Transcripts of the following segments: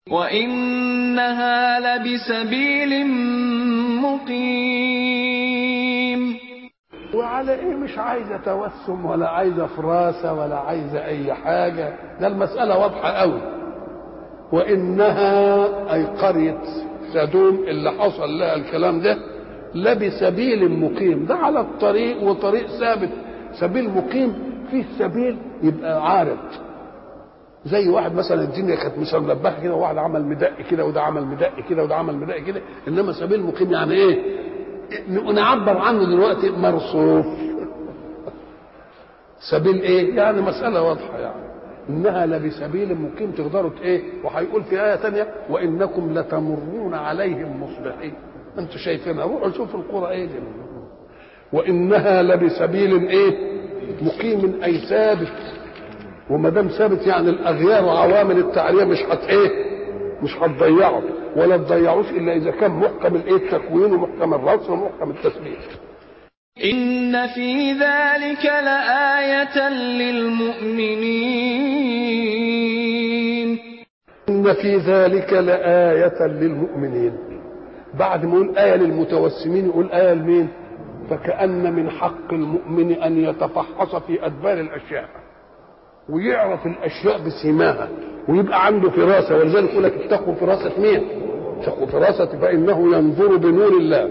وإنها لبسبيل مقيم. وعلى ايه؟ مش عايزه توسم ولا عايزه فراسه ولا عايزه اي حاجه، ده المساله واضحه قوي. وانها اي قريه سدوم اللي حصل لها الكلام ده لبسبيل مقيم، ده على الطريق وطريق ثابت. سبيل مقيم فيه سبيل يبقى عارض، زي واحد مثلا الدنيا كانت مسلبخه كده وواحد عمل مدق كده وده عمل مدق كده وده عمل مدق كده. انما سبيل مقيم يعني ايه؟ نعبر عنه دلوقتي مرصوف. سبيل ايه؟ يعني مساله واضحه يعني. انها لبسبيل مقيم تقدروا ايه؟ وهيقول في ايه ثانيه وانكم لتمرون عليهم مصبحين. انتوا شايفينها، روحوا شوفوا القرى ايه دي. وانها لبسبيل ايه؟ مقيم اي ثابت. وما دام ثابت يعني الاغيار وعوامل التعريه مش ايه؟ مش هتضيعه ولا تضيعوش الا اذا كان محكم الايه؟ التكوين ومحكم الرص ومحكم التثبيت. إن في ذلك لآية للمؤمنين. إن في ذلك لآية للمؤمنين. بعد ما يقول آية للمتوسمين يقول آية لمين؟ فكأن من حق المؤمن أن يتفحص في أدبار الأشياء ويعرف الأشياء بسماها ويبقى عنده فراسة. ولذلك يقول لك اتقوا فراسة مين؟ اتقوا فراسة فإنه ينظر بنور الله.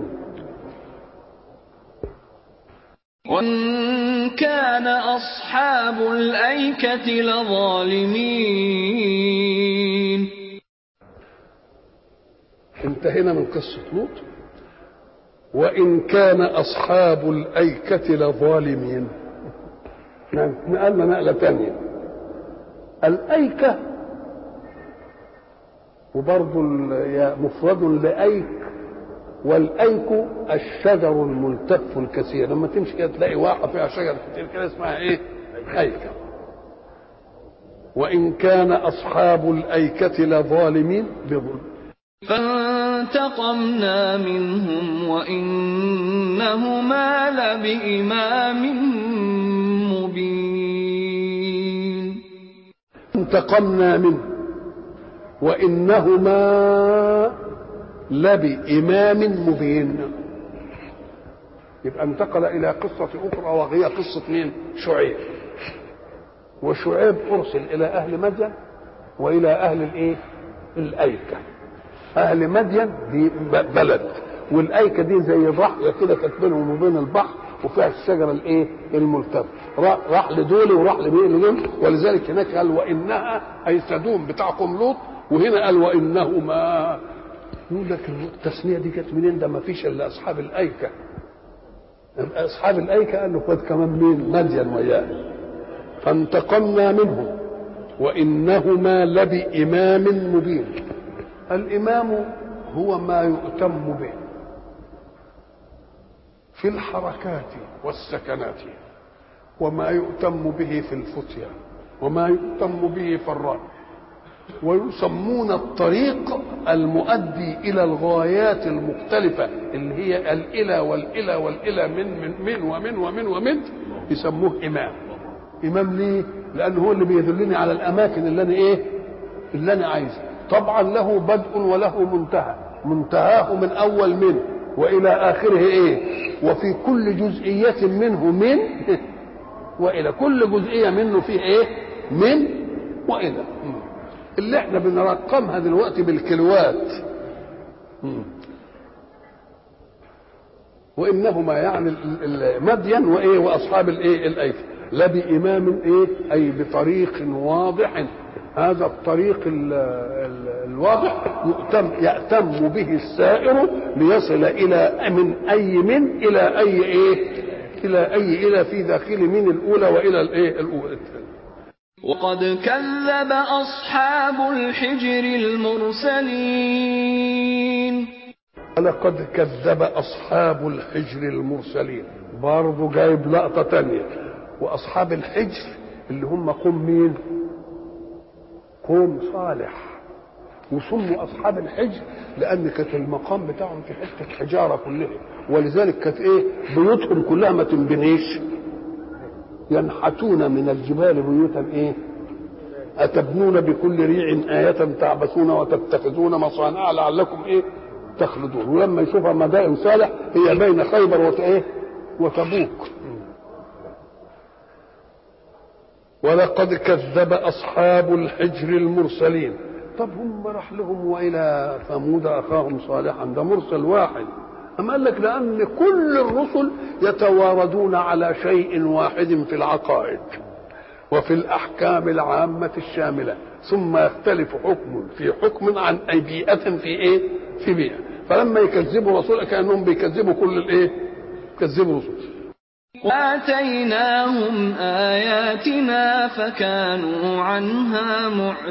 وإن كان أصحاب الأيكة لظالمين. انتهينا من قصة لوط. وإن كان أصحاب الأيكة لظالمين. نقلنا نقلة تانية. الأيكة وبرضه مفرد لأيك، والأيك الشجر الملتف الكثير. لما تمشي كده تلاقي واحة فيها شجر كتير كده اسمها ايه؟ أيكة. وإن كان أصحاب الأيكة لظالمين بظلم فانتقمنا منهم وإنهما لبإمام مبين. انتقمنا منهم وإنهما لبإمام مبين. يبقى انتقل إلى قصة أخرى وهي قصة مين؟ شعيب. وشعيب أرسل إلى أهل مدين وإلى أهل الإيه؟ الأيكة. أهل مدين دي بلد، والأيكة دي زي ضحية كده كانت بينهم وبين البحر وفيها الشجرة الإيه؟ الملتفة. راح لدول وراح لدول، ولذلك هناك قال وإنها أي سدوم بتاع قوم لوط، وهنا قال وإنهما. يقول لك التسمية دي كانت منين؟ ده ما فيش إلا أصحاب الأيكة. أصحاب الأيكة قال له خد كمان مين؟ مدين وياه. فانتقمنا منهم وإنهما لبإمام مبين. الإمام هو ما يؤتم به في الحركات والسكنات، وما يؤتم به في الفتية، وما يؤتم به في الرأي. ويسمون الطريق المؤدي إلى الغايات المختلفة اللي هي الإلى والإلى والإلى من ومن ومن ومن، يسموه إمام. إمام ليه؟ لأنه هو اللي بيدلني على الأماكن اللي أنا إيه؟ اللي أنا عايزها. طبعا له بدء وله منتهى، منتهاه من أول منه وإلى آخره إيه؟ وفي كل جزئية منه من وإلى. كل جزئية منه فيه إيه؟ من وإلى. اللي احنا بنرقمها دلوقتي بالكيلوات. وإنهما يعني مدين وإيه؟ وأصحاب الإيه؟ الأيكة. لا بإمام إيه؟ أي بطريق واضح. هذا الطريق الواضح يأتم به السائر ليصل إلى من إلى أي إيه؟ إلى في داخل من الأولى وإلى الإيه؟ الأولى. وقد كذب أصحاب الحجر المرسلين. لقد كذب أصحاب الحجر المرسلين. برضو جايب لقطة تانية. وأصحاب الحجر اللي هم قوم مين؟ قوم صالح. وسموا أصحاب الحجر لأن كانت المقام بتاعهم في حتة حجارة كلها، ولذلك كانت إيه؟ بيوتهم كلها ما تنبنيش، ينحتون من الجبال بيوتا إيه؟ أتبنون بكل ريع آية تعبثون وتتخذون مصانع لعلكم إيه تخلدون. ولما يشوفها مدائن صالح هي بين خيبر وتبوك. ولقد كذب أصحاب الحجر المرسلين. طب هم راح لهم وإلى ثمود أخاهم صالحا، ده مرسل واحد. أما قال لك لأن كل الرسل يتواردون على شيء واحد في العقائد وفي الأحكام العامة الشاملة، ثم يختلف حكم في حكم عن أي بيئة في بيئة. فلما يكذبوا رسول كأنهم بيكذبوا كل يكذبوا رسول. وآتيناهم آياتنا فكانوا عنها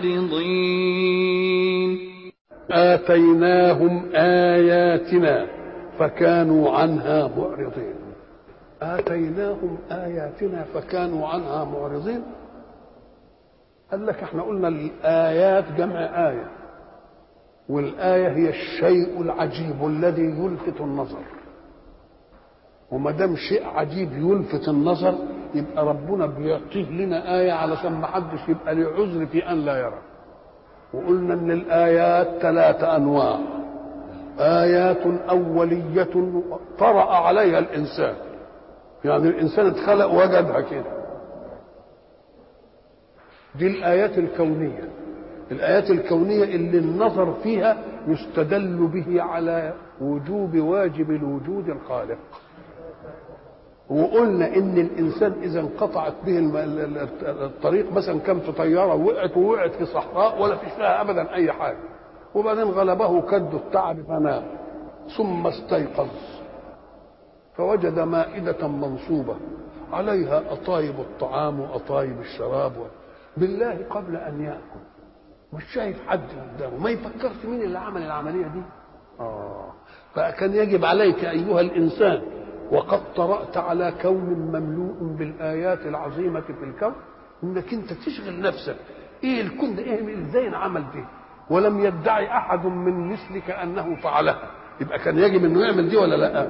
معرضين. آتيناهم آياتنا فكانوا عنها معرضين. آتيناهم آياتنا فكانوا عنها معرضين. قال لك احنا قلنا الآيات جمع آية، والآية هي الشيء العجيب الذي يلفت النظر. وما دام شيء عجيب يلفت النظر يبقى ربنا بيعطيه لنا آية علشان ما حدش يبقى له عذر في أن لا يرى. وقلنا ان الآيات 3 أنواع. آيات أولية طرأ عليها الإنسان، يعني الإنسان اتخلق وجدها كده، دي الآيات الكونية. الآيات الكونية اللي النظر فيها يستدل به على وجوب واجب الوجود الخالق. وقلنا ان الانسان اذا انقطعت به الطريق، مثلا كان في طياره وقعت في صحراء ولا فيش فيها ابدا اي حاجه، وبعدين غلبه كد التعب فنام، ثم استيقظ فوجد مائده منصوبه عليها اطايب الطعام واطايب الشراب بالله قبل ان ياكل مش شايف حد قدامه، ما يفكرش مين اللي عمل العمليه دي. فكان يجب عليك ايها الانسان وقد طرأت على كون مملوء بالآيات العظيمة في الكون انك انت تشغل نفسك ايه الكون ده، ايه ازاي انعمل دي، ولم يدعي احد من مثلك انه فعلها. يبقى كان يجب انه يعمل دي ولا لا؟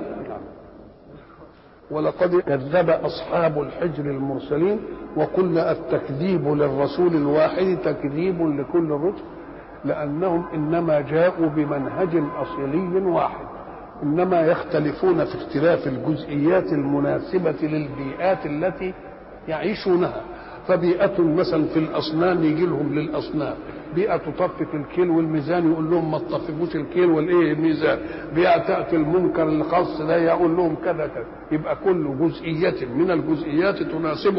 ولقد كذب اصحاب الحجر المرسلين. وقلنا التكذيب للرسول الواحد تكذيب لكل الرسل، لانهم انما جاءوا بمنهج اصيلي واحد، انما يختلفون في اختلاف الجزئيات المناسبه للبيئات التي يعيشونها. فبيئه مثلا في الاصنام يجي لهم للاصنام، بيئه تطفف الكيل والميزان يقول لهم ما تطففوش الكيل الميزان، بيئه تاتي المنكر الخاص ده يقول لهم كذا كذا. يبقى كل جزئيه من الجزئيات تناسب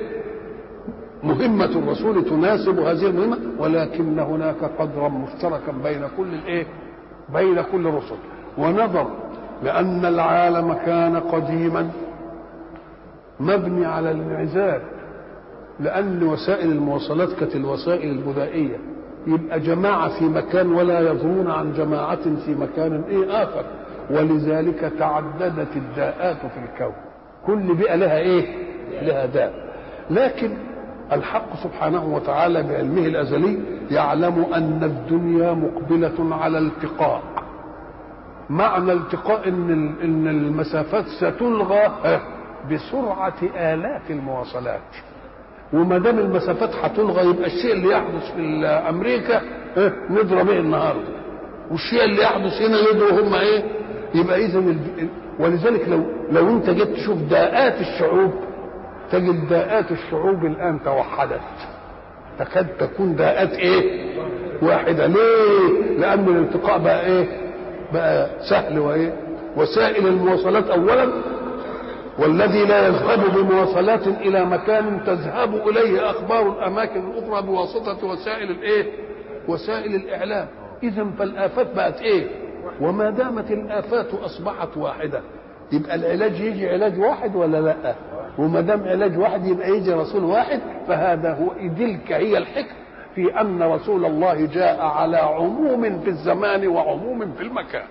مهمه الرسول تناسب هذه المهمه، ولكن هناك قدرا مشتركا بين كل الرسل. ونظر لأن العالم كان قديما مبني على الانعزال، لأن وسائل المواصلات كانت الوسائل البدائية، يبقى جماعة في مكان ولا يظنون عن جماعة في مكان آخر، ولذلك تعددت الداءات في الكون، كل بيئة لها لها داء. لكن الحق سبحانه وتعالى بعلمه الأزلي يعلم أن الدنيا مقبلة على التقاء. معنى التقاء ان المسافات ستلغى بسرعه آلاف المواصلات، وما دام المسافات هتلغى يبقى الشيء اللي يحدث في امريكا نضرب النهارده، والشيء اللي يحدث هنا يضرب هم يبقى اذا ولذلك لو انت جيت تشوف داءات الشعوب تجد داءات الشعوب الان توحدت، تكاد تكون داءات واحده. ليه؟ لان الالتقاء بقى سهل وسائل المواصلات اولا، والذي لا يذهب بمواصلات الى مكان تذهب اليه اخبار الاماكن الاخرى بواسطه وسائل الاعلام. اذا فالافات بقت وما دامت الافات اصبحت واحده يبقى العلاج يجي علاج واحد ولا لا؟ وما دام علاج واحد يبقى يجي رسول واحد. فهذا هو تلك هي الحكمه في أن رسول الله جاء على عموم في الزمان وعموم في المكان.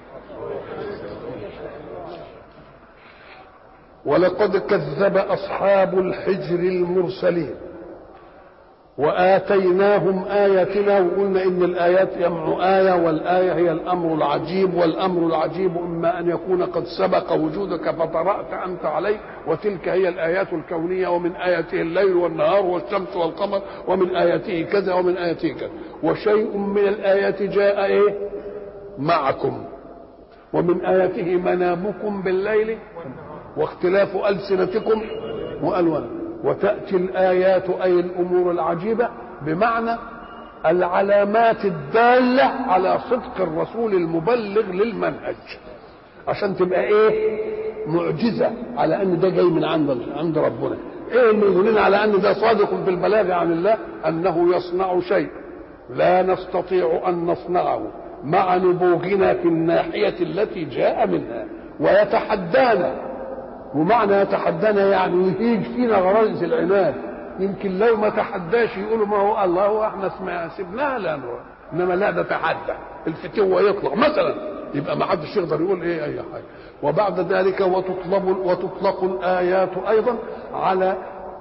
ولقد كذب أصحاب الحجر المرسلين. وآتيناهم آياتنا، وقلنا إن الآيات جمع آية، والآية هي الأمر العجيب، والأمر العجيب إما أن يكون قد سبق وجودك فطرأت أنت عليه، وتلك هي الآيات الكونية، ومن آياته الليل والنهار والشمس والقمر، ومن آياته كذا ومن آياته كذا. وشيء من الآيات جاء إيه معكم، ومن آياته منامكم بالليل واختلاف ألسنتكم وألوانكم. وتأتي الآيات أي الأمور العجيبة بمعنى العلامات الدالة على صدق الرسول المبلغ للمنهج، عشان تبقى ايه معجزة على ان ده جاي من عند ربنا. ايه اللي يدلنا على ان ده صادق في البلاغ عن الله؟ انه يصنع شيء لا نستطيع ان نصنعه مع نبوغنا في الناحية التي جاء منها، ويتحدانا. ومعنى يتحدانا يعني يهيج فينا غرائز العناد. يمكن لو ما تحداش يقولوا ما هو الله واحنا سيبناها لانه، انما لا، ده تحدى الفتوه يطلع مثلا، يبقى ما حدش يقدر يقول ايه اي حاجه. وبعد ذلك وتطلق الايات ايضا على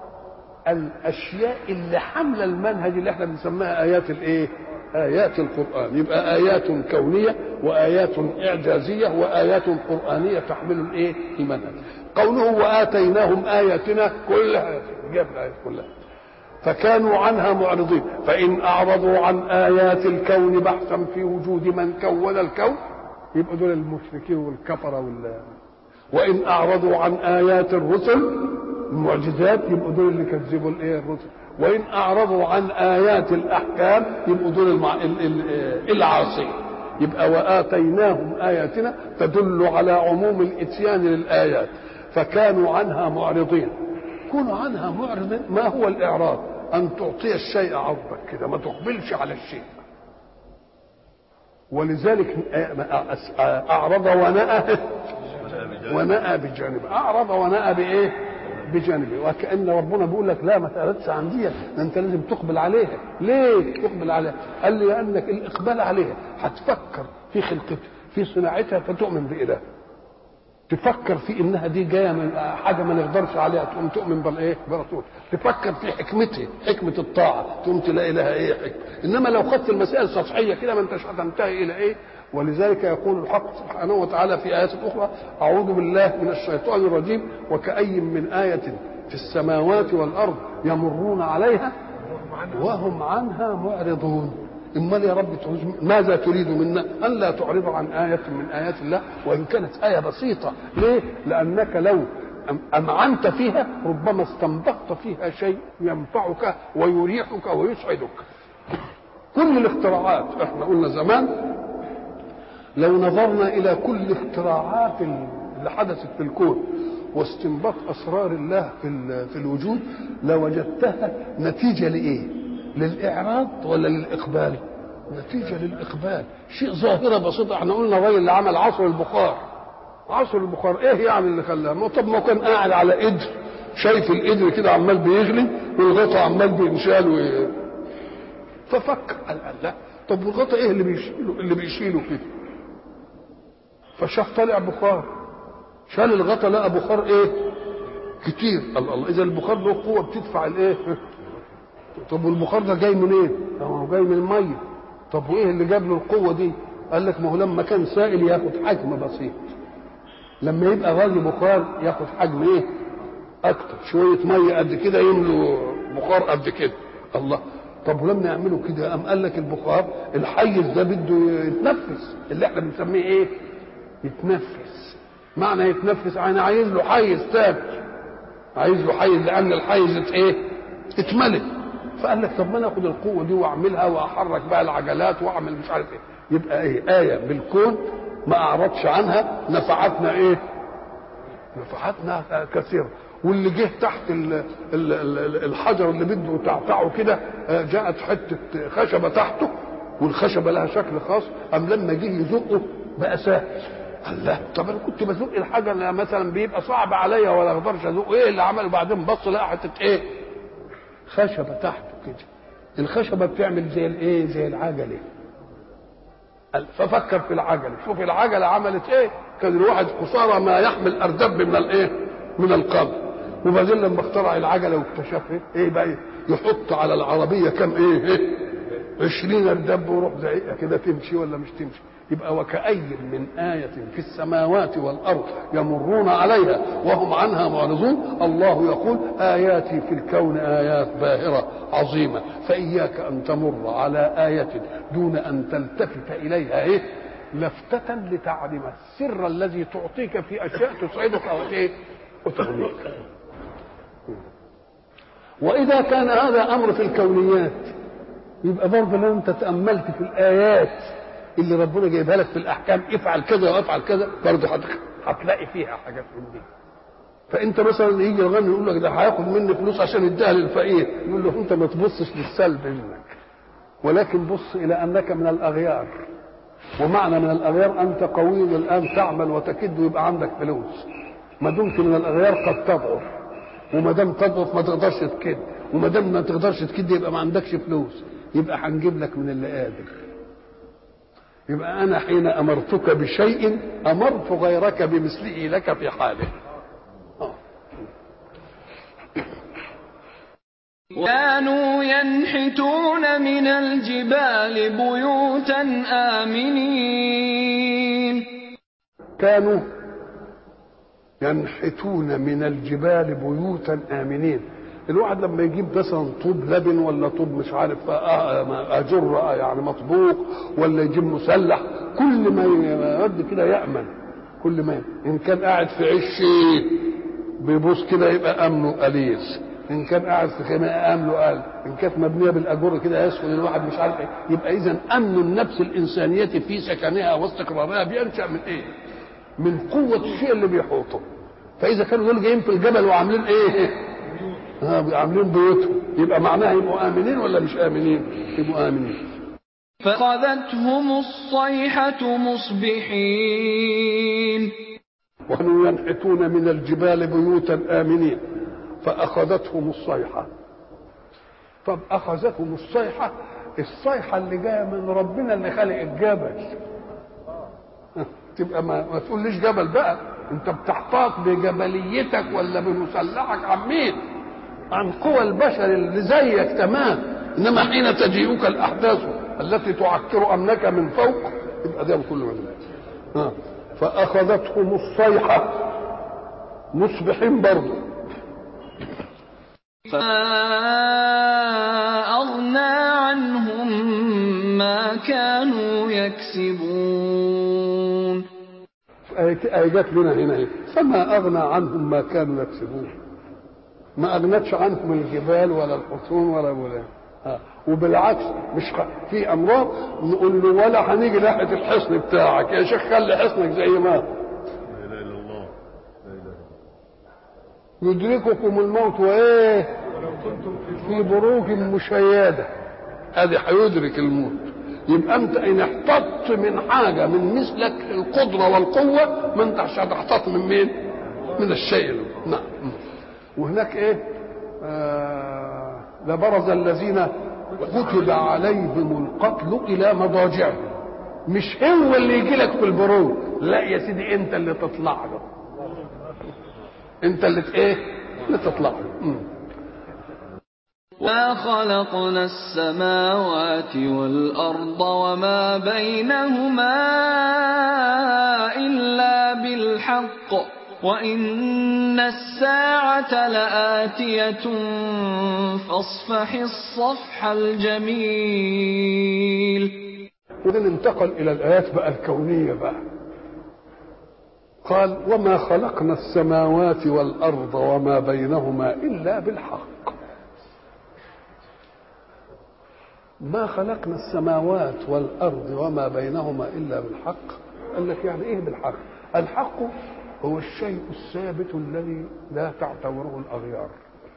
الاشياء اللي حمل المنهج اللي احنا بنسميها ايات الايه؟ ايات القران. يبقى ايات كونيه وايات اعجازيه وايات قرانيه تحمل الايه؟ المنهج. قوله واتيناهم اياتنا كلها، جاب الايات كلها، فكانوا عنها معرضين. فان اعرضوا عن ايات الكون بحثا في وجود من كون الكون يبقى دول المشركين والكفره وان اعرضوا عن ايات الرسل المعجزات يبقوا دول اللي كذبوا الايه؟ الرسل. وان اعرضوا عن ايات الاحكام يبقوا دول العاصين. يبقى واتيناهم اياتنا تدل على عموم الاتيان للايات، فكانوا عنها معرضين. كونوا عنها معرضين، ما هو الاعراض؟ ان تعطي الشيء عرضك كده، ما تقبلش على الشيء. ولذلك اعرض ونأى بجانبه. اعرض ونأى بايه؟ بجانبه. وكأن ربنا بيقول لك لا، ما تقلقش عن دي، انت لازم تقبل عليها. ليه تقبل عليها؟ قال لي لانك الاقبال عليها هتفكر في خلقتها، في صناعتها، فتؤمن بإله. تفكر في انها دي جايه من حاجه ما نقدرش عليها، تقوم تؤمن بالايه؟ برسول. تفكر في حكمته، حكمه الطاعه، تقوم تلاقي لها ايه؟ حكمه. انما لو خدت المسائل سطحيه كده ما انتش هتنتهي الى ايه؟ ولذلك يقول الحق سبحانه وتعالى في آيات أخرى: أعوذ بالله من الشيطان الرجيم، وكأي من آية في السماوات والأرض يمرون عليها وهم عنها معرضون. امال يا رب ماذا تريد منا؟ ان لا تعرض عن آية من آيات الله وان كانت آية بسيطة. ليه؟ لانك لو امعنت فيها ربما استنبطت فيها شيء ينفعك ويريحك ويسعدك. كل الاختراعات، احنا قلنا زمان لو نظرنا الى كل اختراعات اللي حدثت في الكون واستنباط اسرار الله في الوجود لوجدتها نتيجة لايه؟ للاعراض ولا للاقبال؟ نتيجه للاقبال. شيء ظاهره بسيطه. احنا قلنا الراجل اللي عمل عصر البخار، عصر البخار ايه يعني اللي خلاه؟ طب ما كان قاعد على قدر، شايف القدر كده عمال بيغلي والغطا عمال بينشال ففكر قال لا، طب والغطا ايه اللي بيشيله كده؟ فشاف طالع بخار، شال الغطا لقى بخار ايه؟ كتير. الله، اذا البخار له قوه بتدفع الايه؟ طب والبخار ده جاي منين؟ إيه؟ هو جاي من الميه. طب وايه اللي جاب له القوه دي؟ قال لك ما هو لما كان سائل ياخد حجم بسيط، لما يبقى غازي بخار ياخد حجم ايه؟ اكتر. شويه ميه قد كده يملوا بخار قد كده. الله، طب ولما يعملوا كده قام قال لك البخار الحيز ده بده يتنفس، اللي احنا بنسميه ايه؟ يتنفس. معنى يتنفس انا عايز له حيز ثابت، عايز له حيز، لان الحيز ايه؟ اتملت. فقال لك طب ما انا اخد القوه دي واعملها واحرك بقى العجلات واعمل مش عارف ايه. يبقى ايه؟ ايه بالكون ما اعرضش عنها، نفعتنا ايه؟ نفعتنا كثيره. واللي جه تحت الحجر اللي بده تعتعه كده، جاءت حته خشبه تحته والخشبه لها شكل خاص، ام لما جه يزقه بقى سهل. قال لا، طب انا كنت بزق الحجر مثلا بيبقى صعب عليا ولا اقدرش ازقه، ايه اللي عمله؟ بعدين بص لقى حته ايه؟ خشبه تحته كده. الخشبه بتعمل زي الايه؟ زي العجله. ففكر في العجله، شوف العجله عملت ايه؟ كان الواحد قصارى ما يحمل اردب من الايه؟ من القبر. وبعدين لما اخترع العجله واكتشف ايه بقى؟ يحط على العربيه كم 20 اردب ويروح زعيقه كده تمشي ولا مش تمشي. يبقى وكأي من آية في السماوات والأرض يمرون عليها وهم عنها معرضون. الله يقول آياتي في الكون آيات باهرة عظيمة، فإياك أن تمر على آية دون أن تلتفت إليها لفتة لتعلم السر الذي تعطيك في أشياء تسعدك أو وتغنيك. وإذا كان هذا أمر في الكونيات، يبقى برضه لو أنت تأملت في الآيات اللي ربنا جايبها لك في الأحكام، افعل كذا وافعل كذا، برضه هتلاقي فيها حاجات من دي. فأنت مثلا يجي الغني يقول لك ده هياخد مني فلوس عشان يديها للفقير، يقول له أنت ما تبصش للسلب منك، ولكن بص إلى أنك من الأغيار. ومعنى من الأغيار أنت قوي الآن تعمل وتكد ويبقى عندك فلوس. ما دمت من الأغيار قد تضعف، وما دام تضعف ما تقدرش تكد، وما دام ما تقدرش تكد يبقى ما عندكش فلوس. يبقى هنجيب لك من اللي قادر. يبقى أنا حين أمرتك بشيء أمرت غيرك بمثله لك في حاله. كانوا ينحتون من الجبال بيوتا آمنين. كانوا ينحتون من الجبال بيوتا آمنين. الواحد لما يجيب مثلا طوب لبن ولا طوب مش عارف أجر يعني مطبوق، ولا يجيب مسلح، كل ما يرد كده يأمن. كل ما إن كان قاعد في عش بيبوس كده يبقى أمنه قليل، إن كان قاعد في خناقة أمنه قل، إن كانت مبنية بالأجر كده يسكن الواحد مش عارف إيه. يبقى إذا أمن النفس الإنسانية في سكنها واستقرارها بينشأ من إيه؟ من قوة الشيء اللي بيحوطه. فإذا كانوا دول جايين في الجبل وعاملين إيه؟ عاملين بيوتهم، يبقى معناها يبقوا آمنين ولا مش آمنين؟ يبقوا آمنين. فأخذتهم الصيحة مصبحين. وكانوا ينحتون من الجبال بيوتا آمنين فأخذتهم الصيحة. طب أخذتهم الصيحة، الصيحة اللي جاية من ربنا اللي خلق الجبل. تبقى ما تقوليش جبل بقى، انت بتحتاط بجبليتك ولا بمسلحك عن مين؟ عن قوى البشر اللي زيك تمام. انما حين تجيئك الاحداث التي تعكر امنك من فوق يبقى ده كله من فاخذتهم الصيحه مصبحين برضه. فأغنى عنهم ما كانوا يكسبون. جت لنا هنا فما أغنى عنهم ما كانوا يكسبون. ما أغنتش عنهم الجبال ولا الحصون ولا وبالعكس مش في أمراض نقول له ولا هنيجي ناحية الحصن بتاعك يا شيخ، خلي حصنك زي ما لا إله إلا الله. يدرككم الموت وإيه في بروج مشيدة. هذه هيدرك الموت. يبقى انت ان احتطت من حاجه من مثلك القدره والقوه ما انت هتحتط من مين؟ من الشيء. نعم. وهناك ايه؟ لبرز الذين كتب عليهم القتل الى مضاجعهم. مش هو اللي يجي لك في البروج، لا يا سيدي انت اللي تطلع له. انت اللي ايه؟ اللي تطلع له. ما خلقنا السماوات والأرض وما بينهما إلا بالحق وإن الساعة لآتية فاصفح الصفح الجميل. وإذن انتقل إلى الآيات بقى الكونية بقى. قال وما خلقنا السماوات والأرض وما بينهما إلا بالحق. ما خلقنا السماوات والأرض وما بينهما إلا بالحق. قال لك يعني إيه بالحق؟ الحق هو الشيء الثابت الذي لا تعتبره الأغيار.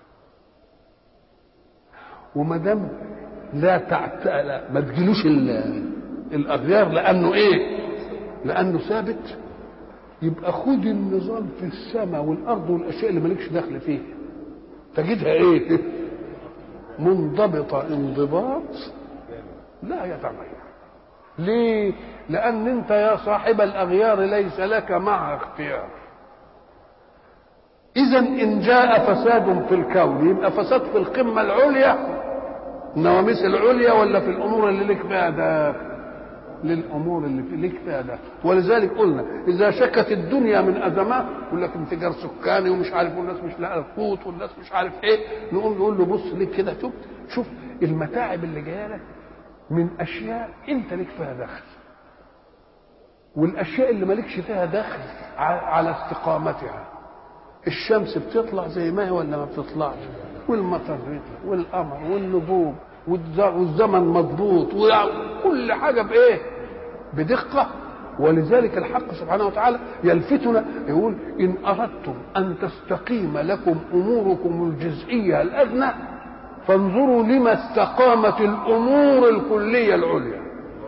وما دام لا ما تجيلوش الأغيار لأنه إيه؟ لأنه ثابت. يبقى خد النظام في السماء والأرض والأشياء اللي مالكش دخل فيه تجدها إيه؟ منضبطة انضباط لا يتغير. ليه؟ لأن أنت يا صاحب الأغيار ليس لك معها اختيار. إذا إن جاء فساد في الكون يبقى فساد في القمة العليا، النواميس العليا، ولا في الأمور اللي لك فيها داخل؟ للأمور اللي في لك فيها داخل. ولذلك قلنا إذا شكت الدنيا من أزمات، يقول لك انفجار سكاني ومش عارف، والناس مش لاقيه قوت، والناس مش عارف إيه، نقوم نقول له بص ليك كده، شوف المتاعب اللي جايه لك من أشياء أنت لك فيها دخل، والأشياء اللي مالكش فيها دخل على استقامتها. الشمس بتطلع زي ما هي ولا ما بتطلعش، والمطر بيطلع، والقمر والنجوم والزمن مضبوط، وكل حاجه بايه؟ بدقه. ولذلك الحق سبحانه وتعالى يلفتنا يقول ان اردتم ان تستقيم لكم اموركم الجزئيه الادنى فانظروا لما استقامت الامور الكليه العليا.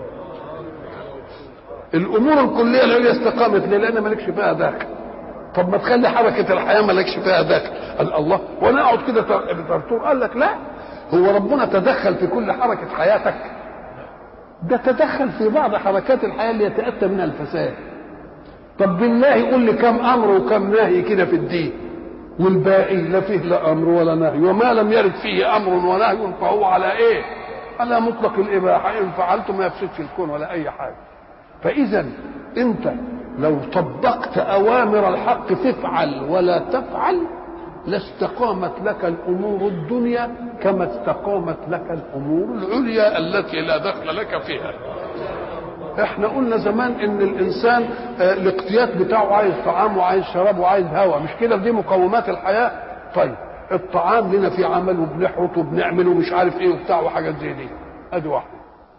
الامور الكليه العليا استقامت ليه؟ لان مالكش فيها داخل. طب ما تخلي حركه الحياه مالكش فيها داخل. قال الله وانا اقعد كده بترتور؟ قال لك لا، هو ربنا تدخل في كل حركه حياتك؟ ده تدخل في بعض حركات الحياه اللي يتاتى منها الفساد. طب بالله قول لي كم امر وكم نهي كده في الدين، والباقي لا فيه لا امر ولا نهي، وما لم يرد فيه امر ونهي فهو على ايه؟ على مطلق الاباحه، ان فعلت ما يفسدش الكون ولا اي حاجه. فاذا انت لو طبقت اوامر الحق تفعل ولا تفعل لاستقامت لك الامور الدنيا كما استقامت لك الامور العليا التي لا دخل لك فيها. احنا قلنا زمان ان الانسان الاقتيات بتاعه عايز طعام وعايز شراب وعايز هواء، مش كده؟ دي مقومات الحياه. طيب الطعام لنا في عمل وبنحرط وبنعمل ومش عارف ايه وبتاع وحاجات زي دي، ادي واحده.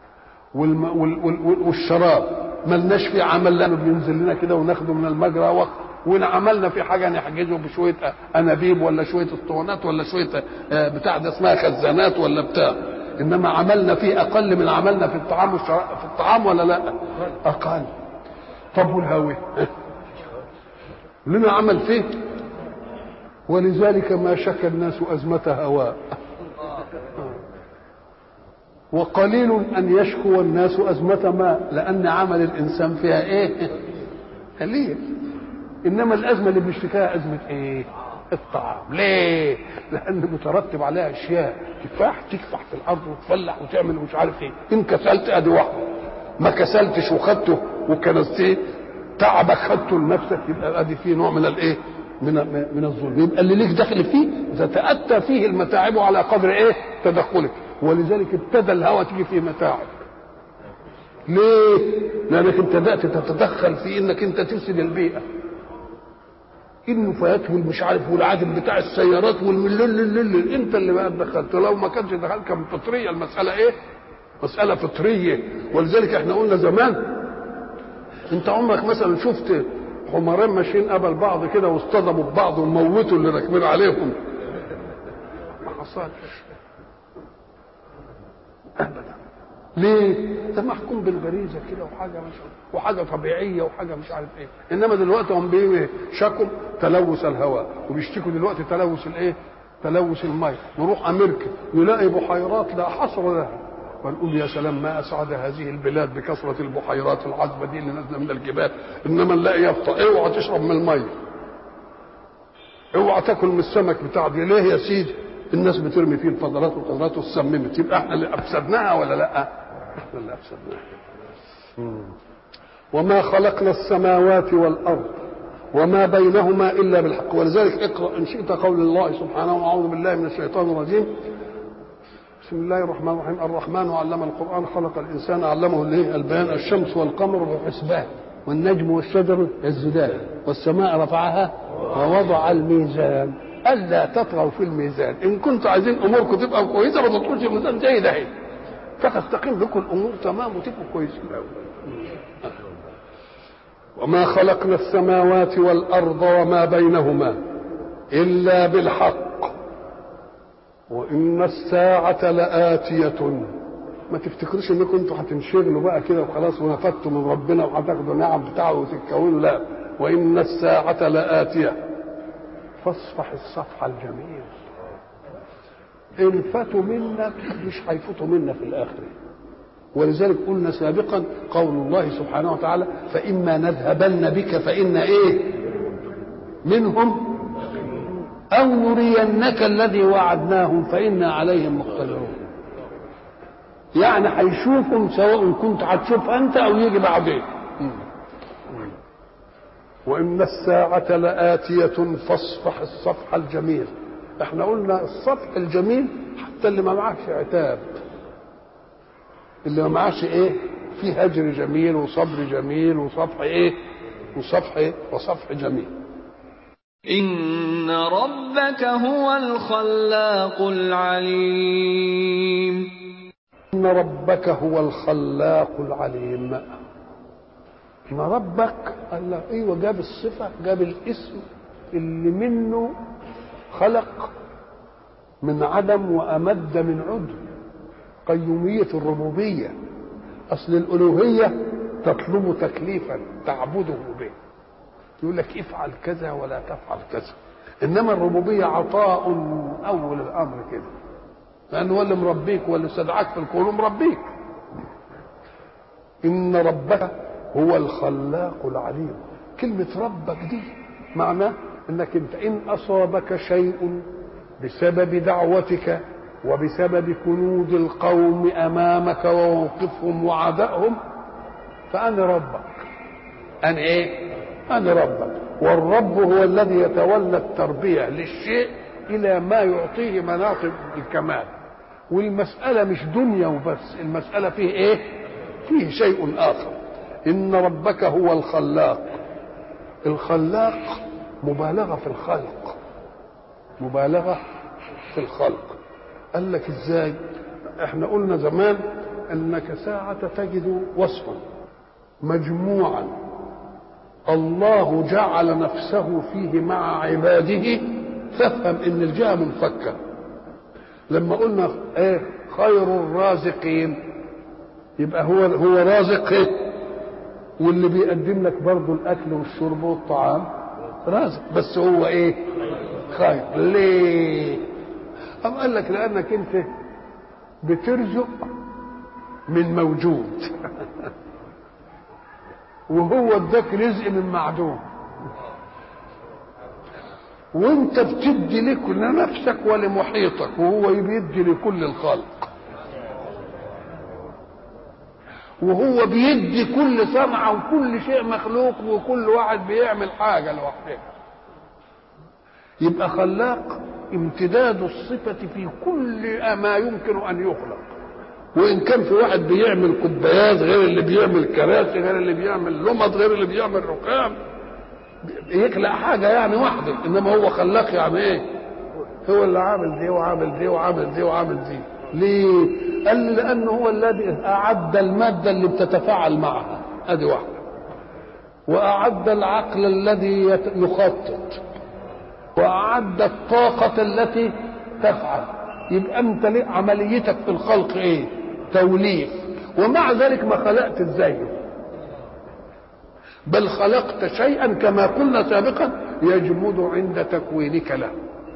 والشراب ملناش في عمل، لانه بينزل لنا كده وناخده من المجرى، وان عملنا في حاجه نحجزه بشويه انابيب ولا شويه اسطوانات ولا شويه بتاع ده اسمها خزانات ولا بتاع، انما عملنا فيه اقل من عملنا في الطعام والشراب. في الطعام ولا لا؟ اقل. طب والهواء لنا عمل فيه؟ ولذلك ما شكى الناس ازمه هواء، وقليل ان يشكو الناس ازمه ماء، لان عمل الانسان فيها ايه؟ قليل. انما الازمه اللي بنشتكيها ازمه ايه؟ الطعام. ليه؟ لان مترتب عليها اشياء، كفاح تكفح في الارض وتفلح وتعمل ومش عارف ايه. ان كسلت ادي واحده، ما كسلتش وخدته وكنستيه تعبك خدته لنفسك، يبقى ادي فيه نوع من الايه؟ من الظلم. يبقى اللي ليك دخل فيه تتاتى فيه المتاعب على قدر ايه؟ تدخلك. ولذلك ابتدى الهوى تيجي فيه متاعب. ليه؟ لانك انت بدات تتدخل في انك انت تفسد البيئه، النفايات والمش عارف والعادم بتاع السيارات والملل، انت اللي بقى دخلت. لو ما كانش دخلت كان فطريه المساله ايه؟ مساله فطريه. ولذلك احنا قلنا زمان، انت عمرك مثلا شفت حمارين ماشيين قبل بعض كده واصطدموا ببعض وموتوا اللي راكبين عليهم؟ ما حصلش ابدا. ليه؟ ده محكوم بالغريزه كده وحاجه طبيعيه وحاجه مش عارف ايه. انما دلوقتي هم بيشكوا تلوث الهواء، وبيشتكوا دلوقتي تلوث الايه؟ تلوث الماء. نروح امريكا نلاقي بحيرات لا حصر لها، ونقول يا سلام ما اسعد هذه البلاد بكثره البحيرات العذبه دي اللي نازله من الجبال. انما نلاقي يافطه اوعى تشرب من الميه، اوعى تاكل من السمك بتاع دي. ليه يا سيدي؟ الناس بترمي فيه الفضلات والقذرات وتسممت. يبقى احنا اللي افسدناها ولا لا؟ احنا اللي افسدناها. وما خلقنا السماوات والارض وما بينهما الا بالحق. ولذلك اقرا ان شئت قول الله سبحانه واعوذ بالله من الشيطان الرجيم. بسم الله الرحمن الرحيم. الرحمن علم القران خلق الانسان علمه البيان. الشمس والقمر بحسبان والنجم والشجر يسجدان والسماء رفعها ووضع الميزان الا تطغوا في الميزان. ان كنتم عايزين اموركم تبقى كويسه ما تطغوش الميزان زي ده اهي، فتستقيم لكم الامور تمام وتبقوا كويسين. وما خلقنا السماوات والارض وما بينهما الا بالحق وان الساعه لاتيه. ما تفتكروش انكم انتوا هتنشغلوا بقى كده وخلاص ونفدتوا من ربنا وهتاخدوا النعم بتاعه وتتكونوا. لا، وان الساعه لاتيه فاصفح الصفح الجميل. ان فاتوا منك مش هيفوتوا منا في الاخره. ولذلك قلنا سابقا قول الله سبحانه وتعالى فإما نذهبن بك فإن إيه منهم أو نرينك الذي وعدناهم فإنا عليهم مقتدرون. يعني هيشوفهم سواء كنت هتشوفها أنت أو يجي بعدين. وإن الساعة لآتية فاصفح الصفح الجميل. احنا قلنا الصفح الجميل حتى اللي ما معكش عتاب، اللي ما معكش ايه، في هجر جميل وصبر جميل وصفح ايه، وصفح جميل. إن ربك هو الخلاق العليم. إن ربك هو الخلاق العليم. إن ربك قال له ايوه، جاب الصفة، جاب الاسم اللي منه خلق من عدم وأمد من عدم. قيومية الربوبية. أصل الألوهية تطلب تكليفا تعبده به، يقول لك افعل كذا ولا تفعل كذا. إنما الربوبية عطاء أول الأمر كده، لأنه هو اللي مربيك واللي استدعاك في الكون مربيك. إن ربك هو الخلاق العليم. كلمة ربك دي معناه إنك أنت إن أصابك شيء بسبب دعوتك وبسبب كنود القوم أمامك وموقفهم وعدائهم، فأنا ربك. أنا إيه؟ أنا ربك. والرب هو الذي يتولى التربية للشيء إلى ما يعطيه مناطق الكمال. والمسألة مش دنيا وبس، المسألة فيه إيه؟ فيه شيء آخر. إن ربك هو الخلاق. الخلاق مبالغة في الخلق، مبالغة في الخلق. قال لك ازاي؟ احنا قلنا زمان انك ساعة تجد وصفا مجموعا الله جعل نفسه فيه مع عباده، فافهم ان الجهة منفكة. لما قلنا ايه خير الرازقين، يبقى هو رازق ايه، واللي بيقدم لك برضه الاكل والشرب والطعام رازق، بس هو ايه؟ خير. ليه؟ أم قال لك لأنك أنت بترزق من موجود وهو اداك رزق من معدوم، وانت بتدي لنفسك ولمحيطك وهو بيدي لكل الخلق، وهو بيدي كل صنعة وكل شيء مخلوق، وكل واحد بيعمل حاجة لوحده. يبقى خلاق امتداد الصفة في كل ما يمكن أن يخلق. وإن كان في واحد بيعمل كوبايات غير اللي بيعمل كراسي غير اللي بيعمل لمض غير اللي بيعمل رخام، يخلق حاجة يعني واحدة، إنما هو خلاق يعني إيه؟ هو اللي عامل دي وعامل دي وعامل دي وعامل دي. ليه؟ قال لي لأنه هو الذي أعد المادة اللي بتتفاعل معها، أدي واحدة، وأعد العقل الذي يخطط، وأعد الطاقة التي تفعل. يبقى أنت عمليتك في الخلق إيه؟ توليف. ومع ذلك ما خلقت زيه، بل خلقت شيئا كما قلنا سابقا يجمد عند تكوينك له.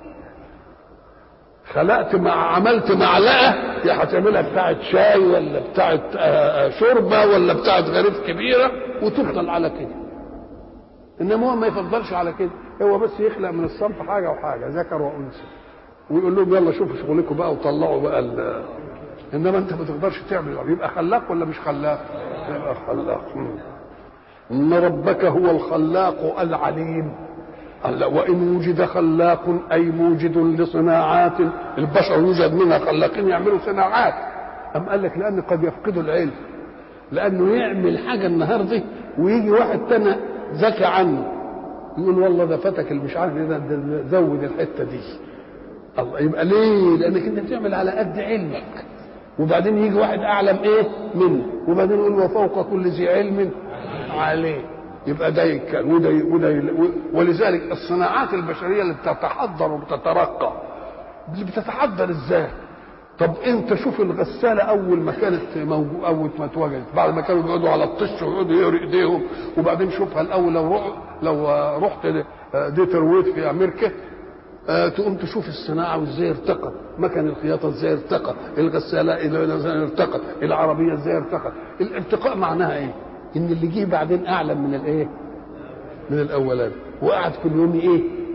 خلقت عملت معلقة يا هتعملها بتاعت شاي ولا بتاعت شوربة ولا بتاعت غريب كبيرة وتفضل على كده. إنما هو ما يفضلش على كده، هو بس يخلق من الصنف حاجة وحاجة، ذكر وأنثى، ويقول لهم يلا شوفوا شغلكم بقى وطلعوا بقى إنما أنت ما تقدرش تعمل. يبقى خلاق ولا مش خلاق؟ يبقى خلاق. إن ربك هو الخلاق العليم. وإن وجد خلاق أي موجد لصناعات البشر، يوجد منها خلاقين يعملوا صناعات. أم قال لك لأن قد يفقدوا العلم، لأنه يعمل حاجة النهارده ويجي واحد تاني ذكي عنه يقول والله ده فتك اللي مش عارف ايه، ده زود الحته دي. الله، يبقى ليه؟ لانك انت بتعمل على قد علمك، وبعدين يجي واحد اعلم ايه منه، وبعدين يقول وفوق كل ذي علم عليه. يبقى ده يكن وده ولذلك الصناعات البشريه اللي بتتحضر وبتترقى اللي بتتحضر ازاي؟ طب انت شوف الغساله اول ما كانت موجوده، اول ما اتوجدت، بعد ما كانوا بيقعدوا على الطش ويقعدوا يقروا ايديهم، وبعدين شوفها الاول لو رحت ديترويت في امريكا تقوم تشوف الصناعه وازاي ارتقت، مكن الخياطه ازاي ارتقى، الغساله ازاي ارتقت، العربيه ازاي ارتقت. الارتقاء معناها ايه؟ ان اللي جه بعدين اعلم من الايه؟ من الاولاني، وقعد كل يوم ايه؟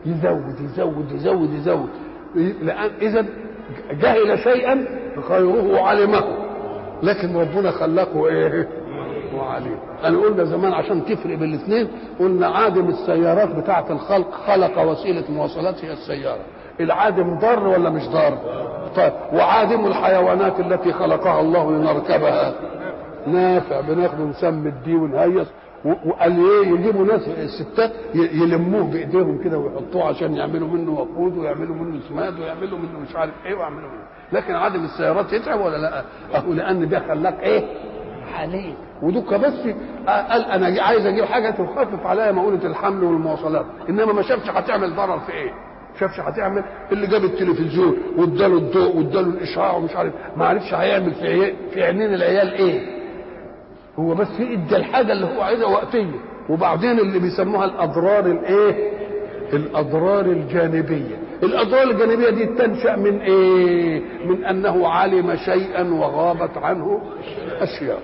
يزود يزود يزود يزود، لأن إذا جهل شيئا غيره علمه، لكن ربنا خلقه ايه؟ وعليم. أنا قلنا زمان عشان تفرق بين الاثنين، قلنا عادم السيارات بتاعة الخلق خلق وسيلة مواصلات هي السيارة. العادم ضار ولا مش ضار؟ طيب وعادم الحيوانات التي خلقها الله لنركبها نافع، بناخده نسمي الدي ونهيص. وقال ايه؟ يجيبوا ناس الستات يلموه بايديهم كده ويحطوه عشان يعملوا منه وقود ويعملوا منه سماد ويعملوا منه مش عارف ايه ويعملوا منه. لكن عادم السيارات يتعب ولا لا؟ اهو لان ده خلاك ايه؟ عليه. ودوك بس قال انا عايز اجيب حاجه تخفف عليا مؤونه الحمل والمواصلات، انما ما شافش هتعمل ضرر في ايه؟ شافش هتعمل اللي جاب التلفزيون واداله الضوء واداله الاشعاع ومش عارف، ما عرفش هيعمل في عينين العيال ايه. هو بس ادى الحاجه اللي هو عايزها وقتيه، وبعدين اللي بيسموها الاضرار الايه؟ الاضرار الجانبيه. الاضرار الجانبيه دي تنشا من ايه؟ من انه علم شيئا وغابت عنه اشياء.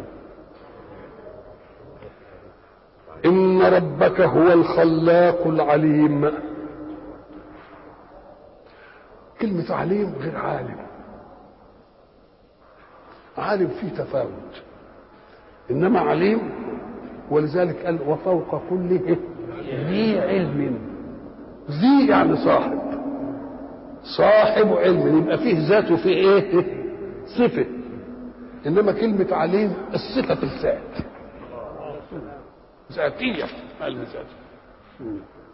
ان ربك هو الخلاق العليم. كلمه عليم غير عالم. عالم فيه تفاوت، انما عليم، ولذلك قال وفوق كل ذي علم. ذي يعني صاحب، صاحب علم، يبقى فيه ذات وفيه ايه؟ صفه. انما كلمه عليم الصفه بالذات، ذاتيه، علم ذاتي.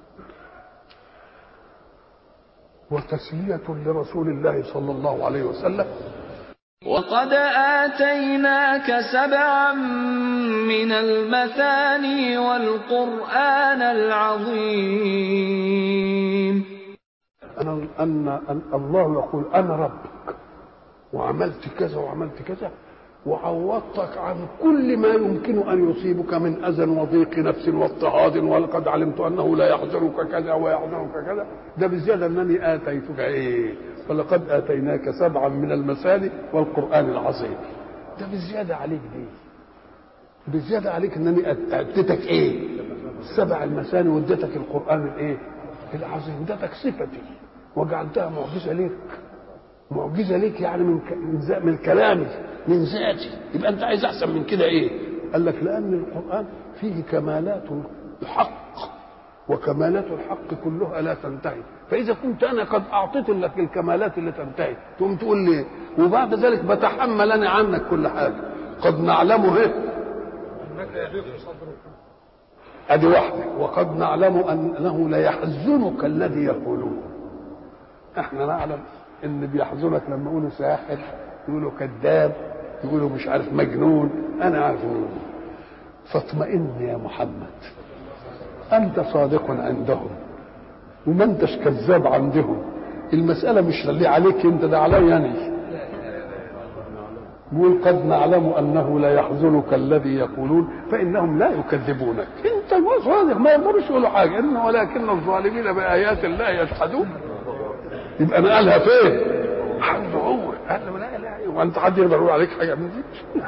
وتسليه لرسول الله صلى الله عليه وسلم. وقد آتيناك 7 من المثاني والقرآن العظيم. أن الله يقول أنا ربك وعملت كذا وعملت كذا وعوضتك عن كل ما يمكن أن يصيبك من أذى وضيق نفس واضطهاد، ولقد علمت أنه لا يحزنك كذا ويحزنك كذا. ده بزيادة أنني آتيتك إيه؟ ولقد آتيناك 7 من المثاني والقرآن العظيم. ده بزيادة عليك دي، بزيادة عليك أنني أديتك إيه؟ 7 المثاني واديتك القرآن الإيه؟ العظيم. اديتك صفتي وجعلتها معجزة ليك، معجزة ليك يعني من كلامي، من ذاتي. يبقى أنت عايز أحسن من كده إيه؟ قال لك لأن القرآن فيه كمالات الحق، وكمالات الحق كلها لا تنتهي. فإذا كنت أنا قد أعطيت لك الكمالات اللي تنتهي، تقوم تقول لي وبعد ذلك بتحمل أنا عنك كل حاجة. قد نعلمه إيه؟ أنك يضيق صدرك. أدي واحدة. وقد نعلم أنه لا يحزنك الذي يقولون. إحنا نعلم إن بيحزنك لما يقولوا ساحر، يقولوا كذاب، يقولوا مش عارف مجنون. أنا عارف مين. فاطمئن يا محمد، أنت صادق عندهم وما أنتش كذاب عندهم. المسألة مش اللي عليك أنت، ده علي أنا. يقول قد نعلم أنه لا يحزنك الذي يقولون فإنهم لا يكذبونك. أنت صادق، ما يقدرش يقولوا حاجة، إنه ولكن الظالمين بآيات الله يجحدون. يبقى أنا قالها فين؟ عنده هو. قال له لا لا، وأنت حد يقدر يقول عليك حاجة من دي؟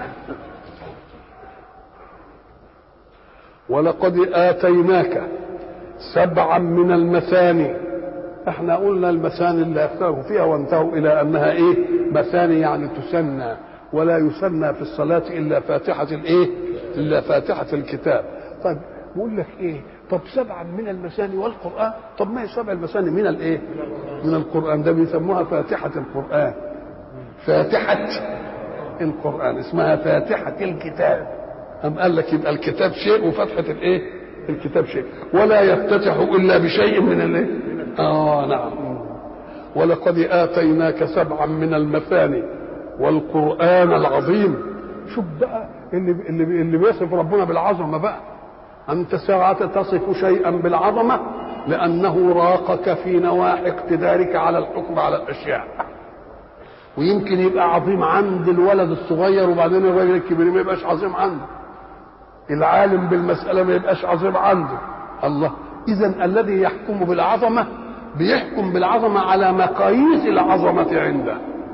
ولقد آتيناك 7 من المثاني. احنا قلنا المثاني اللي اختاروا فيها وانتهوا الى انها ايه؟ مثاني يعني تسنى، ولا يسنى في الصلاة الا فاتحة الايه؟ الا فاتحة الكتاب. طيب بقول لك ايه؟ طب 7 من المثاني والقرآن، طب ما هي 7 المثاني من الايه؟ من القرآن. ده بيسموها فاتحة القرآن. فاتحة القرآن اسمها فاتحة الكتاب. أم قال لك يبقى الكتاب شيء وفتحة الايه؟ الكتاب شيء، ولا يفتتح الا بشيء من الايه؟ نعم. ولقد آتيناك 7 من المثاني والقرآن العظيم. شوف بقى اللي بيصف ربنا بالعظمة بقى. أنت ساعة تصف شيئا بالعظمة لأنه راقك في نواحي اقتدارك على الحكم على الأشياء. ويمكن يبقى عظيم عند الولد الصغير وبعدين الراجل الكبير ما يبقاش عظيم عنده. العالم بالمسألة ما يبقاش عظيم عنده. الله. إذن الذي يحكم بالعظمة بيحكم بالعظمة على مقاييس العظمة عنده.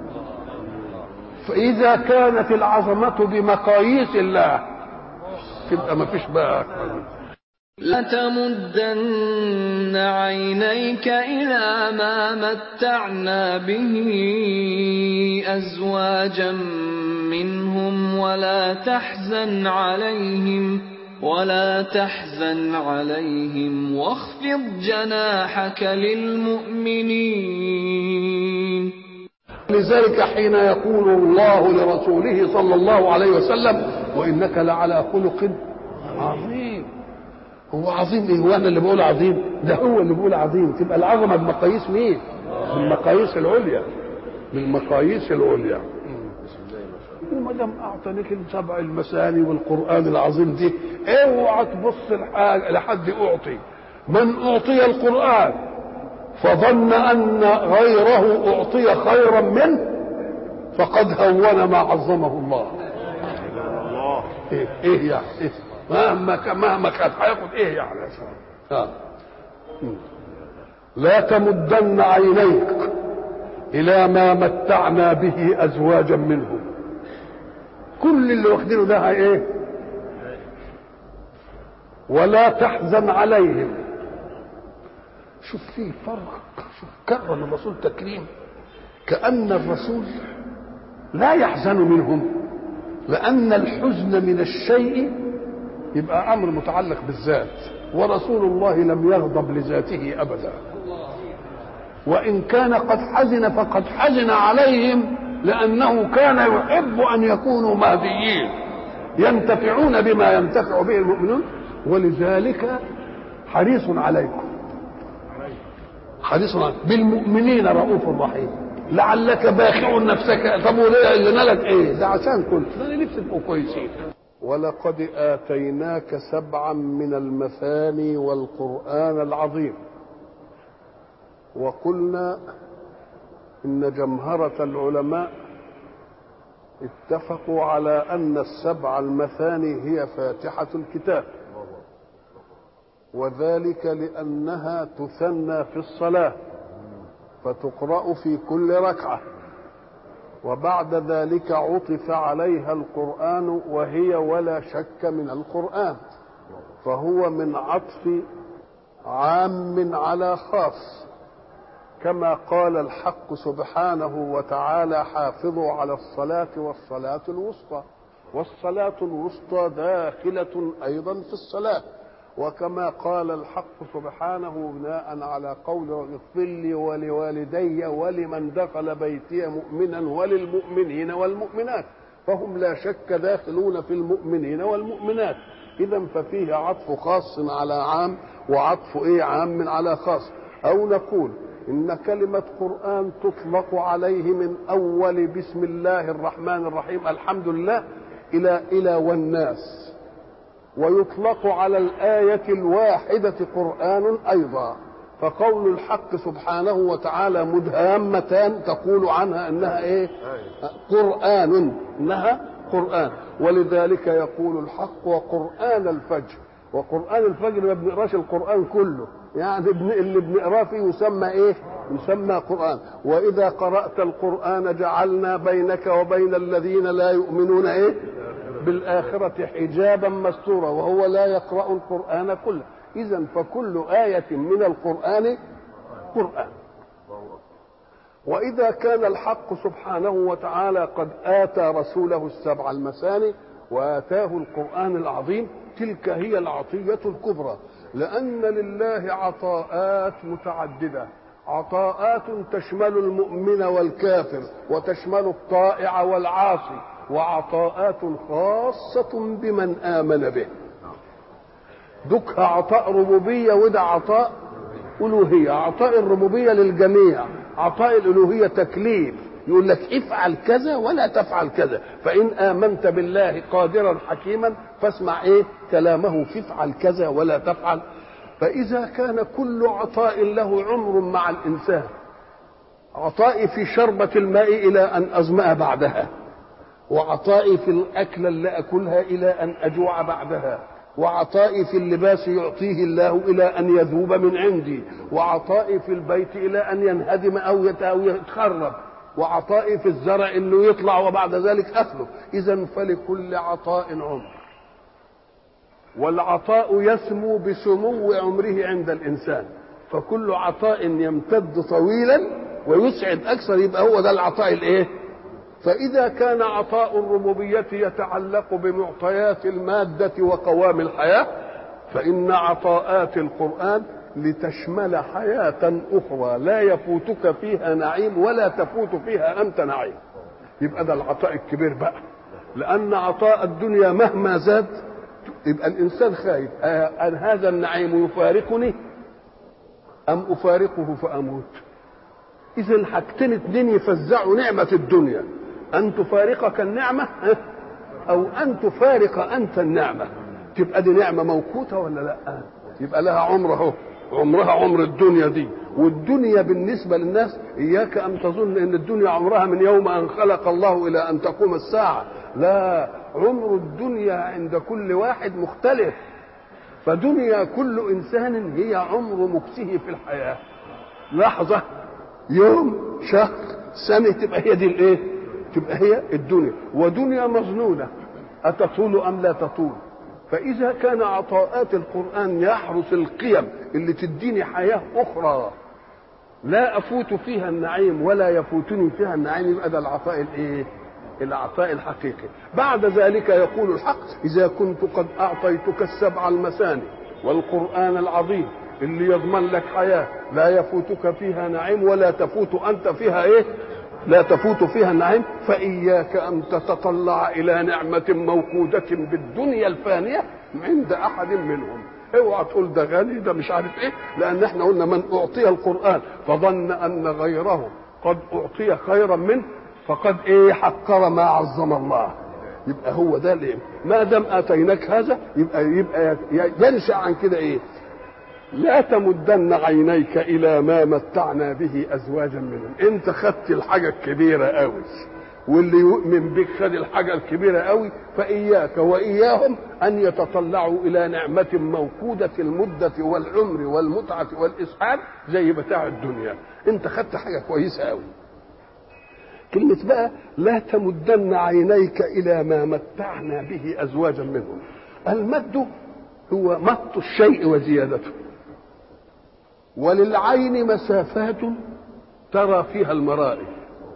فإذا كانت العظمة بمقاييس الله تبقى ما فيش بقى لا تمدن عينيك إلى ما متعنا به أزواجا منهم ولا تحزن عليهم واخفض جناحك للمؤمنين. لذلك حين يقول الله لرسوله صلى الله عليه وسلم وإنك لعلى خلق عظيم. هو عظيم ايه؟ هو انا اللي بقول عظيم؟ ده هو اللي بيقول عظيم. تبقى العظمه بمقاييس مين؟ بالمقاييس العليا، بالمقاييس العليا. وما دام اعطانيك السبع المثاني والقران العظيم دي، اوعى تبص لحد اعطي. من اعطي القران فظن ان غيره اعطي خيرا منه فقد هون ما عظمه الله. ايه يعني؟ إيه؟ مهما كان هياخد ايه يعني؟ لا تمدن عينيك الى ما متعنا به ازواجا منهم. كل اللي واخدينه ده ايه؟ ولا تحزن عليهم. شوف فيه فرق، شوف كرم الرسول تكريم، كأن الرسول لا يحزن منهم، لأن الحزن من الشيء يبقى أمر متعلق بالذات، ورسول الله لم يغضب لذاته أبدا، وإن كان قد حزن فقد حزن عليهم لأنه كان يحب أن يكونوا مهديين ينتفعون بما ينتفع به المؤمنون، ولذلك حريص عليكم، حريص عليكم بالمؤمنين رؤوف رحيم. لعلك باخع نفسك. طب وليه اللي مالك ايه؟ ده عشان كنت انا نفسي تبقوا كويسين. ولقد آتيناك سبعا من المثاني والقرآن العظيم. وقلنا إن جمهرة العلماء اتفقوا على أن السبع المثاني هي فاتحة الكتاب، وذلك لأنها تثنى في الصلاة فتقرأ في كل ركعة، وبعد ذلك عطف عليها القرآن وهي ولا شك من القرآن، فهو من عطف عام على خاص، كما قال الحق سبحانه وتعالى حافظوا على الصلاة والصلاة الوسطى، والصلاة الوسطى داخلة أيضا في الصلاة، وكما قال الحق سبحانه بناء على قول اغفر لي ولوالدي ولمن دخل بيتي مؤمنا وللمؤمنين والمؤمنات، فهم لا شك داخلون في المؤمنين والمؤمنات. إذا ففيه عطف خاص على عام وعطف عام على خاص. أو نقول إن كلمة قرآن تطلق عليه من أول بسم الله الرحمن الرحيم الحمد لله إلى والناس، ويطلق على الآية الواحدة قرآن أيضا، فقول الحق سبحانه وتعالى مدهامتان تقول عنها إنها قرآن، إنها قرآن. ولذلك يقول الحق وقرآن الفجر، وقرآن الفجر ما بنقراش القرآن كله، يعني اللي بنقراه فيه يسمى يسمى قرآن. وإذا قرأت القرآن جعلنا بينك وبين الذين لا يؤمنون بالآخرة حجابا مستورا، وهو لا يقرأ القرآن كله. إذن فكل آية من القرآن قرآن. وإذا كان الحق سبحانه وتعالى قد آتى رسوله السبع المثاني وآتاه القرآن العظيم، تلك هي العطية الكبرى، لأن لله عطاءات متعددة، عطاءات تشمل المؤمن والكافر وتشمل الطائع والعاصي، وعطاءات خاصة بمن آمن به. دكها عطاء ربوبية وده عطاء ألوهية. عطاء الربوبية للجميع، عطاء الألوهية تكليف، يقول لك افعل كذا ولا تفعل كذا، فإن آمنت بالله قادرا حكيما فاسمع كلامه فافعل كذا ولا تفعل. فإذا كان كل عطاء له عمر مع الإنسان، عطائي في شربة الماء إلى أن أظمأ بعدها، وعطائي في الأكل اللي أكلها إلى أن أجوع بعدها، وعطائي في اللباس يعطيه الله إلى أن يذوب من عندي، وعطائي في البيت إلى أن ينهدم أو يتخرب، وعطائي في الزرع إنه يطلع وبعد ذلك أكله. إذن فلكل عطاء عمر. والعطاء يسمو بسمو عمره عند الإنسان، فكل عطاء يمتد طويلا ويسعد أكثر يبقى هو ده العطاء الإيه؟ فإذا كان عطاء الربوبية يتعلق بمعطيات المادة وقوام الحياة، فإن عطاءات القرآن لتشمل حياة أخرى لا يفوتك فيها نعيم ولا تفوت فيها أنت نعيم. يبقى ده العطاء الكبير بقى، لأن عطاء الدنيا مهما زاد يبقى الإنسان خايف أن هذا النعيم يفارقني أم أفارقه فأموت. إذن حاجتين اتنين يفزعوا نعمة الدنيا، أن تفارقك النعمة أو أن تفارق أنت النعمة. تبقى دي نعمة موقوتة ولا لا؟ يبقى لها عمرها، عمرها عمر الدنيا دي. والدنيا بالنسبة للناس إياك أن تظن أن الدنيا عمرها من يوم أن خلق الله إلى أن تقوم الساعة، لا، عمر الدنيا عند كل واحد مختلف. فدنيا كل إنسان هي عمر مكسه في الحياة، لحظة، يوم، شهر، سنة، تبقى هي دي الإيه؟ تبقى هي الدنيا. ودنيا مظنونة، أتطول أم لا تطول؟ فإذا كان عطاءات القرآن يحرس القيم اللي تديني حياة أخرى لا أفوت فيها النعيم ولا يفوتني فيها النعيم، يبقى ده العطاء الإيه؟ العطاء الحقيقي. بعد ذلك يقول الحق: إذا كنت قد أعطيتك السبع المثاني والقرآن العظيم اللي يضمن لك حياة لا يفوتك فيها نعيم ولا تفوت أنت فيها إيه؟ لا تفوت فيها النعيم، فإياك أن تتطلع إلى نعمة موقودة بالدنيا الفانية عند أحد منهم. اوعى تقول ده غني، ده مش عارف ايه، لأن احنا قلنا من أعطي القرآن فظن أن غيره قد أعطي خيرا منه فقد ايه؟ حقر ما عظم الله. يبقى هو ده الايه؟ ما دام آتيناك هذا يبقى ينشأ عن كده ايه؟ لا تمدن عينيك الى ما متعنا به ازواجا منهم. انت خدت الحاجه الكبيره قوي، واللي يؤمن بك خد الحاجه الكبيره قوي، فاياك واياهم ان يتطلعوا الى نعمه موقوده المده والعمر والمتعه والاسعاد زي بتاع الدنيا. انت خدت حاجه كويسه قوي. كلمه بقى لا تمدن عينيك الى ما متعنا به ازواجا منهم. المد هو مط الشيء وزيادته، وللعين مسافات ترى فيها المرائي،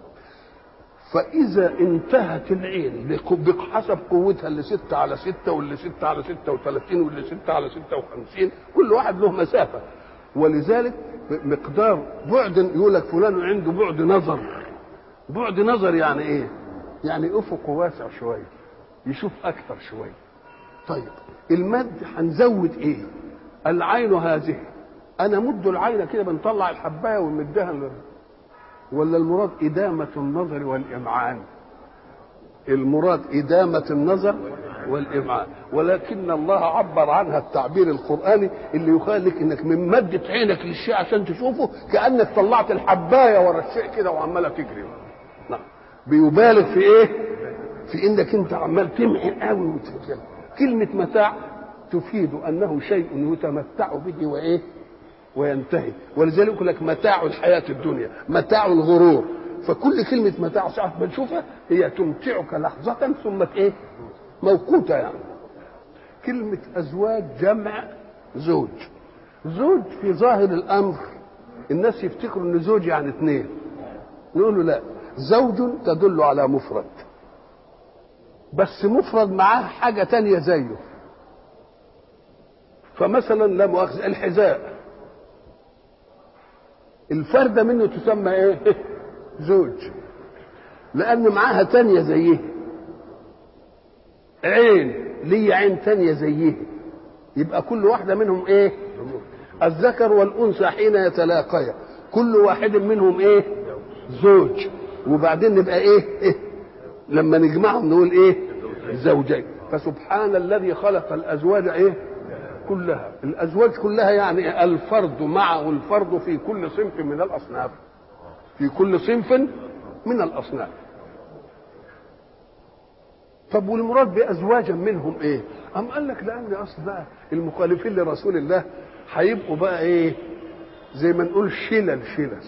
فإذا انتهت العين بحسب قوتها اللي 6 على 6 واللي 6 على 36 واللي 6 على 56، كل واحد له مسافة. ولذلك مقدار بعد يقول لك فلان عنده بعد نظر. بعد نظر يعني ايه؟ يعني افق واسع شوية، يشوف اكثر شوية. طيب المد هنزود ايه؟ العين هذه انا مد العين كده بنطلع الحبايه ونمدها، ولا المراد ادامه النظر والامعان؟ المراد ادامه النظر والامعان، ولكن الله عبر عنها التعبير القراني اللي يخليك انك من مدة عينك للشيء عشان تشوفه كانك طلعت الحبايه ورا الشيء كده وعماله تجري. نعم، بيبالغ في ايه؟ في انك انت عمال تمعن قوي وتتكلم. كلمه متاع تفيد انه شيء يتمتع به وايه؟ وينتهي. ولذلك يقول لك متاع الحياة الدنيا، متاع الغرور. فكل كلمة متاع ساعة بنشوفها هي تمتعك لحظة ثم ايه؟ موقوتة يعني. كلمة أزواج جمع زوج. زوج في ظاهر الأمر الناس يفتكروا إن زوج يعني 2، نقول له لا، زوج تدل على مفرد، بس مفرد معاه حاجة تانية زيه. فمثلا لا مؤاخذة الحذاء، الفردة منه تسمى ايه؟ زوج، لأن معاها تانية زيه. عين ليه عين تانية زيه، يبقى كل واحدة منهم ايه؟ الذكر والأنثى حين يتلاقيا كل واحد منهم ايه؟ زوج. وبعدين نبقى ايه؟ لما نجمعهم نقول ايه؟ زوجين. فسبحان الذي خلق الأزواج ايه؟ كلها. الأزواج كلها يعني الفرد معه الفرد في كل صنف من الأصناف، في كل صنف من الأصناف. طب والمراد بأزواجا منهم ايه؟ أم قال لك لأن أصل بقى المخالفين لرسول الله هيبقوا بقى ايه؟ زي ما نقول شلل،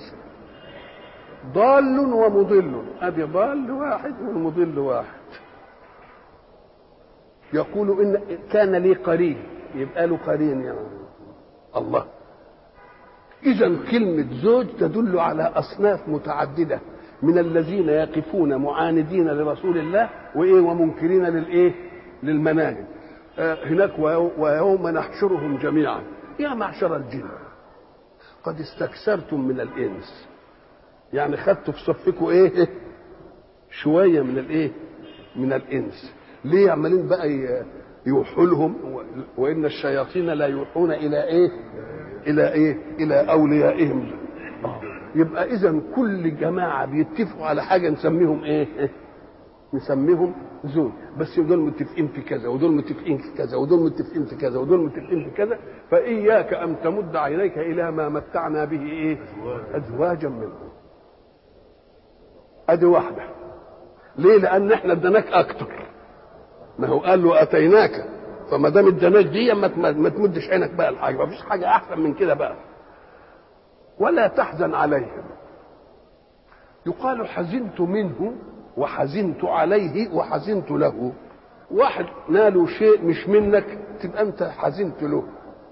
ضال ومضل. ادي ضال واحد والمضل واحد. يقول إن كان لي قرين، يبقى له قرين يعني الله. إذا كلمة زوج تدل على أصناف متعددة من الذين يقفون معاندين لرسول الله ومنكرين للمناهج. هناك ويوم نحشرهم جميعا يا معشر الجن قد استكثرتم من الإنس، يعني خدتوا في صفكم شوية من الإنس. ليه عمالين بقى يوحوا لهم؟ وإن الشياطين لا يوحون إلى أوليائهم. يبقى إذن كل جماعة بيتفقوا على حاجة نسميهم نسميهم زوج، بس دول متفقين في كذا ودول متفقين في كذا ودول متفقين في كذا ودول متفقين في كذا. فإياك أن تمد عينيك إلى ما متعنا به أزواجا منهم. أدي واحدة. ليه؟ لأن احنا اديناك أكتر. ما هو قال له أتيناك، فما دام اديناك دي ما تمدش عينك بقى الحاجة، ما فيش حاجة أحسن من كده بقى. ولا تحزن عليهم. يقال حزنت منه وحزنت عليه وحزنت له. واحد ناله شيء مش منك تبقى انت حزنت له.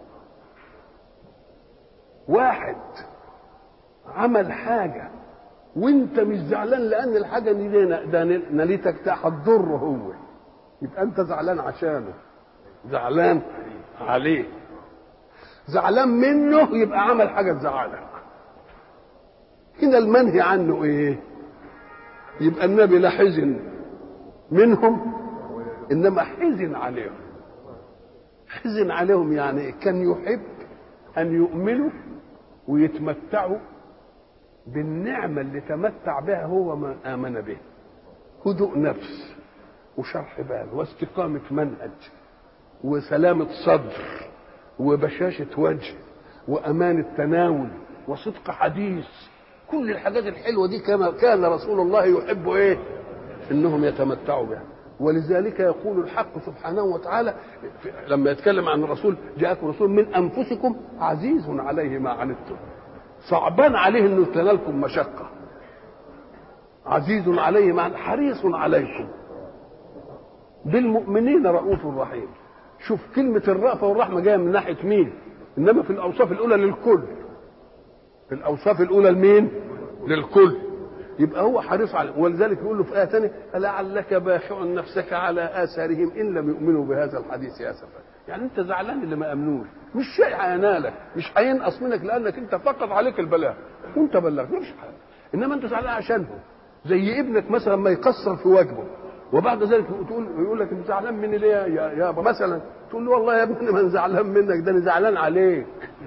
واحد عمل حاجة وانت مش زعلان لان الحاجة دي نالتك هتضره هو، يبقى انت زعلان عشانه، زعلان عليه. زعلان منه يبقى عمل حاجة تزعلك. هنا المنهي عنه يبقى النبي لا حزن منهم انما حزن عليهم. حزن عليهم يعني كان يحب ان يؤمنوا ويتمتعوا بالنعمة اللي تمتع بها هو من آمن به. هدوء نفس وشرح بال واستقامة منهج وسلامة صدر وبشاشة وجه وأمان التناول وصدق حديث. كل الحاجات الحلوة دي كما كان رسول الله يحب إنهم يتمتعوا بها. ولذلك يقول الحق سبحانه وتعالى لما يتكلم عن الرسول: جاءكم رسول من أنفسكم عزيز عليه ما عنتم. صعبان عليه انه تنالكم مشقه. عزيز عليه ما حريص عليكم بالمؤمنين رؤوف رحيم. شوف كلمه الرأفه والرحمه جايه من ناحيه مين؟ انما في الاوصاف الاولى للكل. في الاوصاف الاولى لمين؟ للكل. يبقى هو حريص عليه. ولذلك يقول له في ايه ثانيه: لعلك باخع نفسك على اثارهم ان لم يؤمنوا بهذا الحديث اسفا. يعني انت زعلان اللي ما امنوش، مش شيء هينالك، مش هينقص منك لانك انت فقط عليك البلاغ وانت بلغت، مش حاجه. انما انت زعلان عشانه. زي ابنك مثلا ما يقصر في واجبه وبعد ذلك يقول لك انت زعلان مني ليه يا ابا مثلا؟ تقول له: والله يا ابني ما انا زعلان منك، ده انا زعلان عليك.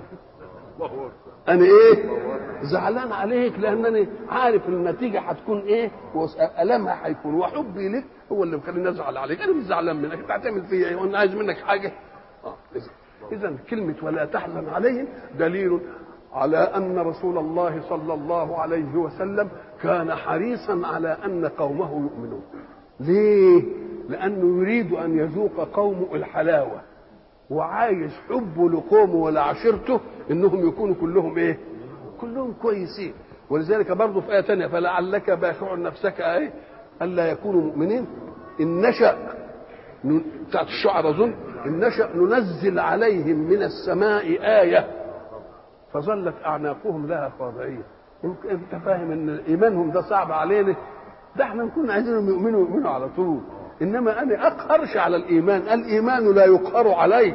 انا زعلان عليك لانني عارف النتيجه هتكون والامها هيكون، وحبي لك هو اللي مخليني ازعل عليك. انا مش زعلان منك، انت هتعمل فيا ايه وانا عايز منك حاجه؟ اذا كلمه ولا تحزن عليهم دليل على ان رسول الله صلى الله عليه وسلم كان حريصا على ان قومه يؤمنون. ليه؟ لانه يريد ان يذوق قومه الحلاوه، وعايز حبه لقومه ولعشيرته انهم يكونوا كلهم كلهم كويسين. ولذلك برضه في ايه ثانيه: فلعلك باخع نفسك الا يكونوا مؤمنين ان نشأ، بتاعت الشعراء اظن: ان نشأ ننزل عليهم من السماء آية فظلت اعناقهم لها خاضعين. انت فاهم ان ايمانهم ده صعب علينا؟ ده احنا نكون عايزينهم يؤمنوا على طول. انما انا اقهرش على الايمان. الايمان لا يقهر عليه.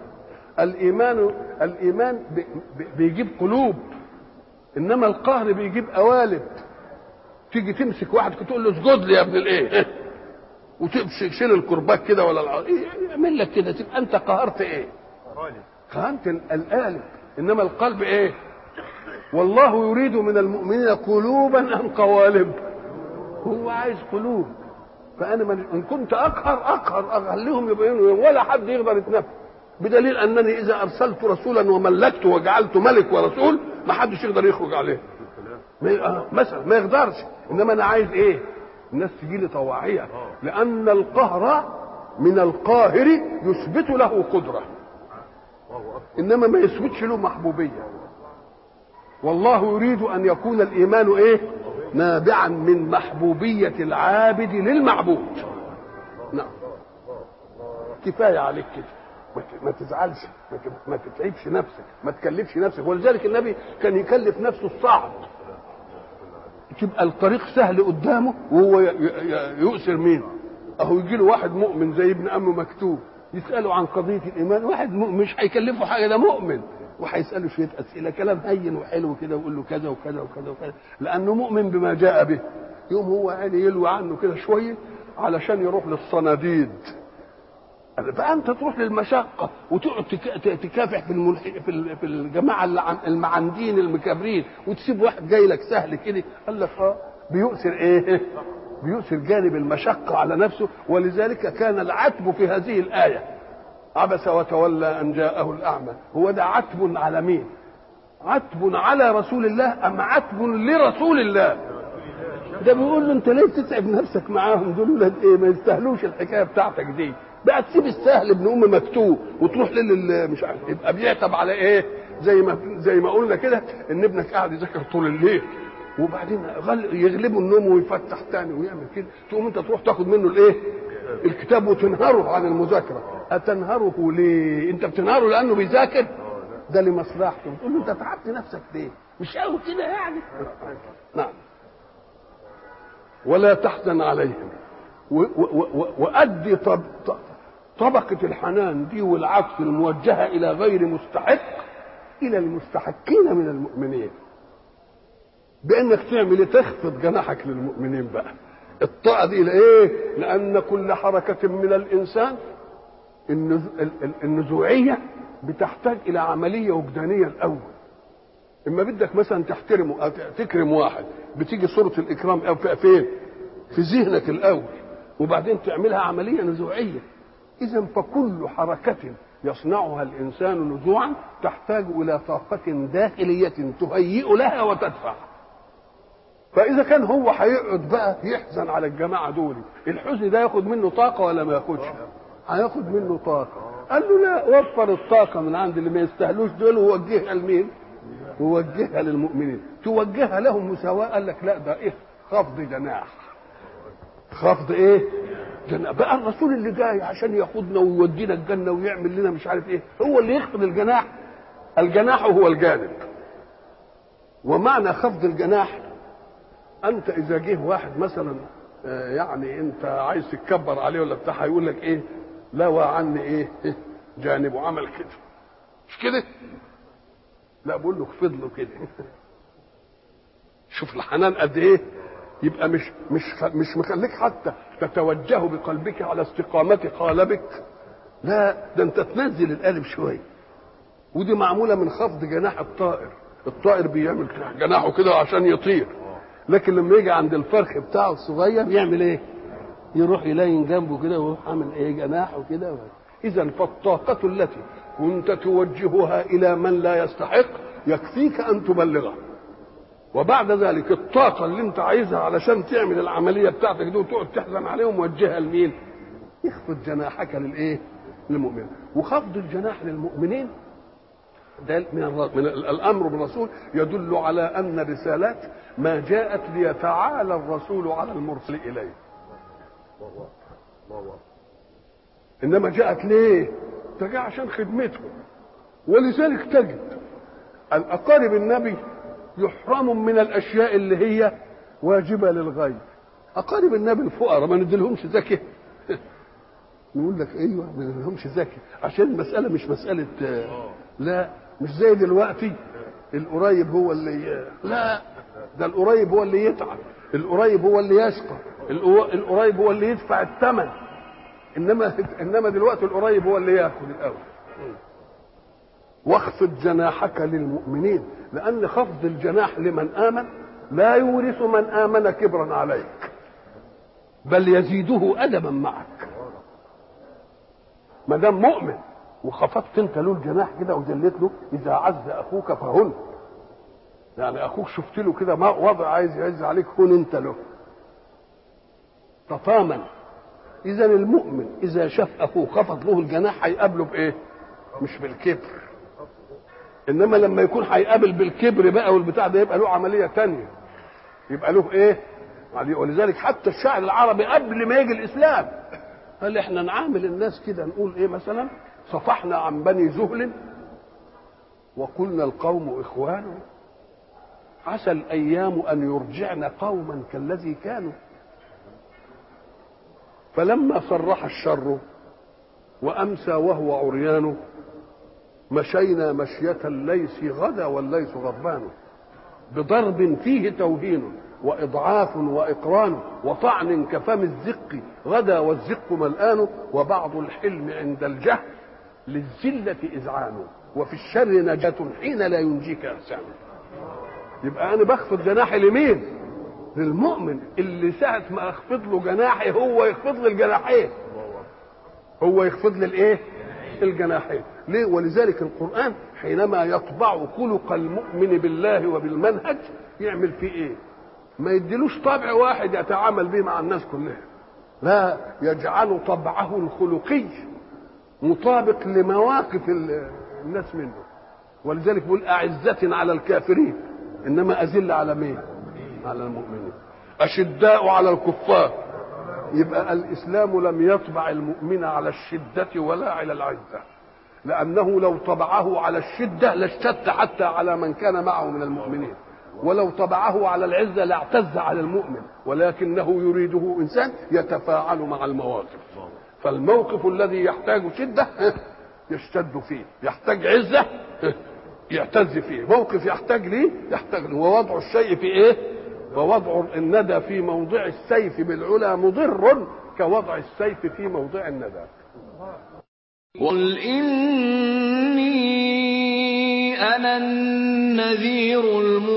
الايمان بيجيب قلوب، انما القهر بيجيب قوالب. تيجي تمسك واحد تقول له: اسجد لي يا ابن وتشيل الكرباج كده ولا يعمل لك كده، تبقى انت قهرت قهرت القالب. انما القلب والله يريد من المؤمنين قلوبا ام قوالب. هو عايز قلوب. فانا ان كنت اقهر اخليهم يبينوا ولا حد يقدر يتنفس، بدليل انني اذا ارسلت رسولا وملكته وجعلته ملك ورسول ما حدش يقدر يخرج عليه مثلا، ما يقدرش. انما انا عايز الناس تجي لي طواعيه، لان القهر من القاهر يثبت له قدره، انما ما يثبتش له محبوبيه. والله يريد ان يكون الايمان نابعا من محبوبيه العابد للمعبود. نعم. كفايه عليك كده، ما تزعلش، ما تتعبش نفسك، ما تكلفش نفسك. ولذلك النبي كان يكلف نفسه الصعب، تبقى الطريق سهل قدامه وهو يؤثر مين؟ اهو يجي له واحد مؤمن زي ابن عمه مكتوب يساله عن قضيه الايمان، واحد مؤمن مش هيكلفه حاجه، ده مؤمن، وهيساله شويه اسئله كلام هين وحلو كده ويقول له كذا وكذا وكذا وكذا، لانه مؤمن بما جاء به. يوم هو يعني يلوي عنه كده شويه علشان يروح للصناديد. فانت تروح للمشقه وتقعد تكافح في الجماعه المعندين المكابرين، وتسيب واحد جاي لك سهل كده. قال لك بيؤثر ايه؟ بيؤثر جانب المشقه على نفسه. ولذلك كان العتب في هذه الايه عبس وتولى ان جاءه الاعمى. هو ده عتب على مين؟ عتب على رسول الله ام عتب لرسول الله؟ ده بيقول له انت ليه بتتعب نفسك معاهم؟ دول ولاد ايه؟ ما يستاهلوش الحكايه بتاعتك دي. بقى تسيب السهل ابن ام مكتوب وتروح مش عارف، يبقى بيعتب على ايه؟ زي ما قلنا كده ان ابنك قاعد يذاكر طول الليل وبعدين يغلبه النوم ويفتح تاني ويعمل كده، تقوم انت تروح تاخد منه الايه؟ الكتاب وتنهره عن المذاكره. اتنهره ليه؟ انت بتنهره لانه بيذاكر؟ ده لمصلحته. بتقول له انت تعبت نفسك ليه؟ مش قوي كده يعني. نعم. ولا تحزن عليهم، وأدي طبقة الحنان دي والعطف الموجهة إلى غير مستحق إلى المستحقين من المؤمنين، بأنك تعمل إيه؟ تخفض جناحك للمؤمنين بقى. الطاعة دي لإيه؟ لأن كل حركة من الإنسان النزوعية بتحتاج إلى عملية وجدانية الأول. إما بدك مثلا تحترمه تكرم واحد، بتيجي صورة الإكرام فين؟ في ذهنك الأول، وبعدين تعملها عملية نزوعية. إذا فكل حركة يصنعها الإنسان نزوعا تحتاج إلى طاقة داخلية تهيئ لها وتدفع. فإذا كان هو هيقعد بقى يحزن على الجماعة دول، الحزن ده ياخد منه طاقة ولا ما ياخدش؟ هياخد منه طاقة. قال له لا، وفر الطاقة من عند اللي ما يستاهلوش دول ووجهها لمين؟ ووجهها للمؤمنين، توجهها لهم مساواة. قال لك لا، ده إيه؟ خفض جناح. خفض ايه؟ جناح. بقى الرسول اللي جاي عشان ياخدنا ويودينا الجنه ويعمل لنا مش عارف ايه، هو اللي يخفض الجناح. الجناح هو الجانب. ومعنى خفض الجناح، انت اذا جه واحد مثلا يعني انت عايز تتكبر عليه ولا بتاع، هيقول لك ايه؟ لوى عني ايه؟ جانب، وعمل كده، مش كده؟ لا، بقول له اخفض له كده. شوف الحنان قد ايه. يبقى مش مخليك حتى تتوجه بقلبك على استقامة قالبك، لا، ده انت تنزل القالب شويه. ودي معموله من خفض جناح الطائر. الطائر بيعمل جناحه كده عشان يطير، لكن لما يجي عند الفرخ بتاعه الصغير يعمل ايه؟ يروح يلاين جنبه كده ويروح عامل ايه؟ جناحه كده. اذا فالطاقة التي كنت توجهها الى من لا يستحق يكفيك ان تبلغه، وبعد ذلك الطاقة اللي انت عايزها علشان تعمل العملية بتاعتك دي وتقعد تحزن عليهم وجهها لمين؟ يخفض جناحك للايه؟ للمؤمنين. وخفض الجناح للمؤمنين ده من الامر بالرسول يدل على ان الرسالات ما جاءت ليتعالى الرسول على المرسل اليه، انما جاءت ليه؟ جاء عشان خدمته. ولذلك تجد الاقارب النبي يحرم من الاشياء اللي هي واجبه للغير. اقارب النبي الفقراء ما نديلهمش زكاه. نقول لك ايوه ما نديلهمش زكاه عشان المساله مش مساله لا، مش زي دلوقتي القريب هو اللي لا، ده القريب هو اللي يتعب، القريب هو اللي يشقى، القريب هو اللي يدفع الثمن. انما دلوقتي القريب هو اللي ياخذ الاول. واخفض جناحك للمؤمنين، لان خفض الجناح لمن امن لا يورث من امن كبرا عليك، بل يزيده ادبا معك. ما دام مؤمن وخفضت انت له الجناح كده وجليت له، اذا عز اخوك فهن، يعني اخوك شفت له كده ما وضع عايز يعز عليك، هن انت له تطامن. اذا المؤمن اذا شاف اخوه خفض له الجناح هيقابله بايه؟ مش بالكبر. انما لما يكون هيقابل بالكبر بقى والبتاع ده يبقى له عمليه تانية، يبقى له ايه؟ ولذلك حتى الشاعر العربي قبل ما يجي الاسلام قال احنا نعامل الناس كده، نقول ايه مثلا؟ صفحنا عن بني زهل وقلنا القوم إخوان، عسى الأيام أن يرجعن قوما كالذي كانوا. فلما صرح الشر وأمسى وهو عريان، مشينا مشية الليث غدا والليث غضبان، بضرب فيه توهين وإضعاف وإقران، وطعن كفم الزق غدا والزق ملآن، وبعض الحلم عند الجهل للذلة إذعان، وفي الشر نجاة حين لا ينجيك إحسان. يبقى أنا بخفض جناحي لمين؟ للمؤمن اللي ساعة ما أخفض له جناحي هو يخفض لي الجناحين، هو يخفض لي الإيه؟ الجناحين. ليه؟ ولذلك القرآن حينما يطبع خلق المؤمن بالله وبالمنهج يعمل فيه إيه؟ ما يديلوش طبع واحد يتعامل به مع الناس كلها، لا، يجعل طبعه الخلقي مطابق لمواقف الناس منه. ولذلك بيقول أعزة على الكافرين إنما أذل على مين؟ على المؤمنين. أشداء على الكفار. يبقى الإسلام لم يطبع المؤمن على الشدة ولا على العزة، لأنه لو طبعه على الشدة لاشتد حتى على من كان معه من المؤمنين، ولو طبعه على العزة لاعتز على المؤمن، ولكنه يريده إنسان يتفاعل مع المواقف. فالموقف الذي يحتاج شدة يشتد فيه، يحتاج عزة يعتز فيه، موقف يحتاج ليه يحتاج له. ووضع الشيء في ايه؟ ووضع الندى في موضع السيف بالعلا مضر كوضع السيف في موضع الندى. قل إني أنا النذير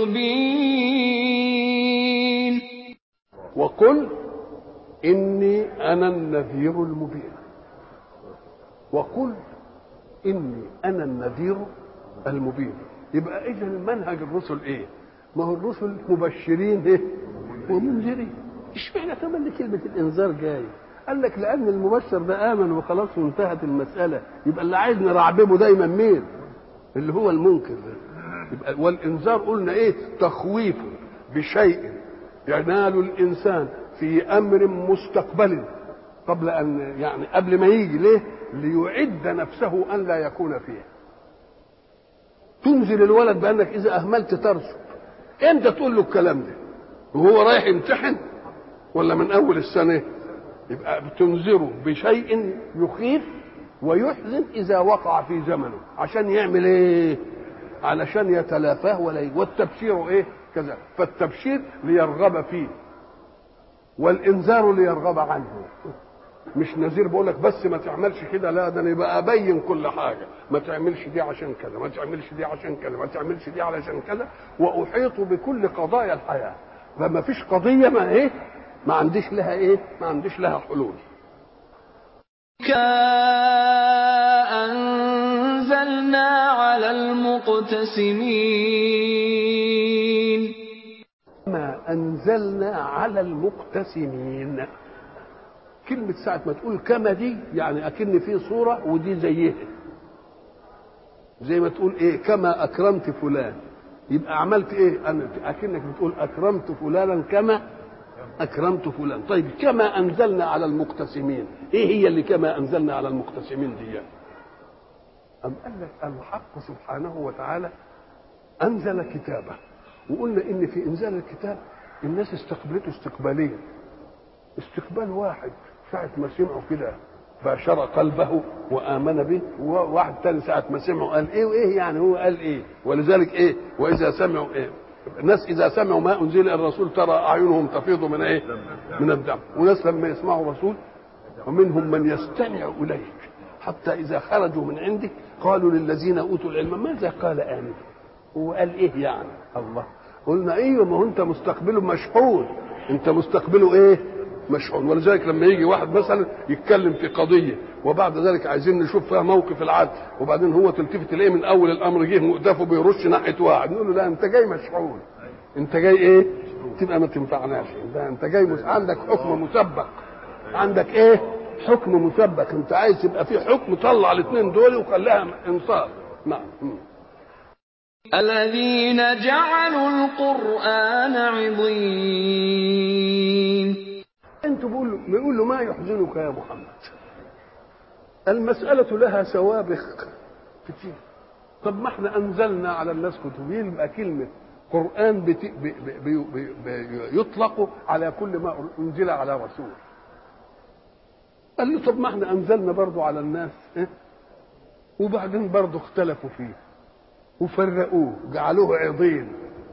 المبين. وقل إني أنا النذير المبين. وقل إني أنا النذير المبين. يبقى إذا المنهج الرسل إيه؟ ما هو الرسل مبشرين إيه؟ ومنذرين. اشمعنى كمان كلمة الإنذار جاي؟ قال لك لأن المبشر ده آمن وخلاص وانتهت المسألة، يبقى اللي عايز نرعببه دايما مين؟ اللي هو المنكر ده. يبقى والإنذار قلنا إيه؟ تخويف بشيء ينال الإنسان في أمر مستقبل قبل أن يعني قبل ما يجي، ليه؟ ليعد نفسه أن لا يكون فيه. تنزل الولد بأنك إذا أهملت ترسب، أنت تقول له الكلام ده وهو رايح يمتحن ولا من أول السنة؟ يبقى بتنذره بشيء يخيف ويحزن إذا وقع في زمنه، عشان يعمل إيه؟ علشان يتلافاه ولا يجي. والتبشير إيه؟ كذا. فالتبشير ليرغب فيه والإنذار ليرغب عنه. مش نذير بقول لك بس ما تعملش كده، لا، ده انا يبقى ابين كل حاجه، ما تعملش دي عشان كذا، ما تعملش دي عشان كذا، ما تعملش دي علشان كذا، واحيط بكل قضايا الحياه. فما فيش قضيه ما ايه ما عنديش لها ايه ما عنديش لها حلول. أنزلنا على المقتسمين. ما أنزلنا على المقتسمين. كلمة ساعة ما تقول كما دي يعني أكن في صورة ودي زيها، زي ما تقول إيه كما أكرمت فلان، يبقى عملت إيه؟ أنا أكنك بتقول أكرمت فلانا كما أكرمت فلان. طيب كما أنزلنا على المقتسمين، إيه هي اللي كما أنزلنا على المقتسمين دي؟ أم قال لك الحق سبحانه وتعالى أنزل كتابه، وقلنا إن في إنزال الكتاب الناس استقبلته استقبالين. استقبال واحد ساعة ما سمعوا كده باشر قلبه وآمن به، وواحد تاني ساعة ما سمعوا قال إيه وإيه يعني هو قال إيه. ولذلك إيه؟ وإذا سمعوا إيه؟ الناس إذا سمعوا ما أنزل إلى الرسول ترى أعينهم تفيض من إيه؟ من الدم. وناس لما يسمعوا الرسول ومنهم من يستمع إليك حتى إذا خرجوا من عندك قالوا للذين أوتوا العلم ماذا قال آنفا. هو قال إيه يعني؟ الله. قلنا أيوه، ما هو أنت مستقبله مشحون، أنت مستقبله إيه؟ مشحون. ولذلك لما يجي واحد مثلا يتكلم في قضيه وبعد ذلك عايزين نشوف فيها موقف العدل، وبعدين هو تلتفت تلاقيه من اول الامر جه مؤدفه بيرش ناحيه واحد، نقول له لا انت جاي مشحون، انت جاي ايه؟ تبقى ما تنفعناش، انت جاي عندك حكم مسبق، عندك ايه؟ حكم مسبق، انت عايز يبقى في حكم طلع الاثنين دول وخليها انصاف. نعم. الذين جعلوا القرآن عضين. انتوا لقيته بيقول له ما يحزنك يا محمد؟ المسألة لها سوابق كتير. طب ما احنا أنزلنا على الناس كتب، يبقى كلمة قرآن يطلق على كل ما أنزل على رسول. قال له طب ما احنا أنزلنا برضو على الناس وبعدين برضو اختلفوا فيه وفرقوه، جعلوه عضين،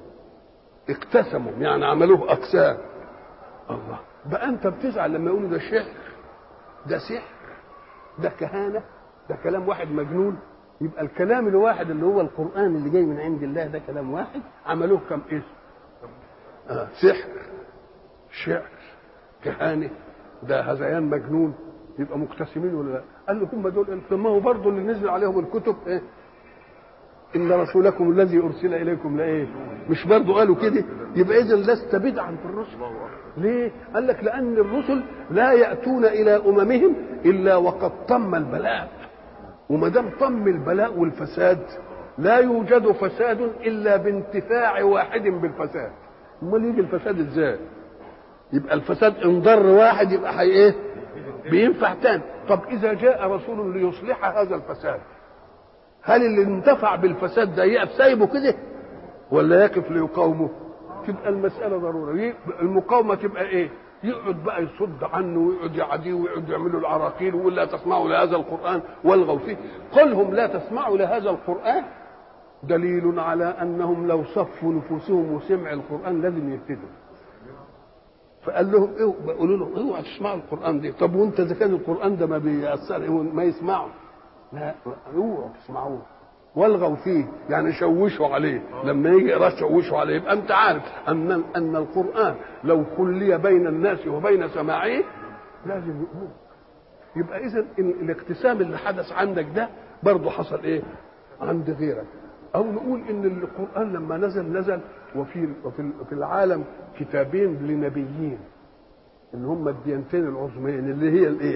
اقتسموا يعني عملوه أقسام. الله، بقى أنت بتزعل لما يقولوا ده شعر، ده سحر، ده كهانة، ده كلام واحد مجنون؟ يبقى الكلام الواحد اللي هو القرآن اللي جاي من عند الله ده كلام واحد، عملوه كم اسم؟ سحر، شعر، كهانة، ده هذيان مجنون. يبقى مقتسمين ولا لا؟ قال له هم دول. ثم هو برضه اللي نزل عليهم الكتب ايه؟ ان رسولكم الذي ارسل اليكم لايه؟ مش برضه قالوا كده؟ يبقى اذا لست بدعا في الرسل. ليه؟ قال لك لان الرسل لا ياتون الى اممهم الا وقد طم البلاء، وما دام طم البلاء والفساد لا يوجد فساد الا بانتفاع واحد بالفساد. امال يجي الفساد ازاي؟ يبقى الفساد ان ضر واحد يبقى ايه؟ بينفع تاني. طب اذا جاء رسول ليصلح هذا الفساد، هل اللي انتفع بالفساد ده يقف سايبه كده ولا يقف ليقاومه؟ تبقى المسألة ضرورة. المقاومة تبقى ايه؟ يقعد بقى يصد عنه ويقعد يعاديه ويقعد يعملوا العراقيل ويقول لا تسمعوا لهذا القرآن والغوا فيه. قلهم لا تسمعوا لهذا القرآن دليل على أنهم لو صفوا نفوسهم وسمع القرآن لازم يهتدوا. فقال لهم ايه؟ بيقولوا له اوعوا تسمعوا القرآن ده. طب وانت اذا كان القرآن ده ما بيأثر ما يسمعوا؟ لا، اوعوا تسمعوه والغوا فيه، يعني شوشوا عليه. لما يجي يقرا شوشوا عليه. يبقى انت عارف ان القرآن لو خلي بين الناس وبين سماعه لازم يقوم. يبقى اذا الاقتسام اللي حدث عندك ده برضه حصل ايه عند غيرك. او نقول ان القرآن لما نزل وفي العالم كتابين لنبيين اللي هم الديانتين العظميين اللي هي الايه؟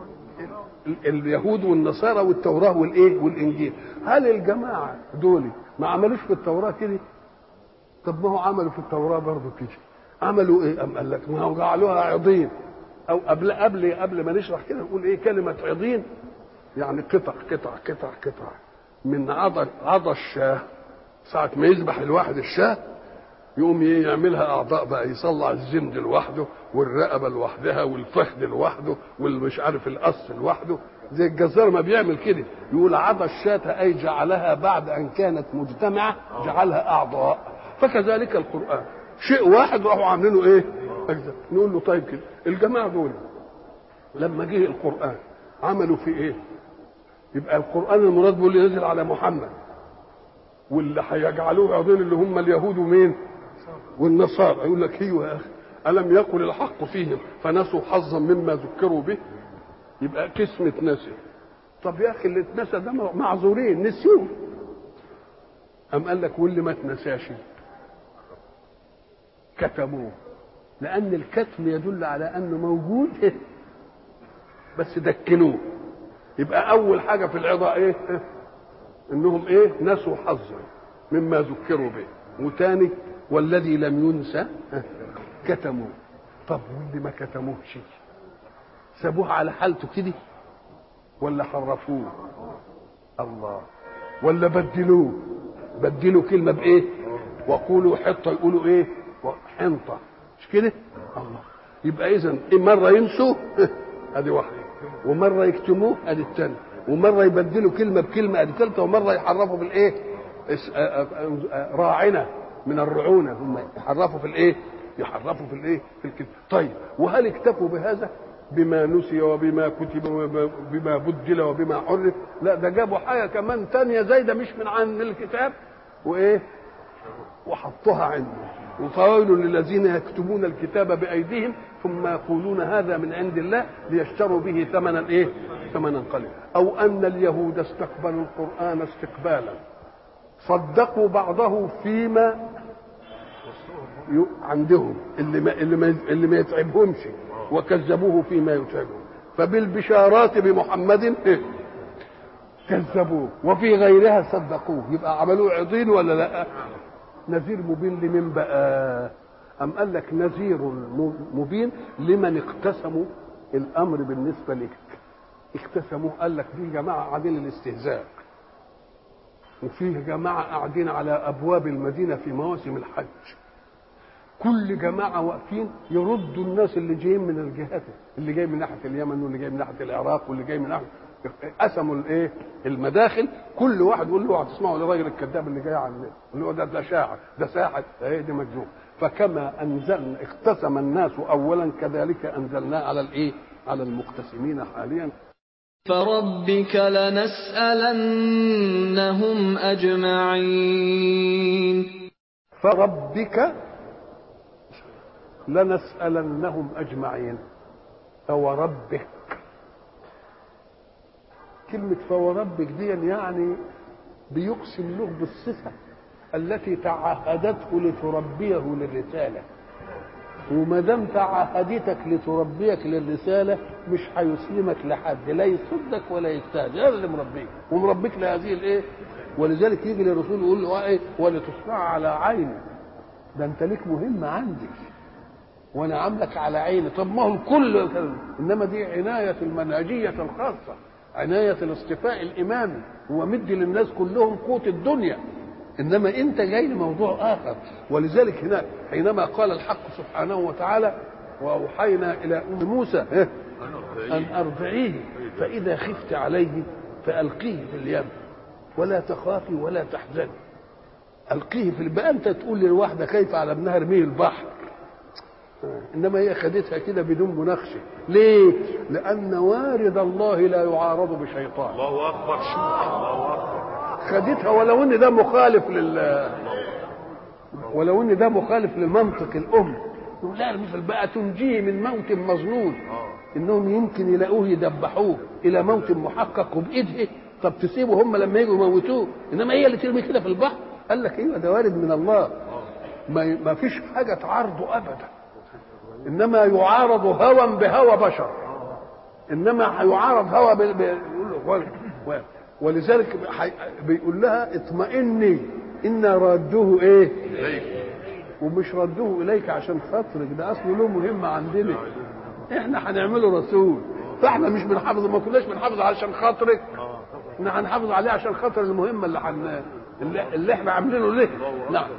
اليهود والنصارى والتوراة والايه؟ والانجيل. هل الجماعه دول ما عملوش في التوراة كده؟ طب ما هو عملوا في التوراة برضه كده. عملوا ايه؟ قال لك ما هو جعلوها عضين. او قبل ما نشرح كده نقول ايه كلمة عضين؟ يعني قطع قطع قطع قطع من عضى الشاه. ساعة ما يذبح الواحد الشاه يقوم يعملها اعضاء بقى، يصلع الزند لوحده والرقبه لوحدها والفخذ لوحده والمش عارف القص لوحده، زي الجزار ما بيعمل كده. يقول عضى الشاة اي جعلها بعد ان كانت مجتمعه جعلها اعضاء. فكذلك القران شيء واحد راحوا عاملينه ايه؟ أجزاء. نقول له طيب كده الجماعه دول لما جه القران عملوا في ايه؟ يبقى القران المراد باللي نزل على محمد واللي هيجعلوه عضين اللي هم اليهود ومين؟ والنصارى. يقول لك ايوه يا اخي الم يقل الحق فيهم فنسوا حظا مما ذكروا به. يبقى قسم اتنسى. طب يا اخي اللي اتنسى ده معذورين نسيوه. قام قال لك واللي ما اتنساش كتموه، لان الكتم يدل على انه موجود بس دكنوه. يبقى اول حاجه في العظه ايه؟ انهم ايه؟ نسوا حظا مما ذكروا به. وتاني والذي لم ينسى كتموه. طب واللي ما كتموهش سابوه على حالته كده ولا حرفوه؟ الله. ولا بدلوا كلمه بايه؟ وقولوا حطه يقولوا ايه؟ حنطه. مش كده؟ الله. يبقى اذا مره ينسوا ادي واحده، ومره يكتموه ادي الثانيه، ومره يبدلوا كلمه بكلمه ادي الثالثه، ومره يحرفوا بالايه؟ راعنا من الرعونه. هم يحرفوا في الايه؟ يحرفوا في الايه؟ في الكلمه. طيب وهل اكتفوا بهذا؟ بما نسي وبما كتب وبما بدل وبما حرف؟ لا، ده جابوا حاجه كمان تانية زايده مش من عن الكتاب وايه؟ وحطوها عنده. وفويل للذين يكتبون الكتاب بايديهم ثم يقولون هذا من عند الله ليشتروا به ثمنا ايه؟ ثمنا قليلا. او ان اليهود استقبلوا القران استقبالا صدقوا بعضه فيما عندهم اللي ما يتعبهمش وكذبوه فيما يتعبهم. فبالبشارات بمحمد كذبوه وفي غيرها صدقوه. يبقى عملوه عضين ولا لا؟ نذير مبين لمن بقى؟ أم قال لك نذير مبين لمن اقتسموا الأمر بالنسبة لك. اقتسموه، قال لك في جماعة قاعدين الاستهزاء، وفيه جماعة قاعدين على أبواب المدينة في مواسم الحج، كل جماعة واقفين يردوا الناس اللي جايين من الجهات، اللي جاي من ناحية اليمن واللي جاي من ناحية العراق واللي جاي من ناحية، قسموا الايه المداخل، كل واحد يقول له هتسمعوا للراجل الكذاب اللي جاي عنه، اللي هو ده شاعر، ده ساحر، ايه ده مجنون. فكما انزلنا اقتسم الناس اولا كذلك انزلنا على الايه على المقتسمين حاليا. فَرَبِّكَ لَنَسْأَلَنَّهُمْ أَجْمَعِينَ. فربك لنسألنهم أجمعين. فوربك، كلمة فوربك دي يعني بيقسم له بالصفة التي تعهدته لتربيه للرسالة، وما دام تعهدتك لتربيك للرسالة مش هيسلمك لحد، لا يصدك ولا يستهزئ، هذا اللي مربيك ومربيك لهذه الايه. ولذلك يجي للرسول يقول له ايه ولتصنع على عيني، ده انت ليك مهمة عندي وانا عاملك على عيني. طب ما هو الكل، انما دي عناية المنهجية الخاصة، عناية الاصطفاء الامامي، هو مدي للناس كلهم قوت الدنيا، انما انت جاي لموضوع اخر. ولذلك هناك حينما قال الحق سبحانه وتعالى واوحينا الى ام موسى ان ارضعيه فاذا خفت عليه فالقيه في اليم ولا تخافي ولا تحزني. القيه في بقى انت تقول للواحده خايفه على ابنها ارميه البحر، انما هي خدتها كده بدون مناقشه. ليه؟ لان وارد الله لا يعارض بشيطان. الله اكبر، الله اكبر. خدتها ولو ان ده مخالف ولو ان ده مخالف لمنطق الام، يقول لا مثل بقى تنجيه من موت مظنون، انهم يمكن يلاقوه يدبحوه الى موت محقق وبايده. طب تسيبوا هم لما يجوا يموتوه، انما هي اللي ترمي كده في البحر. قال لك ايوه ده وارد من الله، ما فيش حاجه تعارضه ابدا، انما يعارض هوى بهوى بشر، انما يعارض هوى ولذلك بيقول لها اطمئني انا رادوه ايه اليك، ومش ردوه اليك عشان خاطرك، ده اصله له مهمه عندنا، احنا هنعمله رسول، فاحنا مش بنحافظ، ما كناش بنحافظ علشان خاطرك، احنا هنحافظ عليه عشان خاطر المهمه اللي احنا عاملينه ليه. نعم.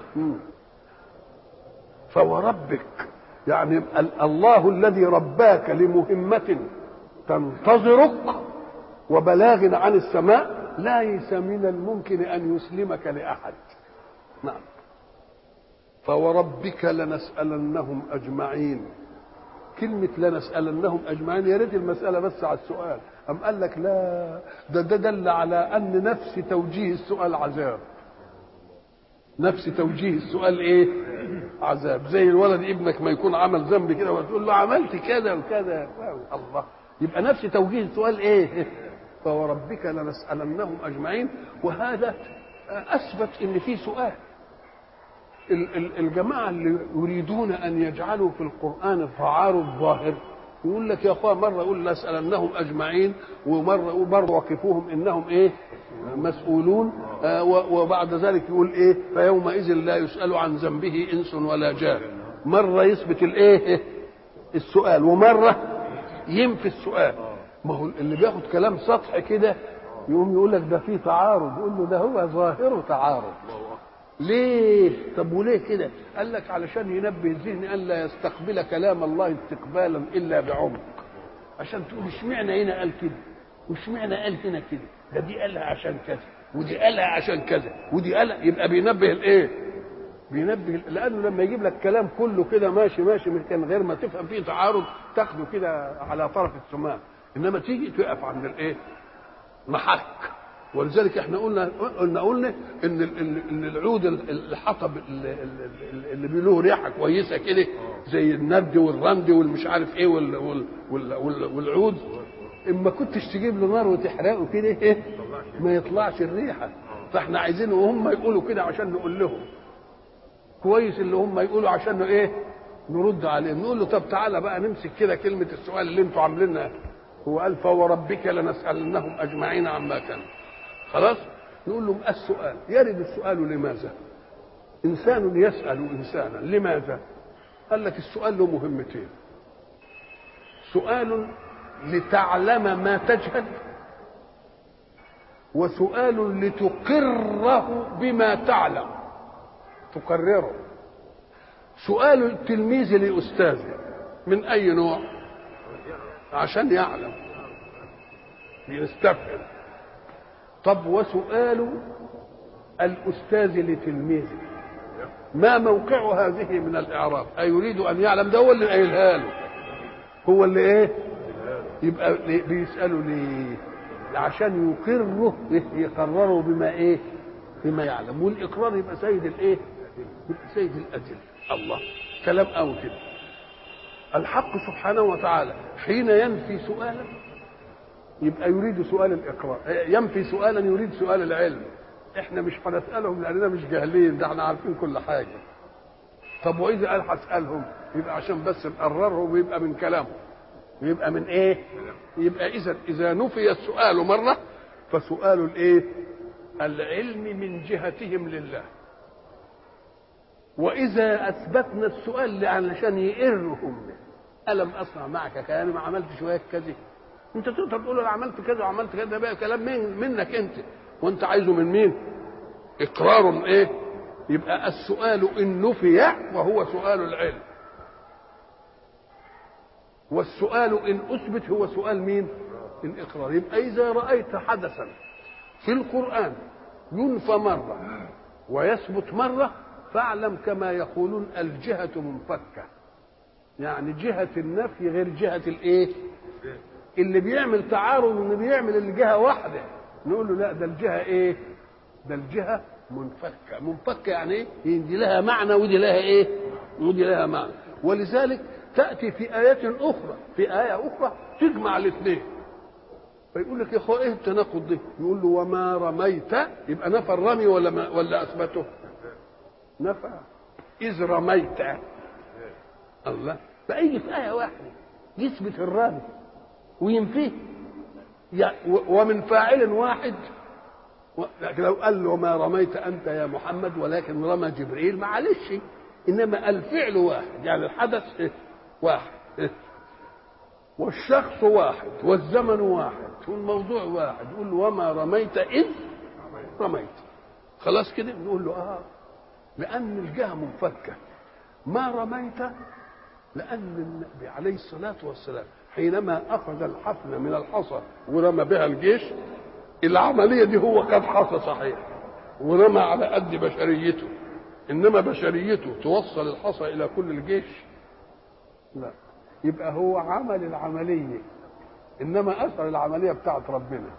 فوربك يعني الله الذي رباك لمهمة تنتظرك وبلاغ عن السماء ليس من الممكن أن يسلمك لأحد. نعم. فوربك لنسألنهم أجمعين، كلمة لنسألنهم أجمعين يا ريت المسألة بس على السؤال، أم قال لك لا، ده دل على أن نفس توجيه السؤال عذاب، نفس توجيه السؤال ايه عذاب. زي الولد ابنك ما يكون عمل ذنب كده وتقول له عملت كذا وكذا، الله، يبقى نفس توجيه السؤال ايه فوربك لنسألنهم اجمعين. وهذا اثبت ان في سؤال. الجماعه اللي يريدون ان يجعلوا في القران تعارض ظاهر يقول لك يا اخوان مره يقول لنسألنهم اجمعين ومره يقول برضه وقفوهم انهم ايه مسؤولون، وبعد ذلك يقول ايه فيومئذ لا يسأل عن ذنبه انس ولا جان. مره يثبت الايه السؤال ومره ينفي السؤال. ما هو اللي بياخد كلام سطحي كده يقوم يقول لك ده فيه تعارض، يقول له ده هو ظاهره تعارض. ليه؟ طب وليه كده؟ قال لك علشان ينبه الذهن الا يستقبل كلام الله استقبالا الا بعمق، عشان تقول اشمعنى هنا قال كده واشمعنى قال هنا كده، ده دي قالها عشان كذا ودي قالها عشان كذا ودي قالها، يبقى بينبه الايه؟ بينبه، لانه لما يجيب لك كلام كله كده ماشي ماشي من غير ما تفهم فيه تعارض تاخده كده على طرف السماء، انما تيجي تقف عند الايه؟ محك. ولذلك احنا قلنا ان العود الحطب اللي له ريحه كويسه كده زي النبد والرمد والمش عارف ايه والعود، اما كنتش تجيب له نار وتحرقه كده ايه ما يطلعش الريحه. فاحنا عايزينه وهم يقولوا كده عشان نقول لهم كويس اللي هم يقولوا عشان ايه نرد عليهم، نقول له طب تعالى بقى نمسك كده كلمه السؤال اللي انتوا عاملينها. هو قال فوربك لنسألنهم اجمعين عما كانوا، خلاص نقول لهم السؤال يرد السؤال لماذا؟ انسان يسأل انسانا لماذا؟ قال لك السؤال له مهمتين: سؤال لتعلم ما تجهل، وسؤال لتقره بما تعلم، تقرره. سؤال التلميذ لأستاذه من أي نوع؟ عشان يعلم، يستفهم. طب وسؤال الأستاذ لتلميذه ما موقع هذه من الإعراب؟ أيريد أن يعلم؟ ده هو اللي قايلها له، هو اللي إيه؟ يبقى بيسأله ليه؟ عشان يقره، يقرره بما إيه؟ بما يعلم. والإقرار يبقى سيد الإيه؟ يبقى سيد الأدلة. الله، كلام أو كده. الحق سبحانه وتعالى حين ينفي سؤالا يبقى يريد سؤال الإقرار، ينفي سؤالا يريد سؤال العلم. احنا مش هنسألهم لأننا مش جاهلين، ده احنا عارفين كل حاجة. طب وإذا قال هسألهم يبقى عشان بس نقررهم، ويبقى من كلامهم، ويبقى من ايه؟ يبقى إذا نفي السؤال مرة فسؤال الايه؟ العلم من جهتهم لله. وإذا أثبتنا السؤال علشان يقرهم: ألم أصنع معك كأني ما عملتش وياك كذا؟ أنت تقدر تقول أنا عملت كذا وعملت كذا، ده بقى كلام منك أنت، وأنت عايزه من مين؟ إقرار إيه؟ يبقى السؤال إن نفي وهو سؤال العلم، والسؤال إن أثبت هو سؤال مين؟ الإقرار. يبقى إذا رأيت حدثا في القرآن ينفى مرة ويثبت مرة فاعلم كما يقولون الجهة منفكة، يعني جهة النفي غير جهة الايه؟ اللي بيعمل تعارض اللي بيعمل الجهة واحدة نقول له لا، ده الجهة ايه؟ ده الجهة منفكة. منفكة يعني ايه؟ دي لها معنى ودي لها ايه؟ ودي لها معنى. ولذلك تأتي في آيات أخرى، في آية أخرى تجمع الاثنين، فيقول لك يا اخوة ايه التناقض ده؟ يقول له وما رميت، يبقى نفى الرمي ولا أثبته؟ نفى. إذ رميت، الله، فأي في آية واحدة يثبت الرمي وينفيه، ومن فاعل واحد. لو قال له ما رميت أنت يا محمد ولكن رمى جبريل، معلش، إنما الفعل واحد، يعني الحدث واحد والشخص واحد والزمن واحد والموضوع واحد. يقول له وما رميت إذ رميت، خلاص كده نقول له لأن الجهة منفكة. ما رميت لأن النبي عليه الصلاة والسلام حينما أخذ الحفنة من الحصى ورمى بها الجيش، العملية دي هو كان حصى صحيح ورمى على قد بشريته، إنما بشريته توصل الحصى إلى كل الجيش؟ لا. يبقى هو عمل العملية، إنما أثر العملية بتاعت ربنا.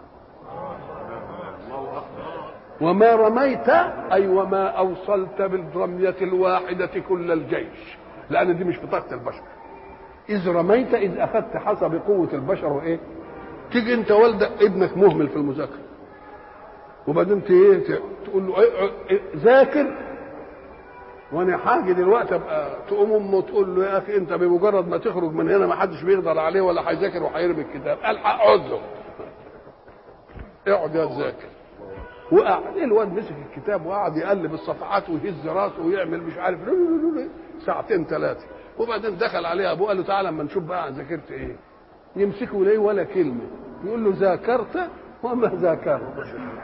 وما رميت أي وما أوصلت بالرمية الواحدة كل الجيش، لأن دي مش بطاقة البشر. إذ رميت إذ أخذت حسب قوة البشر. وإيه؟ تيجي أنت والدك ابنك مهمل في المذاكرة، وبعدين تقول له ذاكر وأنا حاجة دلوقتي أبقى، تقوم أمه تقول له يا أخي أنت بمجرد ما تخرج من هنا ما حدش بيقدر عليه ولا هيذاكر وهيرمي الكتاب، الحق اقعد له، اقعد يا تذاكر. وقعد الواد مسك الكتاب وقعد يقلب الصفحات ويهز راسه ويعمل مش عارف ساعتين ثلاثه، وبعدين دخل عليه ابوه قال له تعالى اما نشوف بقى ذاكرت ايه. يمسكه ليه ولا كلمه، يقول له ذاكرت وما ذاكرت.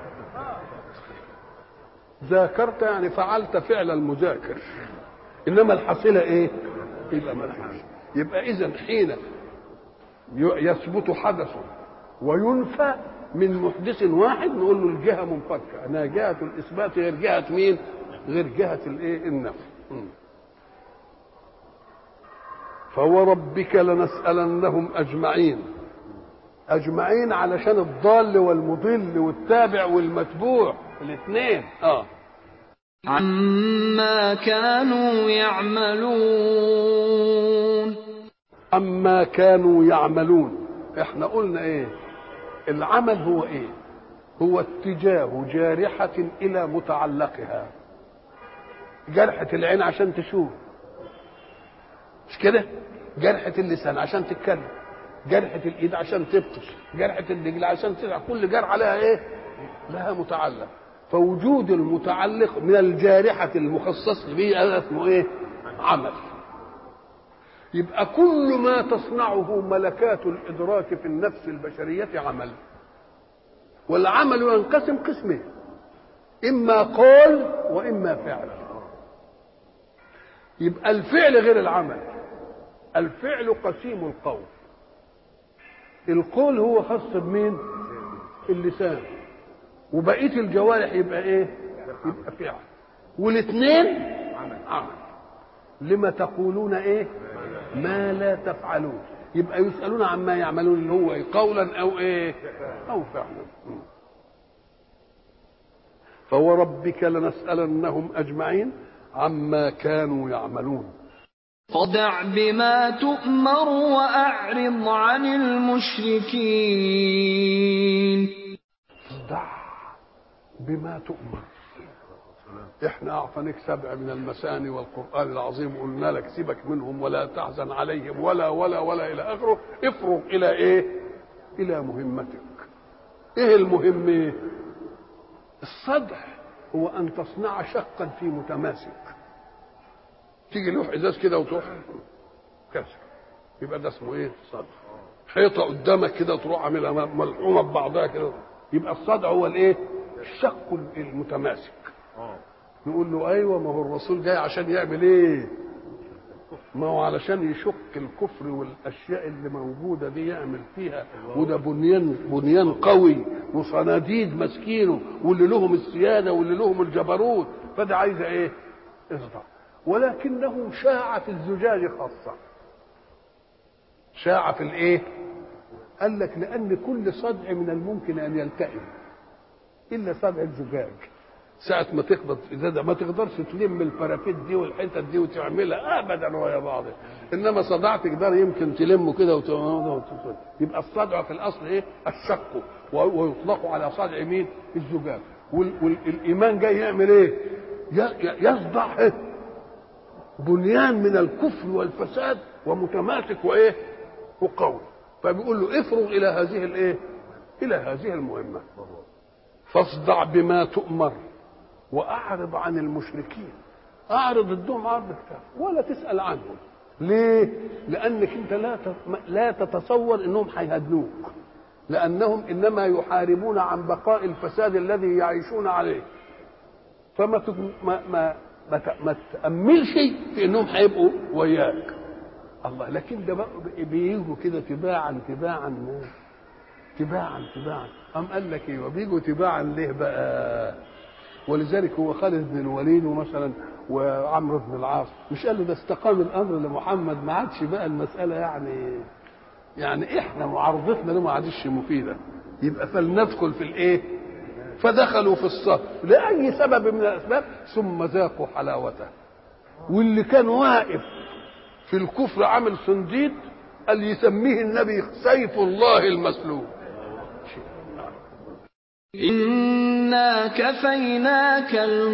ذاكرت يعني فعلت فعل المذاكر، انما الحصيله ايه؟ يبقى ما فيش. يبقى اذا حين يثبت حدث وينفى من محدث واحد نقول له الجهه منفكه، انها جهه الاثبات غير جهه مين؟ غير جهه الايه؟ النفي. فوربك لنسألنهم اجمعين. اجمعين علشان الضال والمضل والتابع والمتبوع الاثنين. عما كانوا يعملون. عما كانوا يعملون، احنا قلنا ايه؟ العمل هو ايه؟ هو اتجاه جارحة الى متعلقها. جرحة العين عشان تشوف، مش كده؟ جرحة اللسان عشان تتكلم، جرحة الايد عشان تبطش، جرحة الرجل عشان تلعب، كل جرحة لها ايه؟ لها متعلق. فوجود المتعلق من الجارحة المخصص به هذا اسمه ايه؟ عمل. يبقى كل ما تصنعه ملكات الإدراك في النفس البشرية عمل، والعمل ينقسم قسمين، إما قول وإما فعل. يبقى الفعل غير العمل. الفعل قسيم القول، القول هو خاص بمين؟ اللسان، وبقية الجوارح يبقى ايه؟ يبقى فعل، والاثنين عمل. لما تقولون ايه؟ ما لا تفعلون. يبقى يسألون عما يعملون، اللي هو قولا او ايه؟ او فعلا. فوربك لنسألنهم أجمعين عما كانوا يعملون. فاصدع بما تؤمر وأعرض عن المشركين. اصدع بما تؤمر. احنا اعطيناك 7 من المثاني والقرآن العظيم، قلنا لك سيبك منهم ولا تحزن عليهم ولا ولا ولا الى اخره. افرغ الى ايه؟ الى مهمتك. ايه المهمة؟ الصدع هو ان تصنع شقا في متماسك. تيجي لوح ازاز كده وتروح كسر، يبقى ده اسمه ايه؟ صدع. حيطه قدامك كده تروح عاملها ملحومه ببعضها كده، يبقى الصدع هو الايه؟ الشق المتماسك. نقول له ايوه، ما هو الرسول جاي عشان يعمل ايه؟ ما هو علشان يشق الكفر والاشياء اللي موجوده دي، يعمل فيها، وده بنيان قوي وصناديد ماسكينه، واللي لهم السياده واللي لهم الجبروت، فده عايزه ايه؟ اصدع. ولكنه شاع في الزجاج خاصه. شاع في الايه؟ قال لك لان كل صدع من الممكن ان يلتئم الا صدع الزجاج. ساعة ما تخبط ازازه ما تقدرش تلم الفرافيت دي والحتت دي وتعملها ابدا ويا بعض، انما صدع تقدر يمكن تلمه كده يبقى الصدع في الاصل ايه؟ الشق، ويطلق على صدع مين؟ الزجاج. والايمان جاي يعمل ايه؟ يصدع إيه؟ بنيان من الكفر والفساد ومتماسك وايه؟ وقوي. فبيقول له افرغ الى هذه الايه؟ الى هذه المهمه. فاصدع بما تؤمر واعرض عن المشركين. اعرض الدهم عرض كتاب ولا تسال عنهم. ليه؟ لانك انت لا تتصور انهم هيهدنوك، لانهم انما يحاربون عن بقاء الفساد الذي يعيشون عليه. فما ما تأملش في انهم هيبقوا وياك. الله، لكن ده بقى بيجوا كده تباعا قام قال لك ايه؟ وبيجوا تباعا ليه بقى؟ ولذلك هو خالد بن الوليد ومثلا وعمرو بن العاص مش قال له ده استقام الامر لمحمد، ما عادش بقى المساله يعني احنا معارضتنا له ما عادش مفيده، يبقى فلندخل في الايه؟ فدخلوا في الصف لاي سبب من الاسباب ثم ذاقوا حلاوته. واللي كان واقف في الكفر عامل صنديد قال يسميه النبي سيف الله المسلول. إنا كفيناك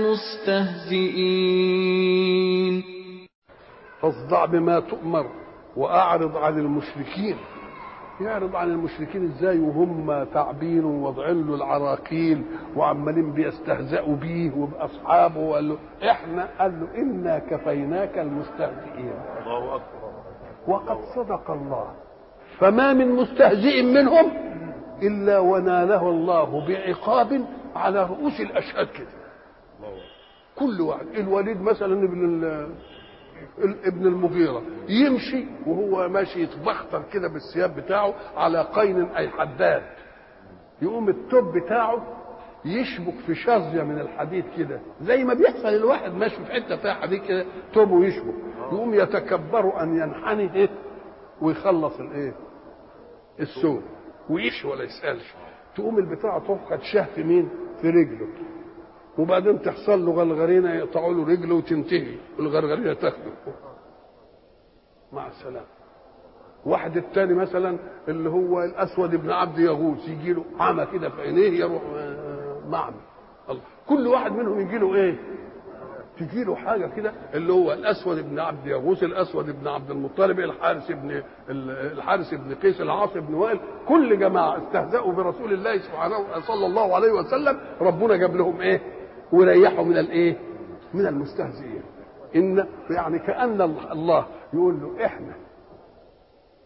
المستهزئين. فاصدع بما تؤمر واعرض عن المشركين. يعرض عن المشركين ازاي وهم تعبين ووضعين له العراقيل وعمالين بيستهزئوا بيه وباصحابه؟ وقال له قال له انا كفيناك المستهزئين. الله اكبر. وقد صدق الله، فما من مستهزئ منهم الا وناله الله بعقاب على رؤوس الاشهاد كده. كل واحد. الوليد مثلا ابن المغيرة يمشي وهو ماشي يتبختر كده بالثياب بتاعه على قين اي حداد، يقوم التوب بتاعه يشبك في شظيه من الحديد كده، زي ما بيحصل الواحد ماشي في حته فيها حديد كده توبه يشبك، يقوم يتكبر ان ينحني ايه ويخلص الايه السوق ويمشي ولا يسالش. تقوم البتاعه تفقد شاه في مين؟ في رجله، وبعدين تحصل له غرغرينه يقطعوا له رجله وتنتهي والغرغرينه تاخده مع السلامه. واحد التاني مثلا اللي هو الاسود بن عبد يغوث يجي له عمى كده في عينيه يروح معمي. الله، كل واحد منهم يجي له ايه؟ تجي له حاجه كده. اللي هو الاسود بن عبد يغوث، الاسود بن عبد المطلب، الحارث بن قيس، العاص بن وائل، كل جماعه استهزأوا برسول الله صلى الله عليه وسلم، ربنا جاب لهم ايه؟ وريحوا من الايه؟ من المستهزئين. ان يعني كأن الله يقول له احنا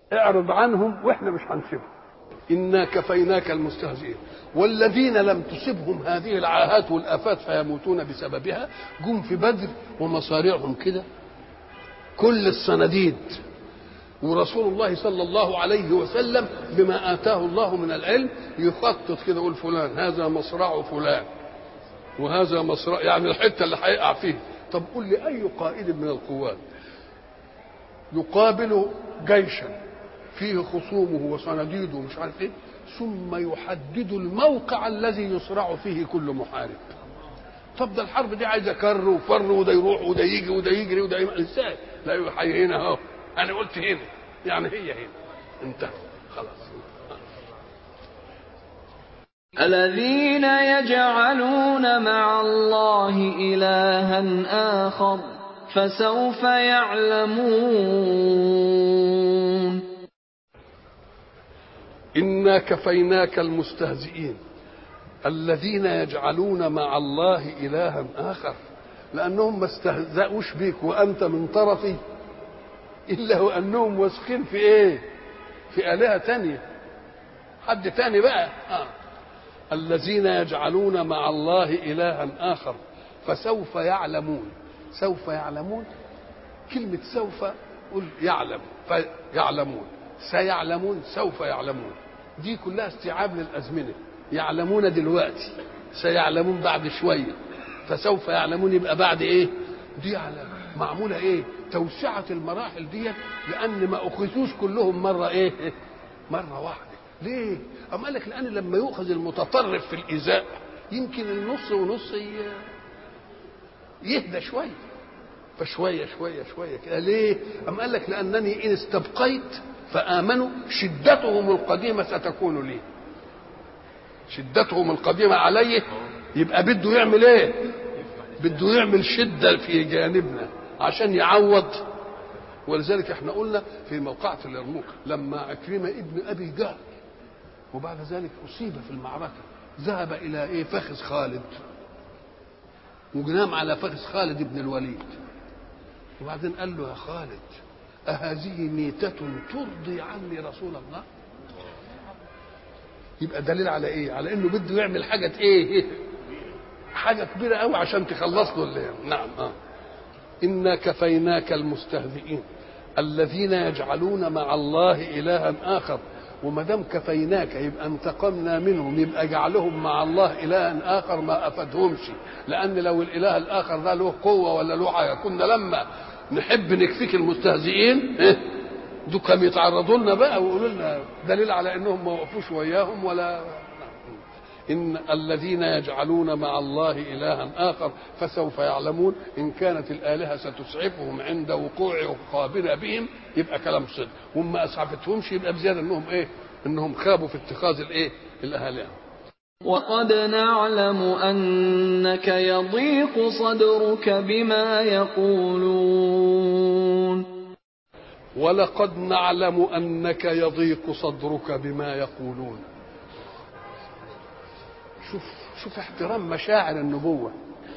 اعرض عنهم واحنا مش هنسيبهم. إنا كفيناك المستهزئين. والذين لم تصبهم هذه العاهات والآفات فيموتون بسببها جم في بدر ومصاريعهم كده كل الصناديد، ورسول الله صلى الله عليه وسلم بما آتاه الله من العلم يخطط كده، يقول فلان هذا مصرع فلان وهذا مصرع، يعني الحتة اللي هيقع فيه. طب قل لي أي قائد من القوات يقابل جيشا فيه خصومه وصناديده ومش عارف ايه ثم يحدد الموقع الذي يصرع فيه كل محارب؟ طب ده الحرب دي عايزه كر وفر، وده يروح وده يجي وده يجري وده ازاي؟ لا يحيي هنا اهو، انا قلت هنا يعني هي هنا انتهى خلاص. الذين يجعلون مع الله إلها آخر فسوف يعلمون. إنا كفيناك المستهزئين الذين يجعلون مع الله إلها آخر، لأنهم ما استهزأوش بيك وأنت من طرفي إلا وأنهم واثقين في إيه؟ في آلهة تانية، حد تاني بقى. الذين يجعلون مع الله إلها آخر فسوف يعلمون. سوف يعلمون، كلمة سوف قل يعلم فيعلمون، سيعلمون، سوف يعلمون، دي كلها استيعاب للأزمنة. يعلمون دلوقتي، سيعلمون بعد شوية، فسوف يعلمون يبقى بعد ايه؟ دي على معمولة ايه؟ توسعة المراحل دي، لأن ما أخذوش كلهم مرة ايه؟ مرة واحدة. ليه؟ أما قال لك لأن لما يؤخذ المتطرف في الإيذاء يمكن النص ونص يهدى شوية، فشوية شوية شوية كده. ليه؟ أما قال لك لأنني إن استبقيت فآمنوا شدتهم القديمة ستكون لي، شدتهم القديمة عليه، يبقى بده يعمل ايه؟ بده يعمل شدة في جانبنا عشان يعوض. ولذلك احنا قلنا في موقعة اليرموك لما عكرمة ابن أبي جهل وبعد ذلك أصيب في المعركة ذهب إلى ايه؟ فخذ خالد، وجنام على فخذ خالد ابن الوليد، وبعدين قال له يا خالد أهذه ميتة ترضي عني رسول الله؟ يبقى دليل على ايه؟ على انه بده يعمل حاجة ايه؟ حاجة كبيرة قوي عشان تخلص له اللي. نعم. إنا كفيناك المستهزئين الذين يجعلون مع الله إلها آخر. وما دام كفيناك يبقى انتقمنا منهم، يبقى جعلهم مع الله إلها آخر ما أفادهمش، لأن لو الإله الآخر ده له قوة ولا له حاجة كنا لما نحب نكفيك المستهزئين دول كانوا يتعرضوا لنا بقى ويقولوا لنا دليل على انهم ما وقفوش وياهم ولا. ان الذين يجعلون مع الله الها اخر فسوف يعلمون. ان كانت الالهه ستسعفهم عند وقوع عقابنا بهم يبقى كلام صدق، وما اسعفتهمش يبقى بزياده انهم ايه؟ انهم خابوا في اتخاذ الايه؟ الالهه. وقد نعلم أنك يضيق صدرك بما يقولون. ولقد نعلم أنك يضيق صدرك بما يقولون. شوف احترام مشاعر النبوة.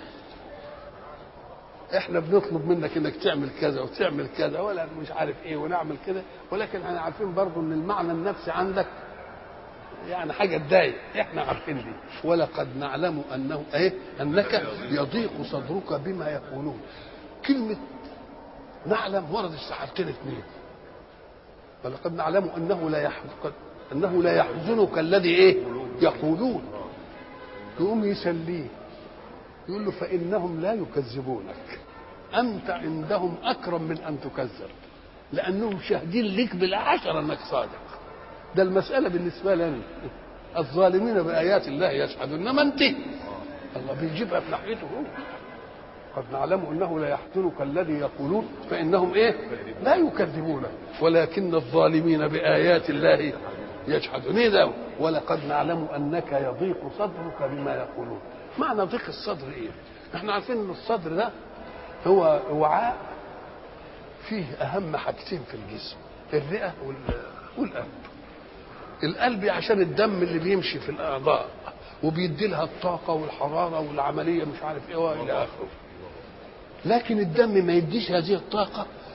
احنا بنطلب منك انك تعمل كذا وتعمل كذا ولا مش عارف ايه ونعمل كده، ولكن احنا عارفين برضو ان المعنى النفسي عندك يعني حاجة تضايق، احنا عارفين دي. ولقد نعلم انه ايه؟ انك يضيق صدرك بما يقولون. كلمة نعلم وردت في حالتين اثنين. ولقد نعلم انه لا يحزنك الذي ايه؟ يقولون. يقوم يسليه يقول له فانهم لا يكذبونك، انت عندهم اكرم من ان تكذب، لانهم شاهدين لك بالعشرة انك صادق. ده المسألة بالنسبة لنا الظالمين بآيات الله يشهدون، انما انت الله بيجيبها في ناحيته هو. قد نعلم انه لا يحزنك الذي يقولون فانهم ايه؟ لا يكذبونك ولكن الظالمين بآيات الله يجحدون. ايه ده؟ ولقد نعلم انك يضيق صدرك بما يقولون. معنى ضيق الصدر ايه؟ احنا عارفين ان الصدر ده هو وعاء فيه اهم حاجتين في الجسم، الرئة والقلب. القلب عشان الدم اللي بيمشي في الاعضاء وبيدي لها الطاقة والحرارة والعملية مش عارف ايه والى اخره. لكن الدم ما يديش هذه الطاقة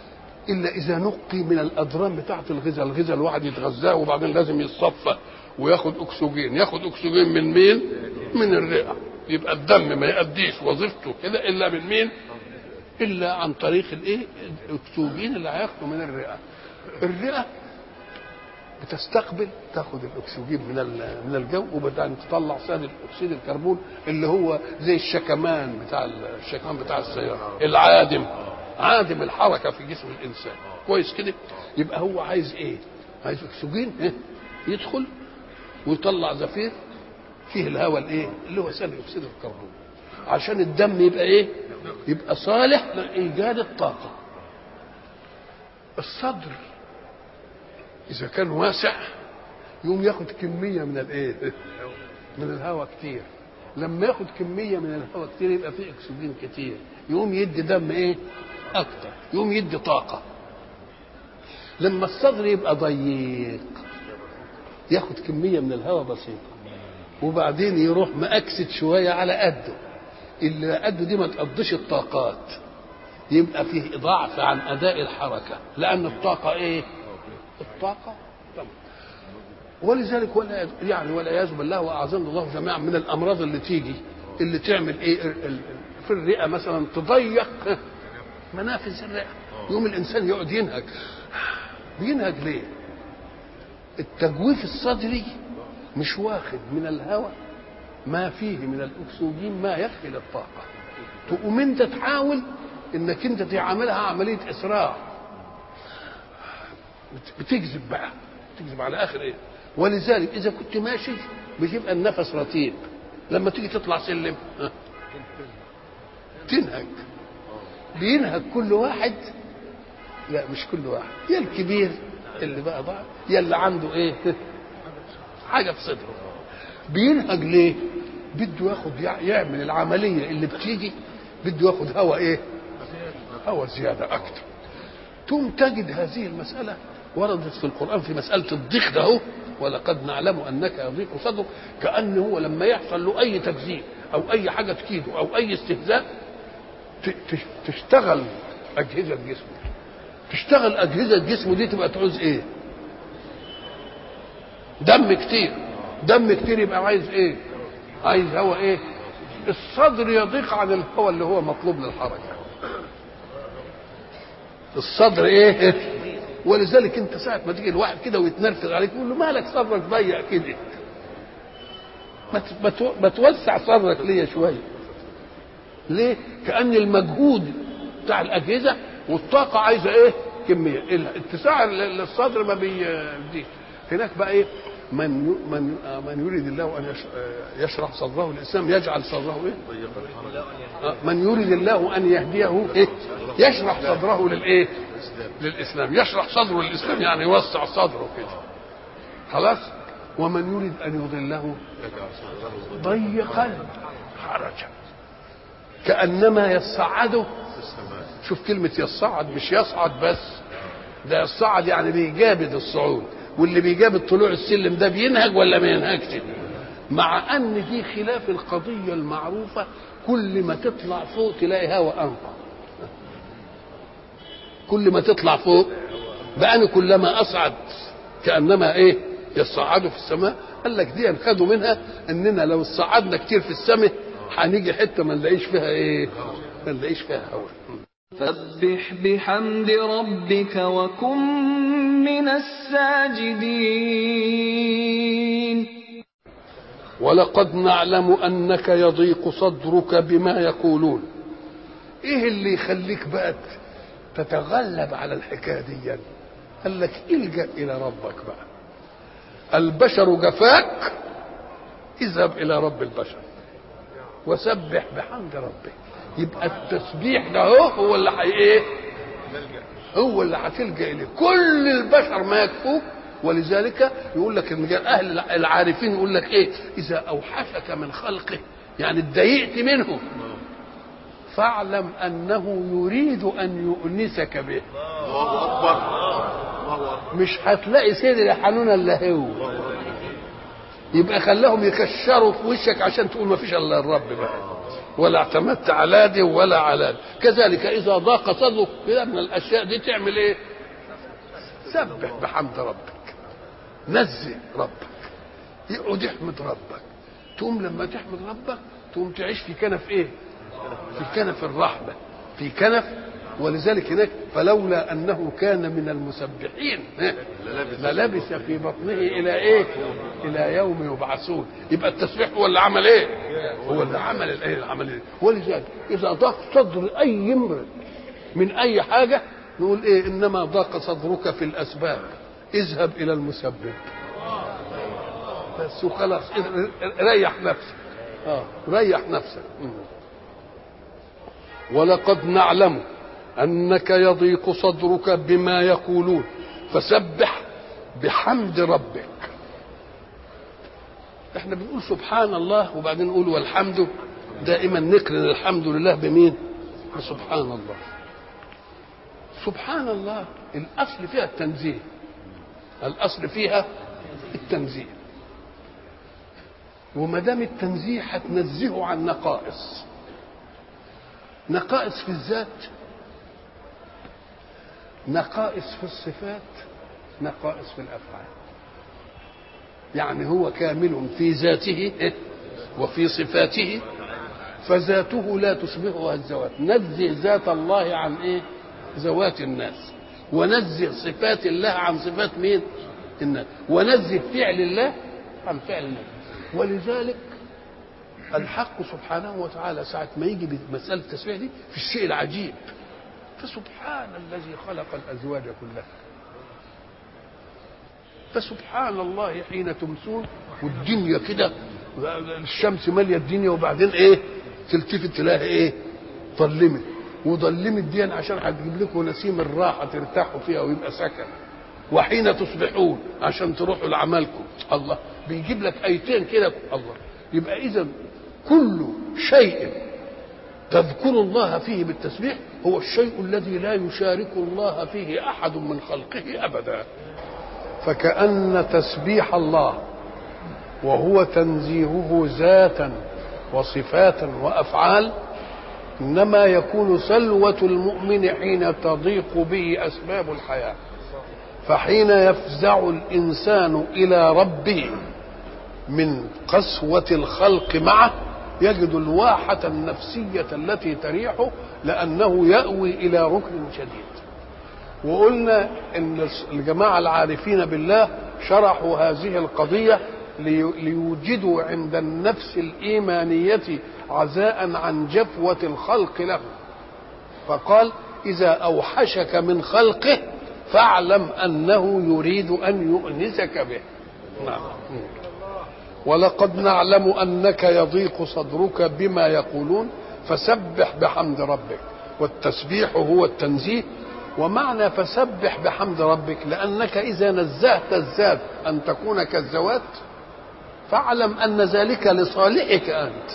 الا اذا نقي من الاضران بتاعه الغذاء. الغذاء الواحد يتغذاه وبعدين لازم يتصفى وياخد اكسجين. ياخد اكسجين من مين؟ من الرئه. يبقى الدم ما يؤديش وظيفته كده الا من مين؟ الا عن طريق الايه؟ الاكسجين اللي هياخده من الرئه. الرئه بتستقبل تاخد الاكسجين من الجو وبعدين تطلع ثاني اكسيد الكربون اللي هو زي الشكمان بتاع السياره العادم، عادم الحركه في جسم الانسان. كويس كده؟ يبقى هو عايز ايه؟ عايز اكسجين يدخل ويطلع زفير فيه الهواء الايه اللي هو ثاني اكسيد الكربون عشان الدم يبقى ايه؟ يبقى صالح لايجاد الطاقه. الصدر اذا كان واسع يقوم ياخد كميه من الايه؟ من الهواء كتير. لما ياخد كميه من الهواء كتير يبقى فيه اكسجين كتير، يقوم يدي دم ايه؟ اكتر، يقوم يدي طاقه. لما الصدر يبقى ضيق ياخد كميه من الهواء بسيطه وبعدين يروح مأكسد شويه على قده، اللي قده دي ما تقضيش الطاقات، يبقى فيه ضعف عن اداء الحركه لان الطاقه ايه؟ الطاقه طبعا. ولذلك والعياذ بالله واعاذنا الله جميعا من الامراض اللي تيجي اللي تعمل ايه؟ في الرئه مثلا تضيق منافذ الرئه، يقوم الانسان يقعد ينهج. بينهج ليه؟ التجويف الصدري مش واخد من الهواء ما فيه من الاكسجين ما يكفي للطاقه. تقوم انت تحاول انك انت تعملها عمليه اسراع، بتكذب بقى، بتكذب على اخر ايه. ولذلك اذا كنت ماشي بيبقى النفس رطيب، لما تيجي تطلع سلم تنهج. بينهج كل واحد، لا مش كل واحد، يا الكبير اللي بقى ضعف يا اللي عنده ايه حاجه في صدره. بينهج ليه؟ بده ياخد يعمل العمليه اللي بتيجي، بده ياخد هواء ايه؟ هواء زياده اكتر. ثم تجد هذه المساله وردت في القران في مساله الضيق ده اهو، ولقد نعلم انك يضيق صدرك، كانه هو لما يحصل له اي تكذيب او اي حاجه تكيده او اي استهزاء تشتغل اجهزه جسمه. تشتغل اجهزه جسمه دي تبقى تعوز ايه؟ دم كتير. دم كتير يبقى عايز ايه؟ عايز هواء ايه؟ الصدر يضيق عن الهواء اللي هو مطلوب للحركه. الصدر ايه؟ ولذلك انت ساعه ما تيجي الواحد كده ويتنرفز عليك يقول له مالك صدرك ضيق كده؟ ما توسع صدرك ليه شويه؟ ليه؟ كأن المجهود بتاع الأجهزة والطاقة عايزة إيه؟ كمية. اتساع الصدر ما بيديش. هناك بقى إيه؟ من يريد الله أن يشرح صدره للإسلام يجعل صدره إيه؟ من يريد الله أن يهديه إيه؟ يشرح صدره للإيه؟ للإسلام. يشرح صدره للإسلام يعني يوسع صدره كده. خلاص؟ ومن يريد أن يضله ضيقا حرجا كأنما يصعده. شوف كلمة يصعد، مش يصعد بس، ده يصعد يعني بيجابد الصعود. واللي بيجابد طلوع السلم ده بينهج ولا ما ينهجش؟ مع ان دي خلاف القضية المعروفة، كل ما تطلع فوق تلاقي هواء انقى. كل ما تطلع فوق بقى كلما اصعد كأنما ايه؟ يصعدوا في السماء. قال لك دي خدوا منها اننا لو صعدنا كتير في السماء هنيجي حته ما نلاقيش فيها ايه؟ ما نلاقيش فيها هواء. فسبح بحمد ربك وكن من الساجدين. ولقد نعلم انك يضيق صدرك بما يقولون. ايه اللي يخليك بقى تتغلب على الحكايه دي؟ قال لك الجا الى ربك بقى. البشر جفاك، اذهب الى رب البشر وسبح بحمد ربك. يبقى التسبيح ده هو اللي ايه؟ هو اللي هتلجا اليه. كل البشر ما يكفوك. ولذلك يقول لك اهل العارفين يقول لك ايه؟ اذا اوحشك من خلقه، يعني اتضايقت منه، فاعلم انه يريد ان يؤنسك به. الله اكبر. الله اكبر. مش هتلاقي سيد الحنون الا هو. يبقى خلاهم يكشروا في وشك عشان تقول ما فيش الا الرب بقى. ولا اعتمدت على دي ولا على دي. كذلك اذا ضاق صدرك كده من الاشياء دي تعمل ايه؟ سبح بحمد ربك، نزه ربك، يقعد يحمد ربك. تقوم لما تحمد ربك تقوم تعيش في كنف ايه؟ في كنف الرحمه، في كنف. ولذلك هناك فلولا انه كان من المسبحين للبث في بطنه الى ايه؟ الى يوم يبعثون. يبقى التسبيح هو اللي عمل ايه؟ هو اللي عمل الايه؟ العمل ايه؟ ولذلك اذا ضاق صدر اي امرئ من اي حاجه نقول ايه؟ انما ضاق صدرك في الاسباب، اذهب الى المسبب بس وخلاص. ريح نفسك، ريح نفسك. ولقد نعلم انك يضيق صدرك بما يقولون فسبح بحمد ربك. احنا بنقول سبحان الله وبعدين نقول والحمد، دائما نقرن الحمد لله بمين؟ بسبحان الله. سبحان الله الاصل فيها التنزيه، الاصل فيها التنزيه. وما دام التنزيه هتنزهه عن نقائص، نقائص في الذات، نقائص في الصفات، نقائص في الافعال. يعني هو كامل في ذاته وفي صفاته، فذاته لا تشبهها الذوات. نزه ذات الله عن ايه؟ ذوات الناس، ونزه صفات الله عن صفات مين؟ الناس، ونزه فعل الله عن فعل الناس. ولذلك الحق سبحانه وتعالى ساعة ما يجي بمسألة التسبيح دي في الشيء العجيب، فسبحان الذي خلق الأزواج كلها، فسبحان الله حين تمسون والدنيا كده الشمس مالية الدنيا وبعدين ايه؟ تلتفت تلاقي ايه؟ ظلمت، وظلمت دي عشان هتجيب لكم نسيم الراحة ترتاحوا فيها ويبقى سكن. وحين تصبحون عشان تروحوا لعملكم. الله بيجيب لك ايتين كده. الله يبقى اذا كل شيء تذكر الله فيه بالتسبيح هو الشيء الذي لا يشارك الله فيه احد من خلقه ابدا. فكأن تسبيح الله وهو تنزيهه ذاتا وصفاتا وافعال انما يكون سلوة المؤمن حين تضيق به اسباب الحياة. فحين يفزع الانسان الى ربه من قسوة الخلق معه يجد الواحة النفسية التي تريحه لأنه يأوي إلى ركن شديد. وقلنا إن الجماعة العارفين بالله شرحوا هذه القضية ليوجدوا عند النفس الإيمانية عزاء عن جفوة الخلق له. فقال إذا أوحشك من خلقه فاعلم أنه يريد أن يؤنسك به. نعم. ولقد نعلم أنك يضيق صدرك بما يقولون فسبح بحمد ربك. والتسبيح هو التنزيه. ومعنى فسبح بحمد ربك لأنك إذا نزهت الذات أن تكون كالذوات فاعلم أن ذلك لصالحك أنت.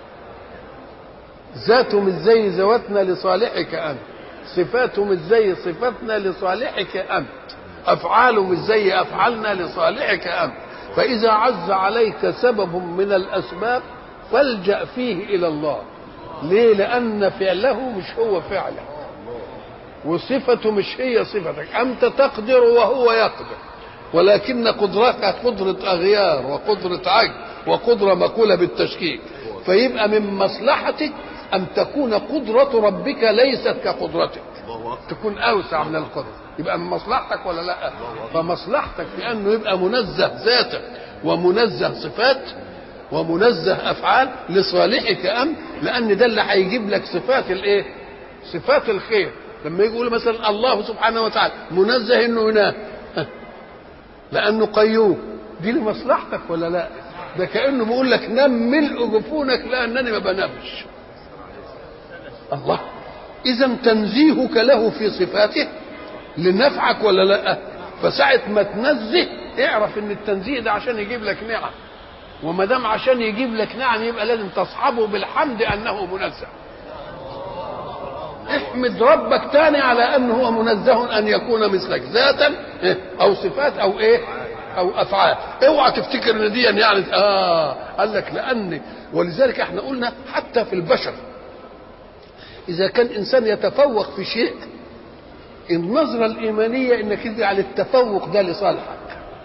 ذاته مش زي ذواتنا لصالحك أنت، صفاته مش زي صفاتنا لصالحك أنت، أفعاله مش زي أفعالنا لصالحك أنت. فإذا عز عليك سبب من الأسباب فالجأ فيه إلى الله. ليه؟ لأن فعله مش هو فعلك وصفته مش هي صفتك. أنت تقدر وهو يقدر، ولكن قدرتك قدرة أغيار وقدرة عجز وقدرة مقولة بالتشكيك. فيبقى من مصلحتك أن تكون قدرة ربك ليست كقدرتك، تكون أوسع من القدرة. يبقى من مصلحتك ولا لا؟ فمصلحتك في أنه يبقى منزه ذاتك ومنزه صفات ومنزه أفعال لصالحك أم، لأن ده اللي هيجيب لك صفات الإيه؟ صفات الخير. لما يقول مثلا الله سبحانه وتعالى منزه إنه ينام لأنه قيوم، دي لمصلحتك ولا لا؟ ده كأنه بيقول لك نم ملء جفونك لأنني ما بنامش. الله، إذا تنزيهك له في صفاته لنفعك ولا لا؟ فساعة ما تنزه اعرف ان التنزيه ده عشان يجيب لك نعم، وما دام عشان يجيب لك نعم يبقى لازم تصحبه بالحمد انه منزه. احمد ربك تاني على انه هو منزه ان يكون مثلك ذاتا او صفات او ايه او افعال. اوعى تفتكر ان دي يعني قال لك لان ولذلك احنا قلنا حتى في البشر اذا كان انسان يتفوق في شيء النظره الايمانيه انك تجعل التفوق ده لصالحك.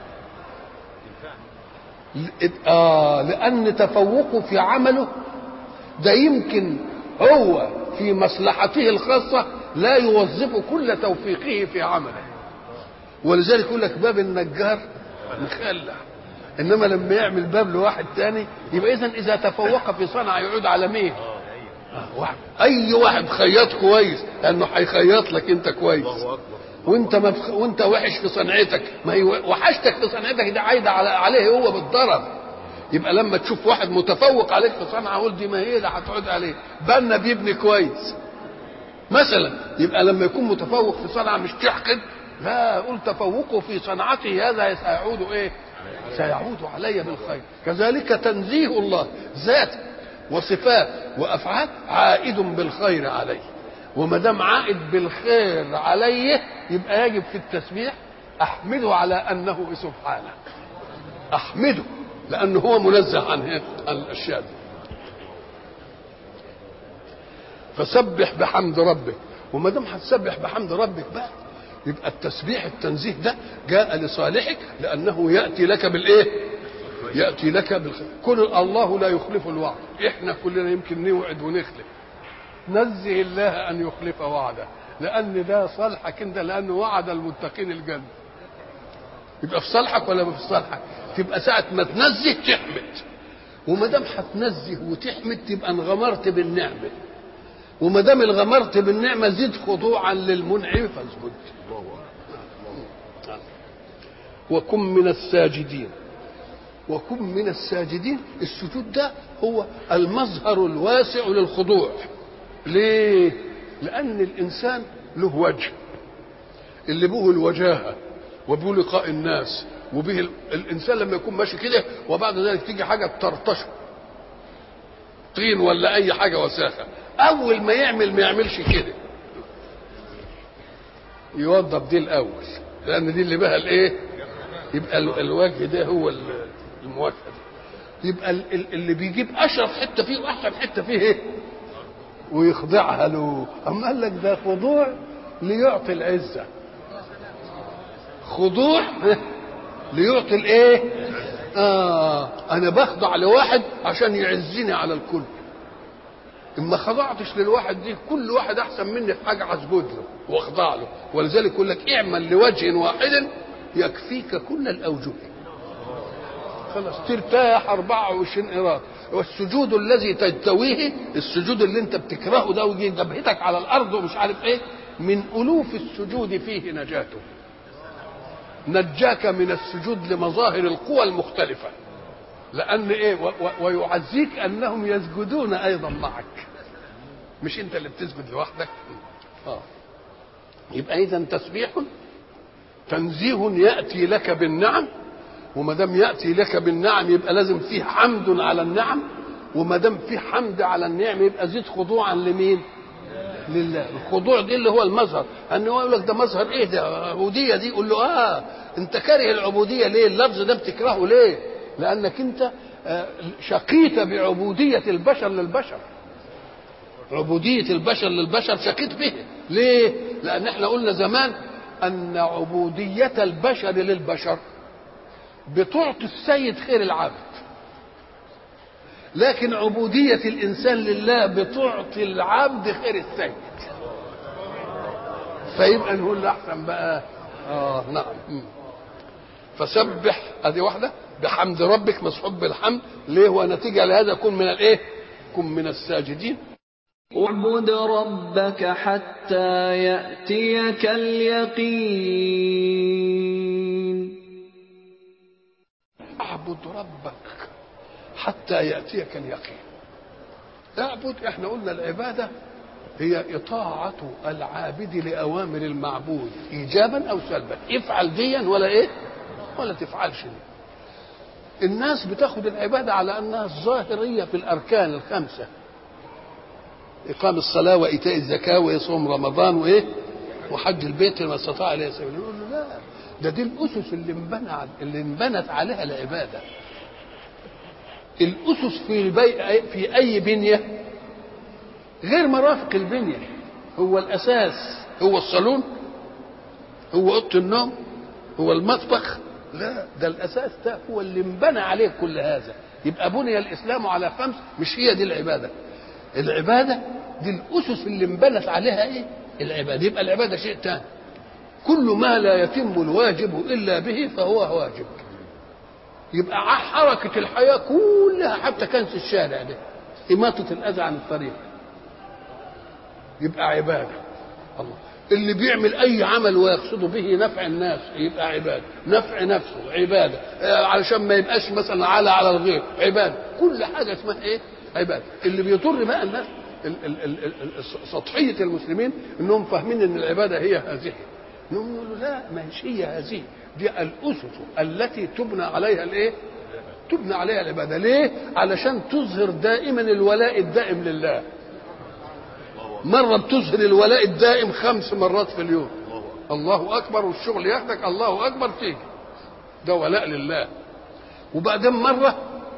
لان تفوقه في عمله ده يمكن هو في مصلحته الخاصه لا يوظف كل توفيقه في عمله، ولذلك يقول لك باب النجار مخلع، انما لما يعمل باب لواحد تاني يبقى اذا تفوق في صنعه يعود على مين؟ واحد. اي واحد خياط كويس لانه هيخيط لك انت كويس، وانت وحش في صنعتك، ما هي وحشتك في صنعتك دي عايده عليه هو بالضرر. يبقى لما تشوف واحد متفوق عليك في صنعه قول دي ما هي ده هتعود عليه. بنا بيبني كويس مثلا، يبقى لما يكون متفوق في صنعه مش تحقد، لا قل تفوقه في صنعته هذا سيعود ايه؟ سيعود علي بالخير. كذلك تنزيه الله ذات وصفات وافعال عائد بالخير عليه، وما دام عائد بالخير عليه يبقى يجب في التسبيح احمده على انه سبحانه، احمده لانه هو منزه عن الاشياء دي. فسبح بحمد ربك، وما دام هتسبح بحمد ربك بقى يبقى التسبيح التنزيه ده جاء لصالحك لانه ياتي لك بالايه؟ ياتي لك بالخير. كل الله لا يخلف الوعد، احنا كلنا يمكن نوعد ونخلف، نزه الله ان يخلف وعده لان ده صالحك انت، لانه وعد المتقين الجنه. يبقى في صالحك ولا في صالحك؟ تبقى ساعه ما تنزه تحمد، وما دام هتنزه وتحمد تبقى انغمرت بالنعمه، وما دام انغمرت بالنعمه زد خضوعا للمنعم فاسجد. وكن من الساجدين. وكن من الساجدين، السجود ده هو المظهر الواسع للخضوع. ليه؟ لأن الإنسان له وجه، اللي به الوجاهة وبه لقاء الناس، وبه الإنسان لما يكون ماشي كده وبعد ذلك تيجي حاجة ترتشه طين ولا أي حاجة وساخة، أول ما يعملش كده، يوضب دي الأول لأن دي اللي بها الإيه؟ يبقى الوجه ده هو المواجهه دي. يبقى اللي بيجيب اشرف حته فيه واحسن حته فيه ايه؟ ويخضعها له. اما قال لك ده خضوع ليعطي العزه، خضوع ليعطي الايه؟ انا بخضع لواحد عشان يعزني على الكل. اما خضعتش للواحد دي كل واحد احسن مني في حاجه هسجد له واخضع له. ولذلك يقول لك اعمل لوجه واحد يكفيك كل الاوجه. خلاص ترتاح 24 قيراط. والسجود الذي تجتويه، السجود اللي انت بتكرهه ده ويجي جبهتك على الارض ومش عارف ايه، من الوف السجود فيه نجاته. نجاك من السجود لمظاهر القوى المختلفه، لان ايه؟ ويعزيك انهم يسجدون ايضا معك، مش انت اللي بتسجد لوحدك. يبقى اذا تسبيح تنزيه ياتي لك بالنعم، وما دام ياتي لك بالنعم يبقى لازم فيه حمد على النعم، وما دام فيه حمد على النعم يبقى زيد خضوعا لمين؟ لله. الخضوع دي اللي هو المظهر. ان هو يقول لك ده مظهر ايه؟ ده عبوديه دي. يقول له انت كاره العبوديه ليه؟ اللفظ ده بتكرهه ليه؟ لانك انت شقيت بعبوديه البشر للبشر. عبوديه البشر للبشر شقيت به. ليه؟ لان احنا قلنا زمان ان عبوديه البشر للبشر بتعطي السيد خير العبد، لكن عبودية الإنسان لله بتعطي العبد خير السيد. فيبقى نقول أحسن بقى نعم. فسبح، ادي واحدة، بحمد ربك مصحوب بالحمد. ليه؟ ونتيجة لهذا كن من الايه؟ كن من الساجدين. اعبد ربك حتى يأتيك اليقين. اعبد ربك حتى يأتيك اليقين. اعبد، احنا قلنا العبادة هي إطاعة العابد لأوامر المعبود إيجابا أو سلبا. افعل ديا ولا إيه؟ ولا تفعلش دي. الناس بتاخد العبادة على أنها الظاهرية في الأركان الخمسة: إقام الصلاة وإيتاء الزكاة وإصوم رمضان وإيه؟ وحج البيت لما استطاع اليه سبيلا. يقول له لا، دي الاسس اللي انبنت عليها العباده. الاسس في اي بنيه غير مرافق البنيه. هو الاساس هو الصالون، هو اوضه النوم، هو المطبخ؟ لا، ده الاساس ده هو اللي انبنى عليه كل هذا. يبقى بني الاسلام على 5، مش هي دي العباده. العباده دي الاسس اللي انبنت عليها ايه؟ العباده. يبقى العباده شيء ثاني. كل ما لا يتم الواجب الا به فهو واجب. يبقى حركه الحياه كلها، حتى كنس الشارع ده، اماطه الاذى عن الطريق، يبقى عباده. الله اللي بيعمل اي عمل ويقصد به نفع الناس يبقى عباده، نفع نفسه عباده، علشان ما يبقاش مثلا على الغير عباده. كل حاجه اسمها ايه؟ عباده. اللي بيضر بقى الناس سطحيه المسلمين انهم فاهمين ان العباده هي هذه. انهم يقولوا لا، ما هي هذه، دي الاسس التي تبنى عليها الايه؟ تبنى عليها العباده. ليه؟ علشان تظهر دائما الولاء الدائم لله. مرة بتظهر الولاء الدائم 5 مرات في اليوم. الله أكبر والشغل ياخدك، الله أكبر تيجي، ده ولاء لله. وبعدين مرة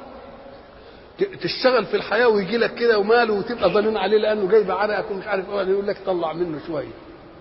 تشتغل في الحياة ويجي لك كده وماله وتبقى ظنين عليه لأنه جايب عرقك ومش عارف ايه، يقول لك طلع منه شوية،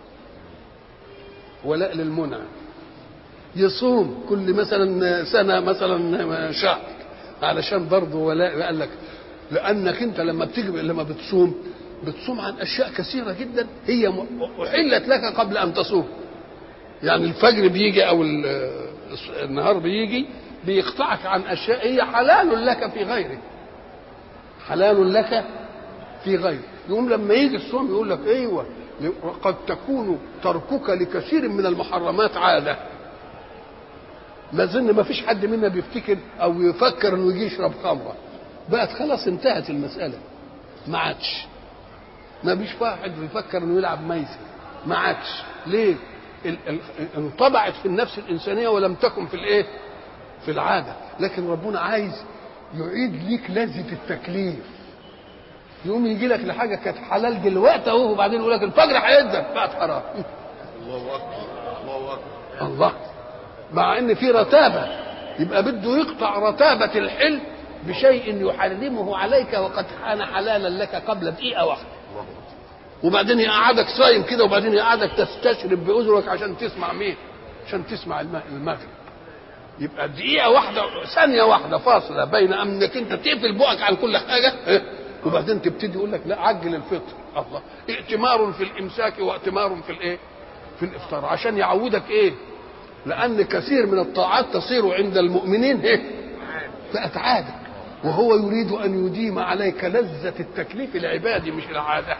ولاء للمنعم. يصوم كل مثلا سنة مثلا شهر علشان برضه ولاء. قال لك لأنك أنت لما بتصوم عن اشياء كثيره جدا هي احلت لك قبل ان تصوم. يعني الفجر بيجي او النهار بيجي بيقطعك عن اشياء هي حلال لك في غيره، حلال لك في غيره. يقوم لما يجي الصوم يقول لك ايوه، قد تكون تركك لكثير من المحرمات عاده. ما زلنا ما فيش حد منا بيفتكر او يفكر انه يجي يشرب خمره، بقت خلاص انتهت المساله، ما عادش. ما فيش واحد بيفكر انه يلعب ميسر، ما عادش. ليه؟ انطبعت في النفس الانسانيه ولم تكن في الايه؟ في العاده. لكن ربنا عايز يعيد ليك لذه التكليف. يقوم يجي لك لحاجه كانت حلال دلوقتي اهو، وبعدين يقول لك الفجر هيأذن بقت حرام. الله اكبر، الله اكبر، الله. مع ان في رتابه، يبقى بده يقطع رتابه الحل بشيء يحرمه عليك وقد كان حلالا لك قبل دقيقه واحده. وبعدين يقعدك صايم كده، وبعدين يقعدك تستشرب بأذنك عشان تسمع مين؟ عشان تسمع المغرب. يبقى دقيقة واحدة، ثانية واحدة فاصلة بين انك انت تقفل بقك عن كل حاجة وبعدين تبتدي يقول لك لا عجل الفطر. الله، ائتمار في الامساك وائتمار في الايه؟ في الافطار، عشان يعودك ايه؟ لان كثير من الطاعات تصير عند المؤمنين بقت عادة، وهو يريد ان يديم عليك لذة التكليف العبادي مش العادة.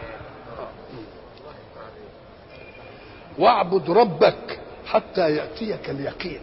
واعبد ربك حتى يأتيك اليقين.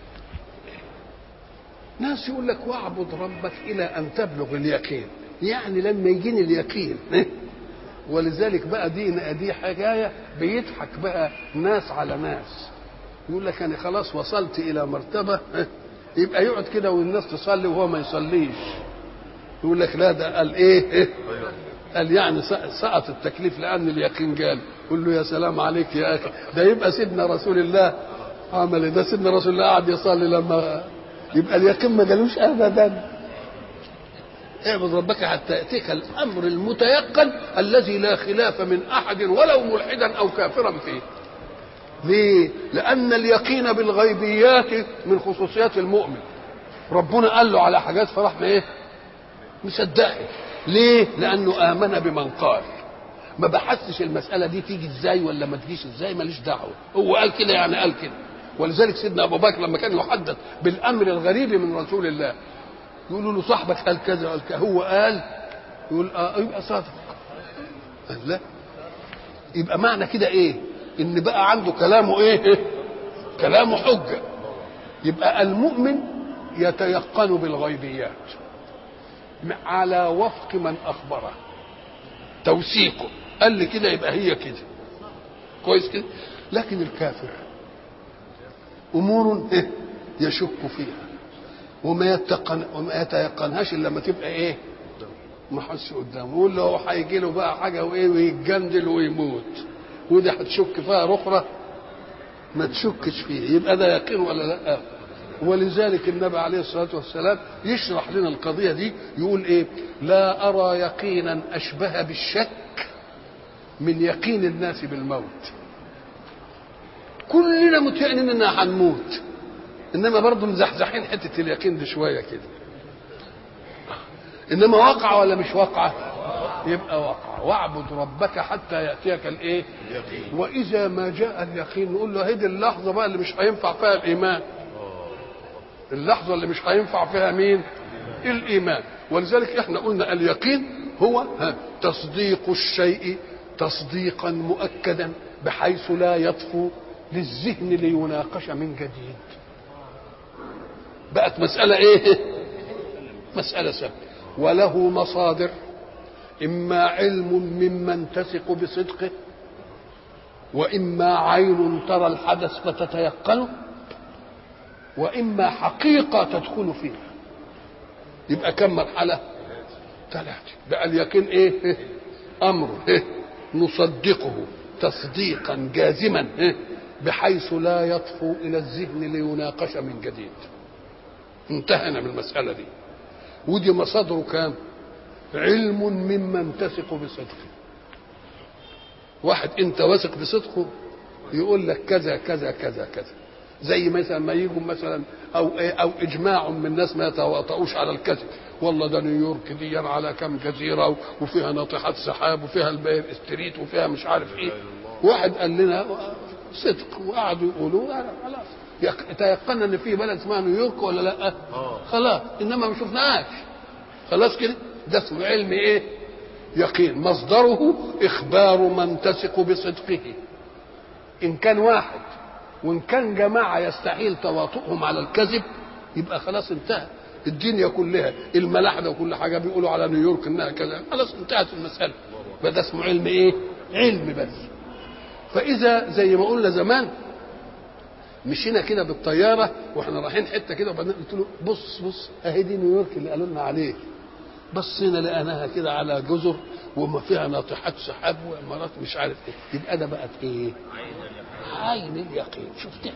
ناس يقول لك واعبد ربك إلى أن تبلغ اليقين، يعني لما يجيني اليقين. ولذلك بقى دي حكاية بيضحك بقى ناس على ناس. يقول لك أنا خلاص وصلت إلى مرتبة، يبقى يقعد كده والناس تصلي وهو ما يصليش. يقول لك لا، ده قال إيه؟ قال يعني سقط التكليف لأن اليقين قال. قل له يا سلام عليك يا أخي، ده يبقى سيدنا رسول الله عمل ده. سيدنا رسول الله قعد يصلي لما يبقى اليقين ما قالوش أبدا. اعبد ربك حتى يأتيك الأمر المتيقن الذي لا خلاف من أحد ولو ملحدا أو كافرا فيه. ليه؟ لأن اليقين بالغيبيات من خصوصيات المؤمن. ربنا قال له على حاجات فراح ايه؟ مصدقه. ليه؟ لأنه آمن بمن قال. ما بحثش المسألة دي تيجي ازاي ولا ما تجيش ازاي، ماليش دعوة. هو قال كده يعني قال كده. ولذلك سيدنا أبو بكر لما كان يحدث بالأمر الغريب من رسول الله يقولوا له صاحبك قال كذا قال كذا، هو قال، يقول يبقى صادق. قال لا، يبقى معنى كده ايه؟ ان بقى عنده كلامه ايه؟ كلامه حجة. يبقى المؤمن يتيقن بالغيبيات على وفق من أخبره، توثيقه قال لي كده يبقى هي كده، كويس كده. لكن الكافر أمور يشك فيها وما يتيقنهاش إلا لما تبقى إيه؟ محس قدامه. يقول له هيجي له بقى حاجة وإيه ويتجندل ويموت، ودي هتشك فيها اخرى ما تشكش فيه، يبقى ده يقين ولا لا؟ ولذلك النبي عليه الصلاه والسلام يشرح لنا القضيه دي، يقول ايه؟ لا ارى يقينا اشبه بالشك من يقين الناس بالموت. كلنا متيقنين اننا هنموت، انما برضه مزحزحين حته اليقين دي شويه كده. انما واقع ولا مش واقعه؟ يبقى واقع. واعبد ربك حتى ياتيك الايه؟ واذا ما جاء اليقين نقول له هذه اللحظه بقى اللي مش هينفع فيها الايمان. اللحظه اللي مش هينفع فيها مين؟ الايمان. ولذلك احنا قلنا اليقين هو تصديق الشيء تصديقا مؤكدا بحيث لا يطفو للذهن ليناقش من جديد. بقت مساله ايه؟ مساله ثابته. وله مصادر، اما علم ممن تثق بصدقه، واما عين ترى الحدث فتتيقنه، واما حقيقه تدخل فيها. يبقى كم مرحله؟ 3. بقى اليقين ايه؟ امر نصدقه تصديقا جازما بحيث لا يطفو الى الذهن ليناقش من جديد. انتهينا من المساله دي. ودي مصادره كام؟ علم ممن تثق بصدقه. واحد انت واثق بصدقه يقول لك كذا كذا كذا كذا، زي مثلا ما يجوا مثلا او اجماع من الناس ما يتواطؤوش على الكذب. والله ده نيويورك دي على كم جزيره وفيها ناطحات سحاب وفيها الباير استريت وفيها مش عارف ايه. واحد قال لنا صدق وقعدوا يقولوا خلاص تيقنا ان في بلد اسمها نيويورك ولا لا؟ خلاص، انما ما شفناهاش. خلاص كده، ده اسمه علم ايه؟ يقين. مصدره اخبار من تثق بصدقه. ان كان واحد وان كان جماعه يستحيل تواطؤهم على الكذب يبقى خلاص انتهى. الدنيا كلها الملاحده وكل حاجه بيقولوا على نيويورك انها كذا، خلاص انتهت المساله. ده اسمه علم ايه؟ علم بس. فاذا زي ما قلنا زمان مشينا كده بالطياره واحنا رايحين حته كده وبعدين قلت له بص بص اهي دي نيويورك اللي قالوا لنا عليه. بصينا لقيناها كده على جزر وما فيها ناطحات سحاب وامارات مش عارف ايه. يبقى ده بقت ايه؟ عين اليقين. شفتها؟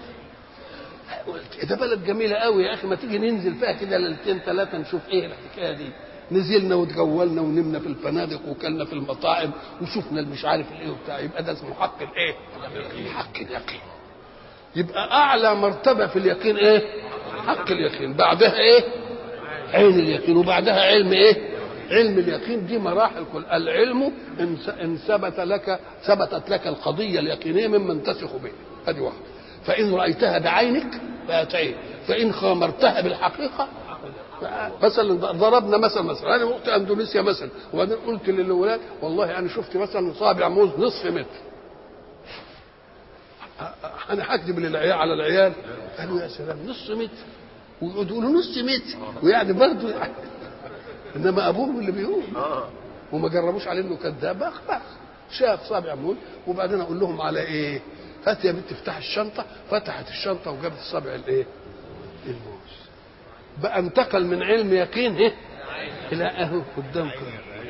قلت ده بلد جميله قوي يا اخي، ما تيجي ننزل فيها كده ليلتين 3 نشوف ايه الحكايه دي. نزلنا وتجولنا ونمنا في الفنادق وكلنا في المطاعم وشفنا مش عارف الايه وبتاع. يبقى ده اسمه حق الايه؟ حق اليقين. يبقى اعلى مرتبه في اليقين ايه؟ حق اليقين. بعدها ايه؟ عين اليقين. وبعدها علم ايه؟ علم اليقين. دي مراحل. كل العلم ان ثبتت لك القضيه اليقينيه ممن تثق به. هذه واحده. فان رايتها بعينك بقت عين، فان خامرتها بالحقيقه. مثلا ضربنا مثلا انا وقت اندونيسيا مثلا وبعدين قلت للاولاد والله انا شفت مثلا صابع موز نصف متر. انا هكذب على العيال؟ قالوا يا سلام نص متر، ويقعدوا يقولوا نص متر ويعني برضه يعني. انما ابوهم اللي بيقول وما جربوش عليه انه كذاب. خلاص شاف صابع موز. وبعدين اقول لهم على ايه؟ هات يا بنت افتح الشنطه. فتحت الشنطه وجابت الصابع الايه؟ الموز. بقى انتقل من علم يقين ايه الى اهو قدامكم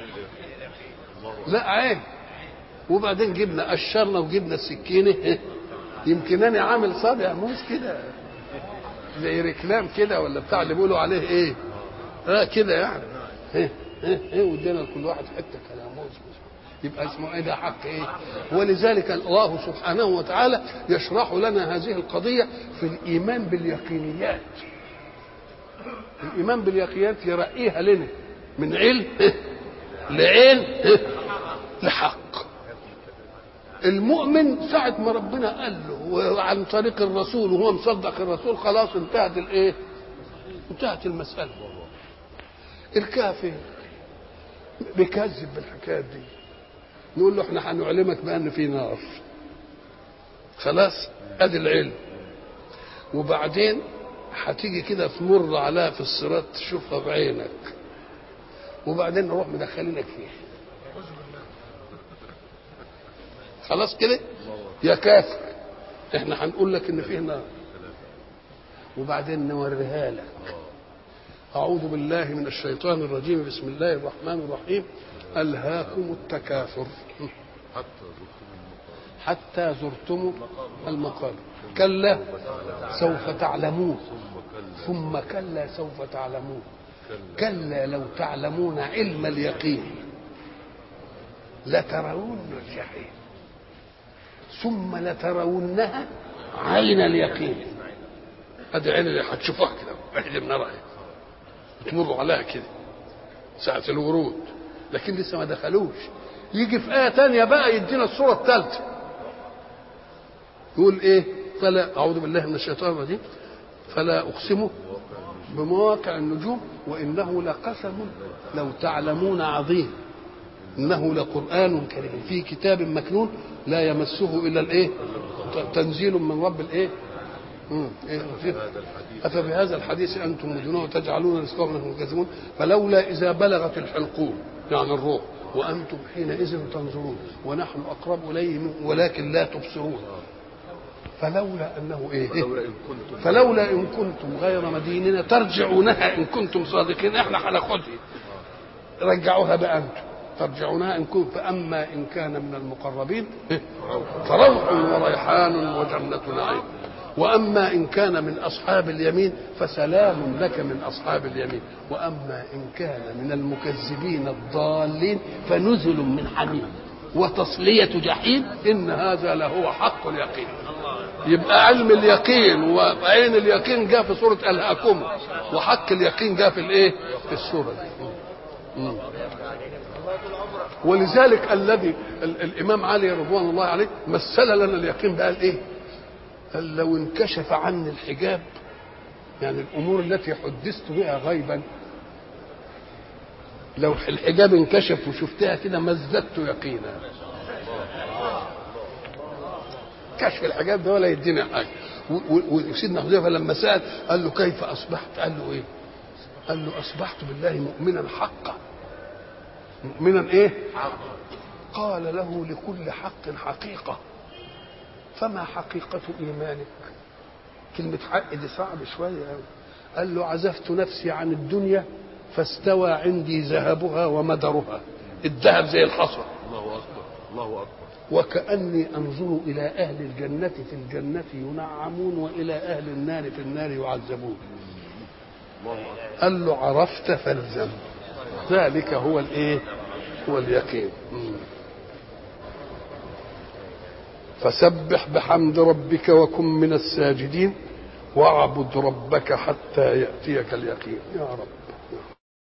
لا عين. وبعدين جبنا قشرنا وجبنا السكينه إيه؟ يمكن انا عامل صابع موز كده زي ركلام كده ولا بتاع اللي بيقولوا عليه ايه كده يعني ودينا لكل واحد حته كلام موز. يبقى اسمه ايه؟ ده حق ايه؟ ولذلك الله سبحانه وتعالى يشرح لنا هذه القضيه في الايمان باليقينيات. الايمان باليقينيات يرقيها لنا من علم لعين لحق. المؤمن ساعة ما ربنا قال له وعن طريق الرسول وهو مصدق الرسول خلاص انتهت الايه؟ انتهت المسألة. الكافر بيكذب بالحكايات دي نقول له احنا هنعلمك بأن في نار. خلاص ادي العلم. وبعدين هتيجي كده تمر عليها في الصراط تشوفها بعينك وبعدين نروح مدخلينك فيها. خلاص كده يا كافر احنا هنقول لك ان فيه نار وبعدين نوريها لك. اعوذ بالله من الشيطان الرجيم. بسم الله الرحمن الرحيم. الهاكم التكاثر حتى زرتم المقابر. كلا سوف تعلمون ثم كلا سوف تعلمون كلا لو تعلمون علم اليقين لترون الجحيم ثم لترونها عين اليقين. هذه عين اللي هتشوفوها كده احد النار تمروا عليها كده ساعة الورود، لكن لسه ما دخلوش. يجي في آية تانية بقى يدينا الصورة الثالثة، يقول ايه؟ فلا أعوذ بالله من الشيطان الرجيم فلا أقسم بمواقع النجوم وإنه لقسم لو تعلمون عظيم إنه لقرآن كريم في كتاب مكنون لا يمسه إلا الإيه؟ تنزيل من رب الإيه؟ أفبهذا الحديث أنتم مدهنون وتجعلون رزقكم أنكم تكذبون فلولا إذا بلغت الحلقوم يعني الروح وأنتم حينئذ تنظرون ونحن أقرب إليه ولكن لا تبصرون فلولا أنه إيه؟ فلولا إن كنتم غير مدينين ترجعونها إن كنتم صادقين. إحنا هناخدها رجعوها بقى أنتم ترجعونها إن كنتم. فأما إن كان من المقربين فروح وريحان وجنة نعيم وأما إن كان من أصحاب اليمين فسلام لك من أصحاب اليمين وأما إن كان من المكذبين الضالين فنزل من حميم وتصلية جحيم إن هذا لهو حق اليقين. يبقى علم اليقين وعين اليقين جاء في سورة ألهاكم وحق اليقين جاء في الإيه؟ في السورة دي. ولذلك الذي الإمام علي رضوان الله عليه مثل لنا اليقين بقى الإيه؟ قال لو انكشف عني الحجاب يعني الأمور التي حدثت بها غيبا لو الحجاب انكشف وشفتها كده ما ازددت يقينا. كشف الحجاب ده ولا يدينا حاجه. وسيدنا حذيفه لما سال قال له كيف اصبحت؟ قال له ايه؟ قال له اصبحت بالله مؤمنا حقا. مؤمنا ايه؟ قال له لكل حق حقيقه فما حقيقه ايمانك؟ كلمه حق دي صعب شويه. قال له عزفت نفسي عن الدنيا فاستوى عندي ذهبها ومدرها. الذهب زي الحصى. الله اكبر الله اكبر. وكأني أنظر إلى أهل الجنة في الجنة ينعمون وإلى أهل النار في النار يعذبون. قال له عرفت فالزم ذلك هو الإيه؟ هو اليقين. فسبح بحمد ربك وكن من الساجدين واعبد ربك حتى يأتيك اليقين. يا رب